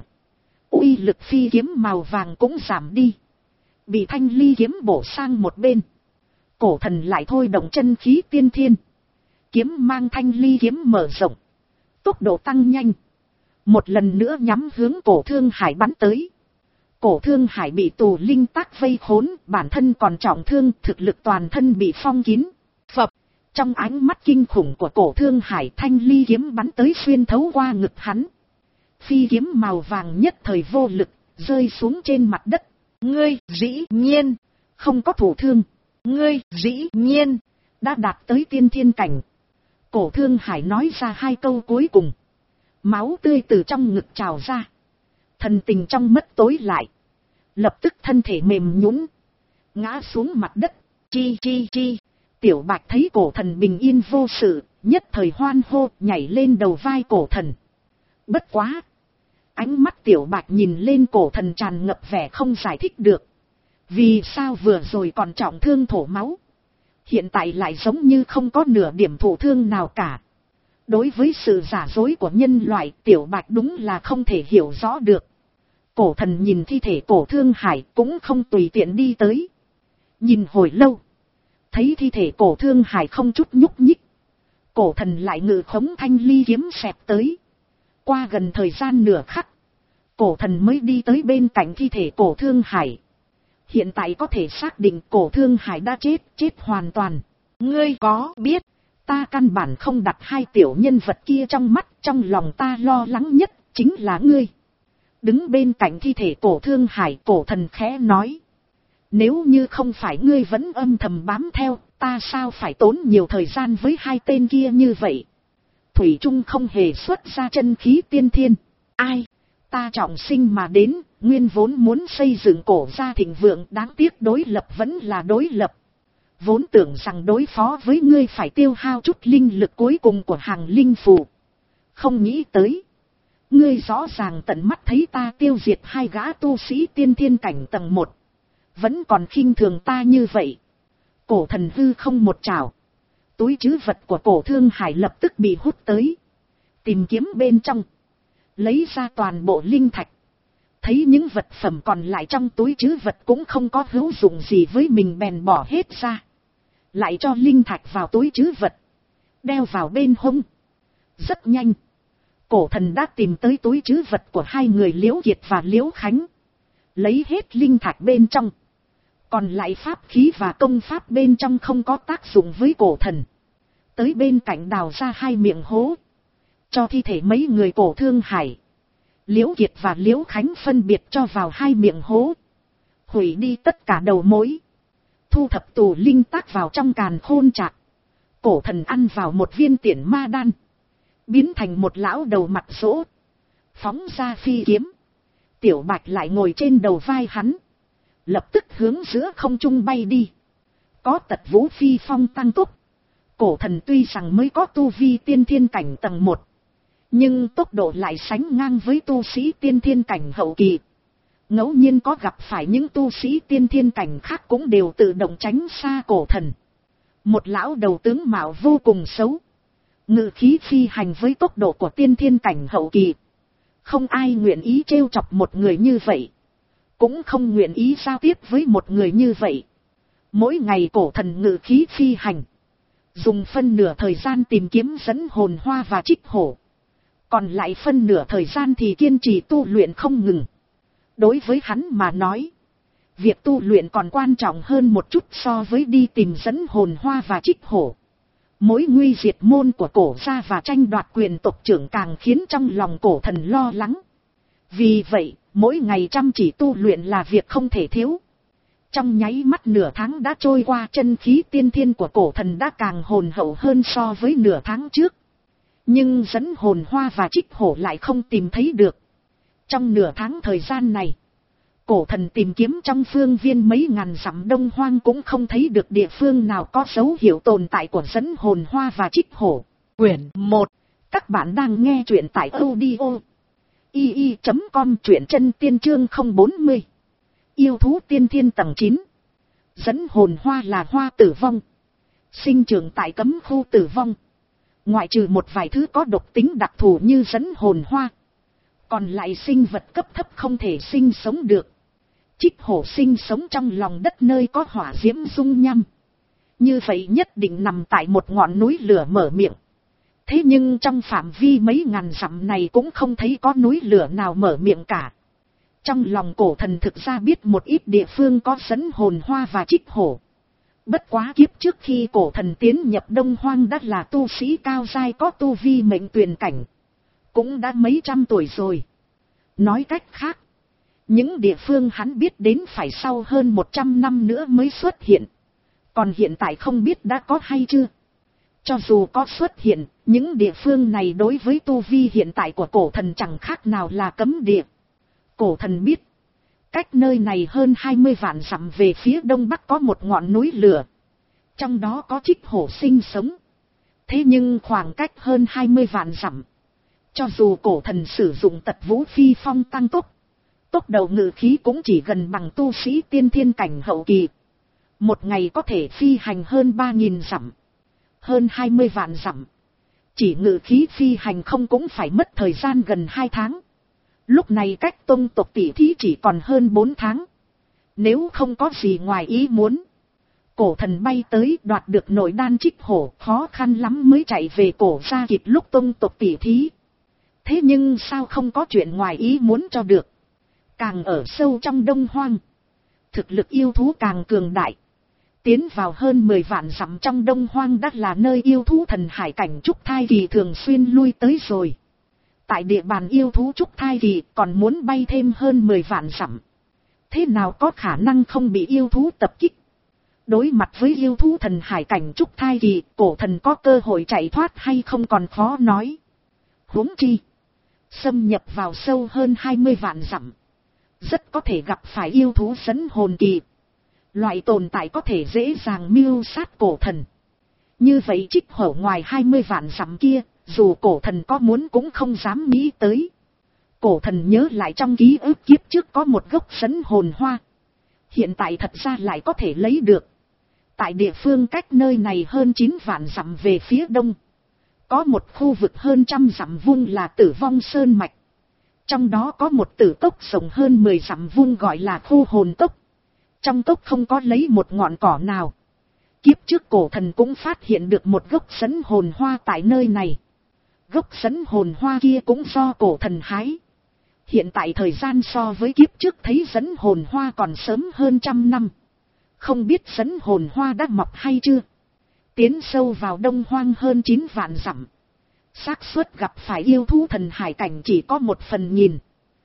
Uy lực phi kiếm màu vàng cũng giảm đi, bị thanh ly kiếm bổ sang một bên. Cổ thần lại thôi động chân khí tiên thiên, kiếm mang thanh ly kiếm mở rộng, tốc độ tăng nhanh, một lần nữa nhắm hướng Cổ Thương Hải bắn tới. Cổ Thương Hải bị tù linh tác vây khốn, bản thân còn trọng thương, thực lực toàn thân bị phong kín. Phập, Trong ánh mắt kinh khủng của Cổ Thương Hải, thanh ly kiếm bắn tới xuyên thấu qua ngực hắn. Phi kiếm màu vàng nhất thời vô lực, rơi xuống trên mặt đất. Ngươi dĩ nhiên không có thụ thương. Ngươi dĩ nhiên đã đạt tới tiên thiên cảnh. Cổ Thương Hải nói ra hai câu cuối cùng. Máu tươi từ trong ngực trào ra. Thần tình trong mất tối lại. Lập tức thân thể mềm nhũn, ngã xuống mặt đất. Chi chi chi. Tiểu Bạch thấy cổ thần bình yên vô sự, nhất thời hoan hô, nhảy lên đầu vai cổ thần. Bất quá, ánh mắt Tiểu Bạch nhìn lên cổ thần tràn ngập vẻ không giải thích được. Vì sao vừa rồi còn trọng thương thổ máu, hiện tại lại giống như không có nửa điểm thụ thương nào cả. Đối với sự giả dối của nhân loại, Tiểu Bạch đúng là không thể hiểu rõ được. Cổ thần nhìn thi thể Cổ Thương Hải cũng không tùy tiện đi tới. Nhìn hồi lâu, thấy thi thể Cổ Thương Hải không chút nhúc nhích, cổ thần lại ngự khống thanh ly kiếm xẹt tới. Qua gần thời gian nửa khắc, cổ thần mới đi tới bên cạnh thi thể Cổ Thương Hải. Hiện tại có thể xác định Cổ Thương Hải đã chết, chết hoàn toàn. Ngươi có biết, ta căn bản không đặt hai tiểu nhân vật kia trong mắt, trong lòng ta lo lắng nhất chính là ngươi. Đứng bên cạnh thi thể Cổ Thương Hải, cổ thần khẽ nói. Nếu như không phải ngươi vẫn âm thầm bám theo, ta sao phải tốn nhiều thời gian với hai tên kia như vậy. Thủy Trung không hề xuất ra chân khí tiên thiên. Ai? Ta trọng sinh mà đến, nguyên vốn muốn xây dựng cổ gia thịnh vượng, đáng tiếc đối lập vẫn là đối lập. Vốn tưởng rằng đối phó với ngươi phải tiêu hao chút linh lực cuối cùng của hàng linh phù. Không nghĩ tới. Ngươi rõ ràng tận mắt thấy ta tiêu diệt hai gã tu sĩ tiên thiên cảnh tầng một. Vẫn còn khinh thường ta như vậy. Cổ thần hư không một trảo. Túi trữ vật của Cổ Thương Hải lập tức bị hút tới. Tìm kiếm bên trong. Lấy ra toàn bộ linh thạch. Thấy những vật phẩm còn lại trong túi trữ vật cũng không có hữu dụng gì với mình, bèn bỏ hết ra. Lại cho linh thạch vào túi trữ vật. Đeo vào bên hông. Rất nhanh. Cổ thần đã tìm tới túi trữ vật của hai người Liễu Kiệt và Liễu Khánh. Lấy hết linh thạch bên trong. Còn lại pháp khí và công pháp bên trong không có tác dụng với cổ thần. Tới bên cạnh đào ra hai miệng hố. Cho thi thể mấy người Cổ Thương Hải, Liễu Kiệt và Liễu Khánh phân biệt cho vào hai miệng hố. Hủy đi tất cả đầu mối. Thu thập tù linh tác vào trong càn khôn trạc. Cổ thần ăn vào một viên tiễn ma đan. Biến thành một lão đầu mặt rỗ. Phóng ra phi kiếm. Tiểu Bạch lại ngồi trên đầu vai hắn. Lập tức hướng giữa không trung bay đi. Có tật vũ phi phong tăng tốc. Cổ thần tuy rằng mới có tu vi tiên thiên cảnh tầng một. Nhưng tốc độ lại sánh ngang với tu sĩ tiên thiên cảnh hậu kỳ. Ngẫu nhiên có gặp phải những tu sĩ tiên thiên cảnh khác cũng đều tự động tránh xa cổ thần. Một lão đầu tướng mạo vô cùng xấu. Ngự khí phi hành với tốc độ của tiên thiên cảnh hậu kỳ. Không ai nguyện ý trêu chọc một người như vậy. Cũng không nguyện ý giao tiếp với một người như vậy. Mỗi ngày cổ thần ngự khí phi hành. Dùng phân nửa thời gian tìm kiếm dẫn hồn hoa và trích hổ. Còn lại phân nửa thời gian thì kiên trì tu luyện không ngừng. Đối với hắn mà nói, việc tu luyện còn quan trọng hơn một chút so với đi tìm dẫn hồn hoa và trích hổ. Mối nguy diệt môn của cổ gia và tranh đoạt quyền tộc trưởng càng khiến trong lòng cổ thần lo lắng. Vì vậy, mỗi ngày chăm chỉ tu luyện là việc không thể thiếu. Trong nháy mắt nửa tháng đã trôi qua, chân khí tiên thiên của cổ thần đã càng hồn hậu hơn so với nửa tháng trước. Nhưng dẫn hồn hoa và trích hổ lại không tìm thấy được. Trong nửa tháng thời gian này, cổ thần tìm kiếm trong phương viên mấy ngàn dặm đông hoang cũng không thấy được địa phương nào có dấu hiệu tồn tại của dẫn hồn hoa và trích hổ. Quyển một. Các bạn đang nghe truyện tại audio i i chấm com, truyện chân tiên chương không bốn mươi. Yêu thú tiên thiên tầng chín. Dẫn hồn hoa là hoa tử vong. Sinh trưởng tại cấm khu tử vong. Ngoại trừ một vài thứ có độc tính đặc thù như dẫn hồn hoa, còn lại sinh vật cấp thấp không thể sinh sống được. Trích hổ sinh sống trong lòng đất nơi có hỏa diễm dung nham. Như vậy nhất định nằm tại một ngọn núi lửa mở miệng. Thế nhưng trong phạm vi mấy ngàn dặm này cũng không thấy có núi lửa nào mở miệng cả. Trong lòng cổ thần thực ra biết một ít địa phương có dẫn hồn hoa và trích hổ. Bất quá kiếp trước khi cổ thần tiến nhập Đông Hoang đã là tu sĩ cao giai có tu vi mệnh tuyền cảnh. Cũng đã mấy trăm tuổi rồi. Nói cách khác, những địa phương hắn biết đến phải sau hơn một trăm năm nữa mới xuất hiện. Còn hiện tại không biết đã có hay chưa. Cho dù có xuất hiện, những địa phương này đối với tu vi hiện tại của cổ thần chẳng khác nào là cấm địa. Cổ thần biết, cách nơi này hơn hai mươi vạn dặm về phía đông bắc có một ngọn núi lửa. Trong đó có Trích Hổ sinh sống. Thế nhưng khoảng cách hơn hai mươi vạn dặm. Cho dù cổ thần sử dụng Tật Vũ Phi Phong tăng tốc, tốc độ ngự khí cũng chỉ gần bằng tu sĩ tiên thiên cảnh hậu kỳ. Một ngày có thể phi hành hơn ba nghìn dặm. Hơn hai mươi vạn dặm. Chỉ ngự khí phi hành không cũng phải mất thời gian gần hai tháng. Lúc này cách tông tộc tỷ thí chỉ còn hơn bốn tháng. Nếu không có gì ngoài ý muốn, cổ thần bay tới đoạt được nội đan Trích Hổ, khó khăn lắm mới chạy về cổ gia kịp lúc tông tộc tỷ thí. Thế nhưng sao không có chuyện ngoài ý muốn cho được. Càng ở sâu trong Đông Hoang, thực lực yêu thú càng cường đại. Tiến vào hơn mười vạn dặm trong Đông Hoang đã là nơi yêu thú thần hải cảnh trúc thai kỳ thường xuyên lui tới rồi. Tại địa bàn yêu thú trúc thai kỳ còn muốn bay thêm hơn mười vạn dặm. Thế nào có khả năng không bị yêu thú tập kích? Đối mặt với yêu thú thần hải cảnh trúc thai kỳ, cổ thần có cơ hội chạy thoát hay không còn khó nói. Huống chi, xâm nhập vào sâu hơn hai mươi vạn dặm, rất có thể gặp phải yêu thú dẫn hồn kỳ. Loại tồn tại có thể dễ dàng mưu sát cổ thần. Như vậy Trích Hổ ngoài hai mươi vạn dặm kia, dù cổ thần có muốn cũng không dám nghĩ tới. Cổ thần nhớ lại trong ký ức kiếp trước có một gốc dẫn hồn hoa. Hiện tại thật ra lại có thể lấy được. Tại địa phương cách nơi này hơn chín vạn dặm về phía đông, có một khu vực hơn trăm dặm vuông là Tử Vong Sơn Mạch. Trong đó có một tử cốc rộng hơn mười dặm vuông gọi là khu hồn cốc. Trong cốc không có lấy một ngọn cỏ nào. Kiếp trước cổ thần cũng phát hiện được một gốc dẫn hồn hoa tại nơi này. Gốc dẫn hồn hoa kia cũng do cổ thần hái. Hiện tại thời gian so với kiếp trước thấy dẫn hồn hoa còn sớm hơn trăm năm. Không biết dẫn hồn hoa đã mọc hay chưa. Tiến sâu vào Đông Hoang hơn chín vạn dặm. Xác suất gặp phải yêu thú thần hải cảnh chỉ có một phần nghìn.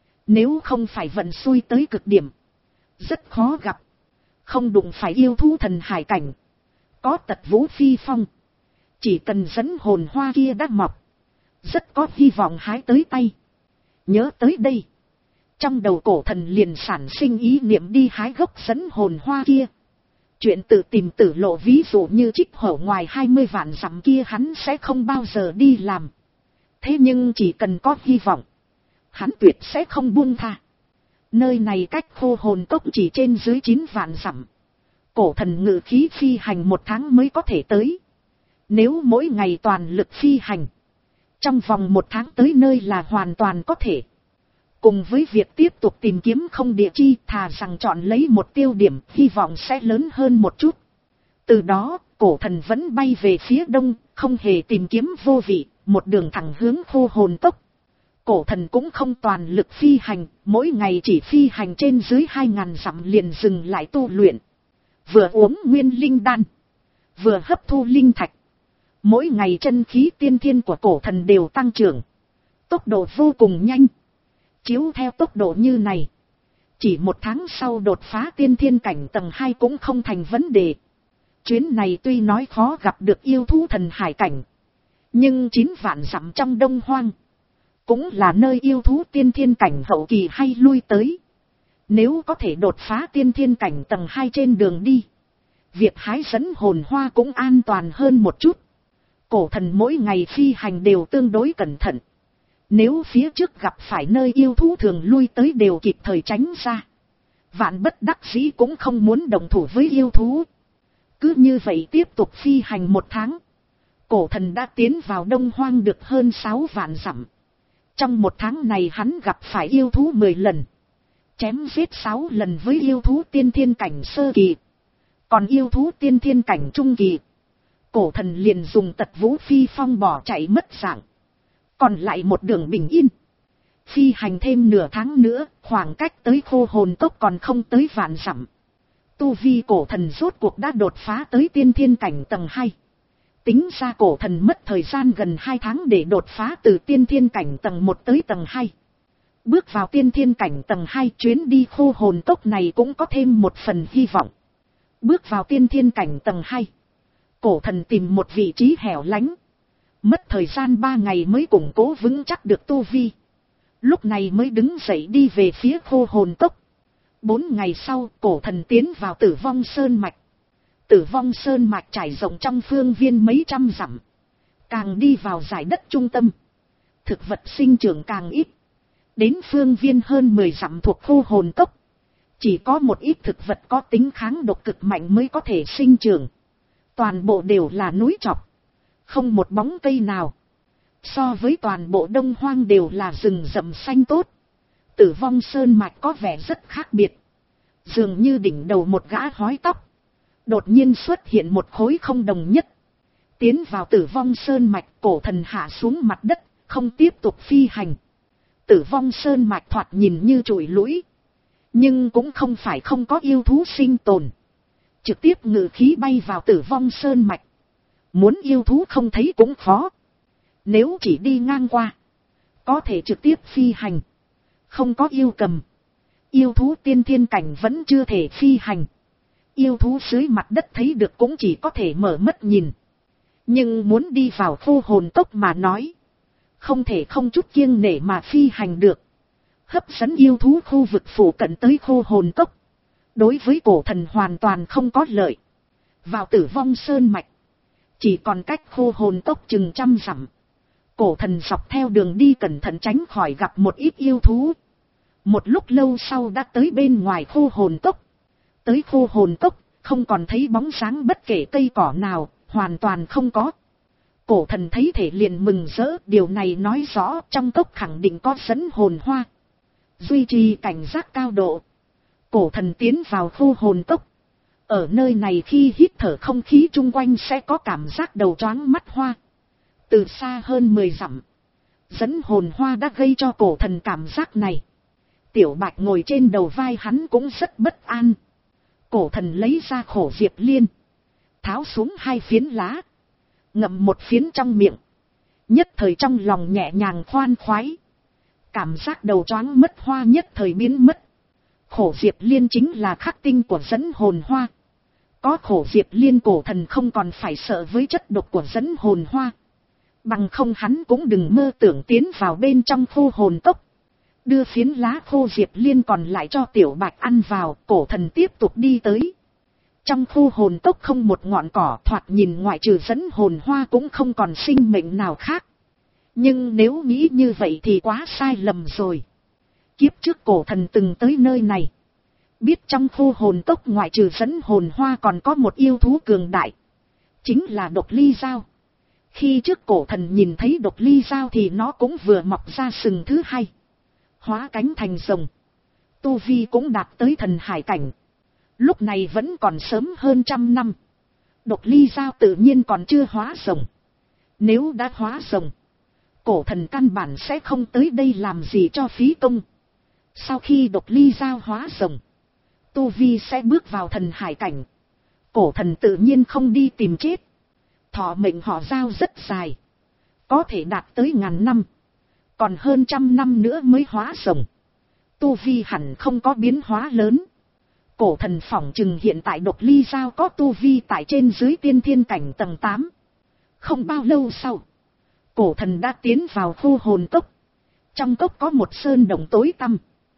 Nếu không phải vận xui tới cực điểm, rất khó gặp. Không đụng phải yêu thú thần hải cảnh, có Tật Vũ Phi Phong, chỉ cần dẫn hồn hoa kia đã mọc, rất có hy vọng hái tới tay. Nhớ tới đây, trong đầu cổ thần liền sản sinh ý niệm đi hái gốc dẫn hồn hoa kia. Chuyện tự tìm tử lộ, ví dụ như Trích Hổ ngoài hai mươi vạn dặm kia hắn sẽ không bao giờ đi làm. Thế nhưng chỉ cần có hy vọng, hắn tuyệt sẽ không buông tha. Nơi này cách khu hồn cốc chỉ trên dưới chín vạn dặm. Cổ thần ngự khí phi hành một tháng mới có thể tới. Nếu mỗi ngày toàn lực phi hành, trong vòng một tháng tới nơi là hoàn toàn có thể. Cùng với việc tiếp tục tìm kiếm không địa chi, thà rằng chọn lấy một tiêu điểm, hy vọng sẽ lớn hơn một chút. Từ đó, cổ thần vẫn bay về phía đông, không hề tìm kiếm vô vị, một đường thẳng hướng khu hồn cốc. Cổ thần cũng không toàn lực phi hành, mỗi ngày chỉ phi hành trên dưới hai ngàn dặm liền dừng lại tu luyện. Vừa uống nguyên linh đan, vừa hấp thu linh thạch. Mỗi ngày chân khí tiên thiên của cổ thần đều tăng trưởng. Tốc độ vô cùng nhanh. Chiếu theo tốc độ như này, chỉ một tháng sau đột phá tiên thiên cảnh tầng hai cũng không thành vấn đề. Chuyến này tuy nói khó gặp được yêu thú thần hải cảnh, nhưng chín vạn dặm trong Đông Hoang cũng là nơi yêu thú tiên thiên cảnh hậu kỳ hay lui tới. Nếu có thể đột phá tiên thiên cảnh tầng hai trên đường đi, việc hái dẫn hồn hoa cũng an toàn hơn một chút. Cổ thần mỗi ngày phi hành đều tương đối cẩn thận. Nếu phía trước gặp phải nơi yêu thú thường lui tới đều kịp thời tránh ra. Vạn bất đắc dĩ cũng không muốn đồng thủ với yêu thú. Cứ như vậy tiếp tục phi hành một tháng. Cổ thần đã tiến vào Đông Hoang được hơn sáu vạn dặm. Trong một tháng này hắn gặp phải yêu thú mười lần. Chém giết sáu lần với yêu thú tiên thiên cảnh sơ kỳ. Còn yêu thú tiên thiên cảnh trung kỳ, cổ thần liền dùng Tật Vũ Phi Phong bỏ chạy mất dạng. Còn lại một đường bình yên. Phi hành thêm nửa tháng nữa, khoảng cách tới khu hồn cốc còn không tới vạn dặm. Tu vi cổ thần rốt cuộc đã đột phá tới tiên thiên cảnh tầng hai. Tính ra cổ thần mất thời gian gần hai tháng để đột phá từ tiên thiên cảnh tầng một tới tầng hai. Bước vào tiên thiên cảnh tầng hai, chuyến đi khô hồn tốc này cũng có thêm một phần hy vọng. Bước vào tiên thiên cảnh tầng hai, cổ thần tìm một vị trí hẻo lánh. Mất thời gian ba ngày mới củng cố vững chắc được tu vi. Lúc này mới đứng dậy đi về phía khô hồn tốc. Bốn ngày sau, cổ thần tiến vào Tử Vong Sơn Mạch. Tử Vong Sơn Mạch trải rộng trong phương viên mấy trăm dặm. Càng đi vào dải đất trung tâm, thực vật sinh trưởng càng ít. Đến phương viên hơn mười dặm thuộc khô hồn tốc, chỉ có một ít thực vật có tính kháng độc cực mạnh mới có thể sinh trưởng. Toàn bộ đều là núi trọc, không một bóng cây nào. So với toàn bộ Đông Hoang đều là rừng rậm xanh tốt. Tử Vong Sơn Mạch có vẻ rất khác biệt. Dường như đỉnh đầu một gã hói tóc, đột nhiên xuất hiện một khối không đồng nhất. Tiến vào Tử Vong Sơn Mạch, cổ thần hạ xuống mặt đất, không tiếp tục phi hành. Tử Vong Sơn Mạch thoạt nhìn như trụi lũi, nhưng cũng không phải không có yêu thú sinh tồn. Trực tiếp ngự khí bay vào Tử Vong Sơn Mạch. Muốn yêu thú không thấy cũng khó. Nếu chỉ đi ngang qua, có thể trực tiếp phi hành. Không có yêu cầm. Yêu thú tiên thiên cảnh vẫn chưa thể phi hành. Yêu thú dưới mặt đất thấy được cũng chỉ có thể mở mắt nhìn. Nhưng muốn đi vào khô hồn tốc mà nói, không thể không chút kiêng nể mà phi hành được. Hấp dẫn yêu thú khu vực phủ cận tới khô hồn tốc, đối với cổ thần hoàn toàn không có lợi. Vào Tử Vong Sơn Mạch, chỉ còn cách khô hồn tốc chừng trăm dặm. Cổ thần dọc theo đường đi cẩn thận tránh khỏi gặp một ít yêu thú. Một lúc lâu sau đã tới bên ngoài khô hồn tốc. Tới khô hồn tốc, không còn thấy bóng dáng bất kể cây cỏ nào, hoàn toàn không có. Cổ thần thấy thể liền mừng rỡ, điều này nói rõ trong tốc khẳng định có dẫn hồn hoa. Duy trì cảnh giác cao độ, cổ thần tiến vào khô hồn tốc. Ở nơi này khi hít thở không khí chung quanh sẽ có cảm giác đầu choáng mắt hoa. Từ xa hơn mười dặm, dẫn hồn hoa đã gây cho cổ thần cảm giác này. Tiểu Bạch ngồi trên đầu vai hắn cũng rất bất an. Cổ thần lấy ra khổ diệp liên, tháo xuống hai phiến lá, ngậm một phiến trong miệng. Nhất thời trong lòng nhẹ nhàng khoan khoái. Cảm giác đầu choáng mất hoa nhất thời biến mất. Khổ diệp liên chính là khắc tinh của dẫn hồn hoa. Có khổ diệp liên, cổ thần không còn phải sợ với chất độc của dẫn hồn hoa. Bằng không hắn cũng đừng mơ tưởng tiến vào bên trong khô hồn tốc. Đưa phiến lá khô diệp liên còn lại cho Tiểu Bạch ăn vào, cổ thần tiếp tục đi tới. Trong khô hồn tốc không một ngọn cỏ, thoạt nhìn ngoại trừ dẫn hồn hoa cũng không còn sinh mệnh nào khác. Nhưng nếu nghĩ như vậy thì quá sai lầm rồi. Kiếp trước cổ thần từng tới nơi này, biết trong khô hồn tốc ngoại trừ dẫn hồn hoa còn có một yêu thú cường đại, chính là độc ly dao. Khi trước cổ thần nhìn thấy độc ly dao thì nó cũng vừa mọc ra sừng thứ hai, hóa cánh thành rồng. Tu vi cũng đạt tới thần hải cảnh. Lúc này vẫn còn sớm hơn trăm năm. Độc ly dao tự nhiên còn chưa hóa rồng. Nếu đã hóa rồng, cổ thần căn bản sẽ không tới đây làm gì cho phí công. Sau khi độc ly dao hóa rồng, tu vi sẽ bước vào thần hải cảnh. Cổ thần tự nhiên không đi tìm chết. Thọ mệnh họ Giao rất dài, có thể đạt tới ngàn năm. Còn hơn trăm năm nữa mới hóa rồng. Tu vi hẳn không có biến hóa lớn. Cổ thần phỏng chừng hiện tại độc ly dao có tu vi tại trên dưới tiên thiên cảnh tầng tám. Không bao lâu sau, cổ thần đã tiến vào khô hồn cốc. Trong cốc có một sơn động tối tăm.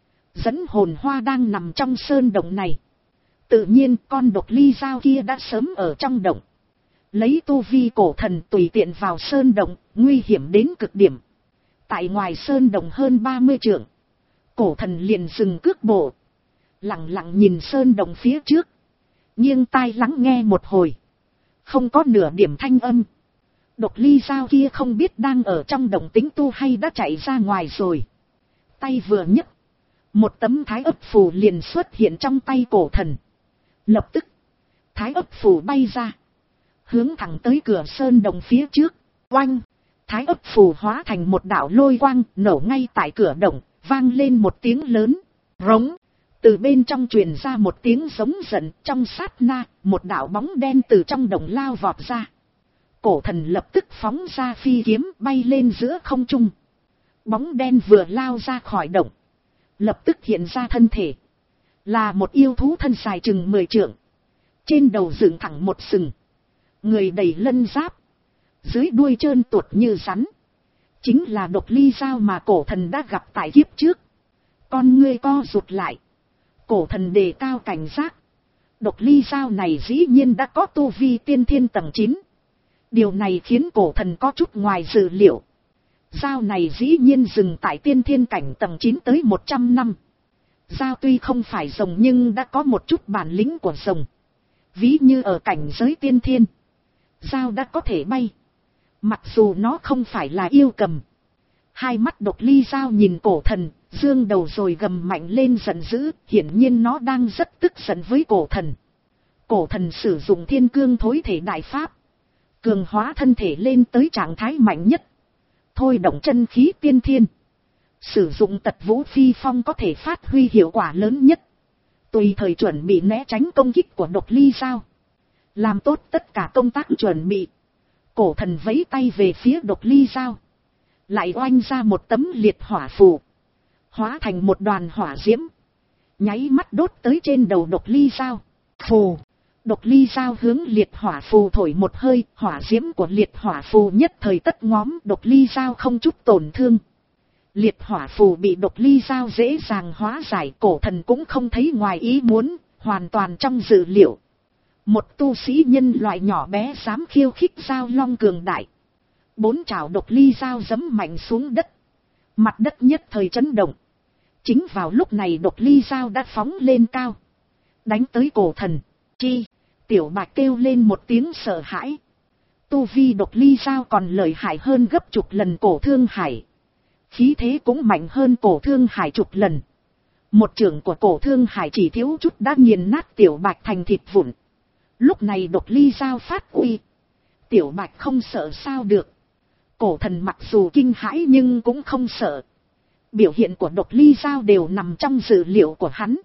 Dẫn hồn hoa đang nằm trong sơn động này. Tự nhiên con độc ly dao kia đã sớm ở trong động. Lấy tu vi cổ thần tùy tiện vào sơn động, nguy hiểm đến cực điểm. Tại ngoài sơn động hơn ba mươi trượng, cổ thần liền dừng cước bộ, lặng lặng nhìn sơn động phía trước, nghiêng tai lắng nghe một hồi, không có nửa điểm thanh âm. Độc ly dao kia không biết đang ở trong động tĩnh tu hay đã chạy ra ngoài rồi. Tay vừa nhấc, một tấm thái ấp phù liền xuất hiện trong tay cổ thần. Lập tức, thái ấp phù bay ra, hướng thẳng tới cửa sơn động phía trước. Oanh! Thái ấp phù hóa thành một đạo lôi quang, nổ ngay tại cửa động, vang lên một tiếng lớn. Rống! Từ bên trong truyền ra một tiếng giống giận, trong sát na, một đạo bóng đen từ trong đồng lao vọt ra. Cổ thần lập tức phóng ra phi kiếm bay lên giữa không trung. Bóng đen vừa lao ra khỏi động, lập tức hiện ra thân thể. Là một yêu thú thân dài chừng mười trượng. Trên đầu dựng thẳng một sừng. Người đầy lân giáp. Dưới đuôi trơn tuột như rắn. Chính là độc ly dao mà cổ thần đã gặp tại kiếp trước. Con ngươi co rụt lại. Cổ thần đề cao cảnh giác. Độc ly dao này dĩ nhiên đã có tu vi tiên thiên tầng chín. Điều này khiến cổ thần có chút ngoài dự liệu. Dao này dĩ nhiên dừng tại tiên thiên cảnh tầng chín tới một trăm năm. Dao tuy không phải rồng nhưng đã có một chút bản lĩnh của rồng. Ví như ở cảnh giới tiên thiên. Dao đã có thể bay. Mặc dù nó không phải là yêu cầm. Hai mắt độc ly dao nhìn cổ thần, dương đầu rồi gầm mạnh lên giận dữ. Hiển nhiên nó đang rất tức giận với cổ thần. Cổ thần sử dụng thiên cương thối thể đại pháp. Cường hóa thân thể lên tới trạng thái mạnh nhất. Thôi động chân khí tiên thiên. Sử dụng tật vũ phi phong có thể phát huy hiệu quả lớn nhất. Tùy thời chuẩn bị né tránh công kích của độc ly dao. Làm tốt tất cả công tác chuẩn bị. Cổ thần vẫy tay về phía độc ly dao. Lại oanh ra một tấm liệt hỏa phù. Hóa thành một đoàn hỏa diễm. Nháy mắt đốt tới trên đầu độc ly dao. Phù. Độc ly dao hướng liệt hỏa phù thổi một hơi. Hỏa diễm của liệt hỏa phù nhất thời tất ngóm. Độc ly dao không chút tổn thương. Liệt hỏa phù bị độc ly dao dễ dàng hóa giải. Cổ thần cũng không thấy ngoài ý muốn. Hoàn toàn trong dự liệu. Một tu sĩ nhân loại nhỏ bé dám khiêu khích dao long cường đại. Bốn chảo độc ly dao giẫm mạnh xuống đất. Mặt đất nhất thời chấn động. Chính vào lúc này độc ly dao đã phóng lên cao. Đánh tới cổ thần. Chi. Tiểu bạch kêu lên một tiếng sợ hãi. Tu vi độc ly dao còn lợi hại hơn gấp chục lần cổ thương hải. Khí thế cũng mạnh hơn cổ thương hải chục lần. Một chưởng của cổ thương hải chỉ thiếu chút đã nghiền nát tiểu bạch thành thịt vụn. Lúc này độc ly dao phát uy. Tiểu bạch không sợ sao được. Cổ thần mặc dù kinh hãi nhưng cũng không sợ. Biểu hiện của độc ly dao đều nằm trong dự liệu của hắn.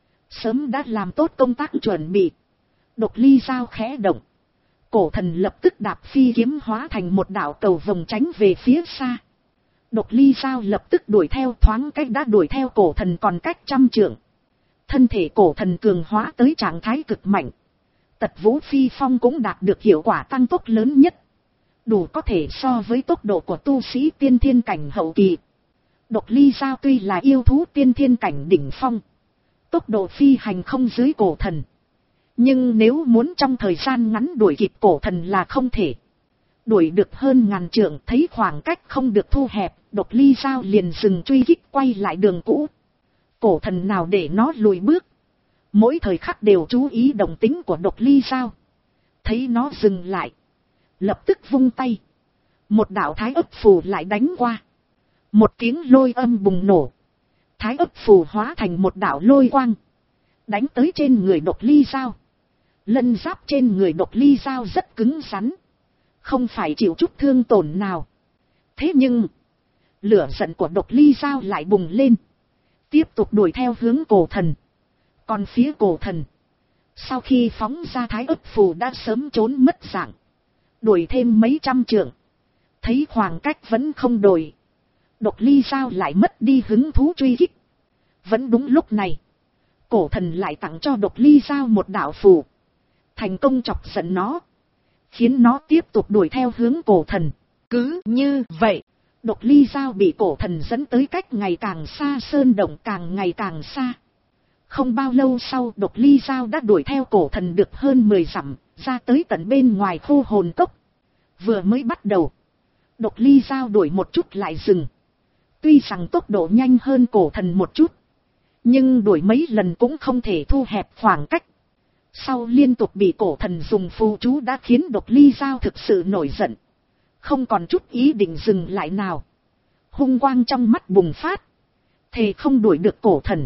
Sớm đã làm tốt công tác chuẩn bị. Độc ly dao khẽ động. Cổ thần lập tức đạp phi kiếm hóa thành một đạo cầu vòng tránh về phía xa. Độc ly dao lập tức đuổi theo, thoáng cách đã đuổi theo cổ thần còn cách trăm trượng. Thân thể cổ thần cường hóa tới trạng thái cực mạnh. Tật vũ phi phong cũng đạt được hiệu quả tăng tốc lớn nhất. Đủ có thể so với tốc độ của tu sĩ tiên thiên cảnh hậu kỳ. Độc ly dao tuy là yêu thú tiên thiên cảnh đỉnh phong. Tốc độ phi hành không dưới cổ thần. Nhưng nếu muốn trong thời gian ngắn đuổi kịp cổ thần là không thể. Đuổi được hơn ngàn trượng, thấy khoảng cách không được thu hẹp, độc ly dao liền dừng truy kích quay lại đường cũ. Cổ thần nào để nó lùi bước. Mỗi thời khắc đều chú ý động tính của độc ly dao. Thấy nó dừng lại. Lập tức vung tay. Một đạo thái ấp phù lại đánh qua. Một tiếng lôi âm bùng nổ. Thái ấp phù hóa thành một đạo lôi quang. Đánh tới trên người độc ly dao. Lân giáp trên người độc ly dao rất cứng rắn. Không phải chịu chút thương tổn nào. Thế nhưng. Lửa giận của độc ly dao lại bùng lên. Tiếp tục đuổi theo hướng cổ thần. Còn phía cổ thần. Sau khi phóng ra thái ấp phù đã sớm trốn mất dạng. Đuổi thêm mấy trăm trượng. Thấy khoảng cách vẫn không đổi. Độc ly dao lại mất đi hứng thú truy kích. Vẫn đúng lúc này. Cổ thần lại tặng cho độc ly dao một đạo phù. Thành công chọc giận nó. Khiến nó tiếp tục đuổi theo hướng cổ thần. Cứ như vậy. Độc ly dao bị cổ thần dẫn tới cách ngày càng xa, sơn động càng ngày càng xa. Không bao lâu sau độc ly dao đã đuổi theo cổ thần được hơn mười dặm, ra tới tận bên ngoài khu hồn cốc. Vừa mới bắt đầu, độc ly dao đuổi một chút lại dừng. Tuy rằng tốc độ nhanh hơn cổ thần một chút, nhưng đuổi mấy lần cũng không thể thu hẹp khoảng cách. Sau liên tục bị cổ thần dùng phù chú đã khiến độc ly dao thực sự nổi giận. Không còn chút ý định dừng lại nào. Hung quang trong mắt bùng phát. Thề không đuổi được cổ thần.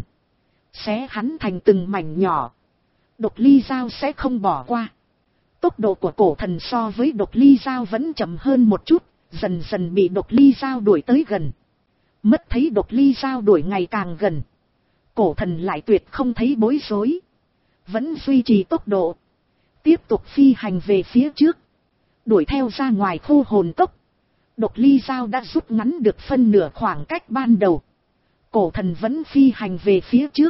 Xé hắn thành từng mảnh nhỏ. Độc ly dao sẽ không bỏ qua. Tốc độ của cổ thần so với độc ly dao vẫn chậm hơn một chút. Dần dần bị độc ly dao đuổi tới gần. Mất thấy độc ly dao đuổi ngày càng gần. Cổ thần lại tuyệt không thấy bối rối. Vẫn duy trì tốc độ. Tiếp tục phi hành về phía trước. Đuổi theo ra ngoài khu hồn cốc. Độc ly dao đã rút ngắn được phân nửa khoảng cách ban đầu. Cổ thần vẫn phi hành về phía trước.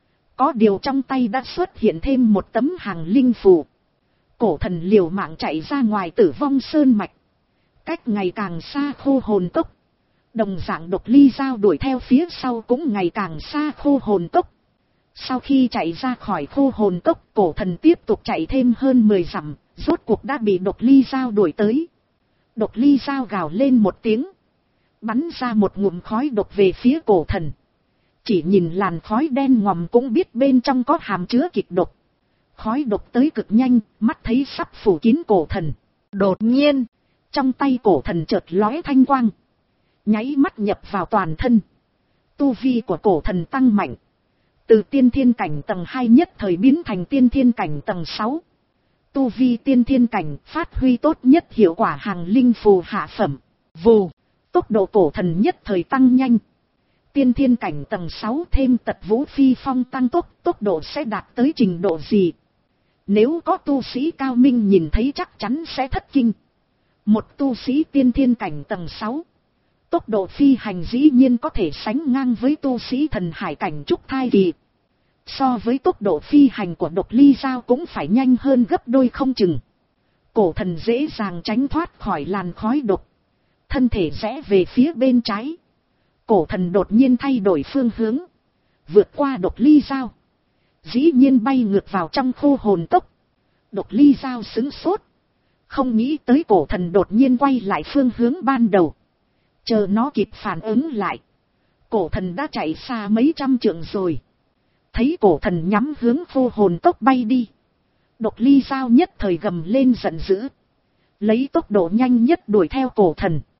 Có điều trong tay đã xuất hiện thêm một tấm hàng linh phù. Cổ thần liều mạng chạy ra ngoài Tử Vong Sơn Mạch. Cách ngày càng xa khô hồn cốc. Đồng dạng độc ly dao đuổi theo phía sau cũng ngày càng xa khô hồn cốc. Sau khi chạy ra khỏi khô hồn cốc, cổ thần tiếp tục chạy thêm hơn mười dặm, rốt cuộc đã bị độc ly dao đuổi tới. Độc ly dao gào lên một tiếng. Bắn ra một ngụm khói độc về phía cổ thần. Chỉ nhìn làn khói đen ngòm cũng biết bên trong có hàm chứa kịch độc. Khói độc tới cực nhanh, mắt thấy sắp phủ kín cổ thần. Đột nhiên, trong tay cổ thần chợt lóe thanh quang. Nháy mắt nhập vào toàn thân. Tu vi của cổ thần tăng mạnh. Từ tiên thiên cảnh tầng hai nhất thời biến thành tiên thiên cảnh tầng sáu. Tu vi tiên thiên cảnh phát huy tốt nhất hiệu quả hàng linh phù hạ phẩm. Vù, tốc độ cổ thần nhất thời tăng nhanh. Tiên thiên cảnh tầng sáu thêm tật vũ phi phong tăng tốc, tốc độ sẽ đạt tới trình độ gì? Nếu có tu sĩ cao minh nhìn thấy chắc chắn sẽ thất kinh. Một tu sĩ tiên thiên cảnh tầng sáu. Tốc độ phi hành dĩ nhiên có thể sánh ngang với tu sĩ thần hải cảnh trúc thai kỳ. So với tốc độ phi hành của độc ly dao cũng phải nhanh hơn gấp đôi không chừng. Cổ thần dễ dàng tránh thoát khỏi làn khói độc. Thân thể rẽ về phía bên trái. Cổ thần đột nhiên thay đổi phương hướng. Vượt qua độc ly dao. Dĩ nhiên bay ngược vào trong khô hồn cốc. Độc ly dao sững sốt. Không nghĩ tới cổ thần đột nhiên quay lại phương hướng ban đầu. Chờ nó kịp phản ứng lại. Cổ thần đã chạy xa mấy trăm trượng rồi. Thấy cổ thần nhắm hướng khô hồn cốc bay đi. Độc ly dao nhất thời gầm lên giận dữ. Lấy tốc độ nhanh nhất đuổi theo cổ thần.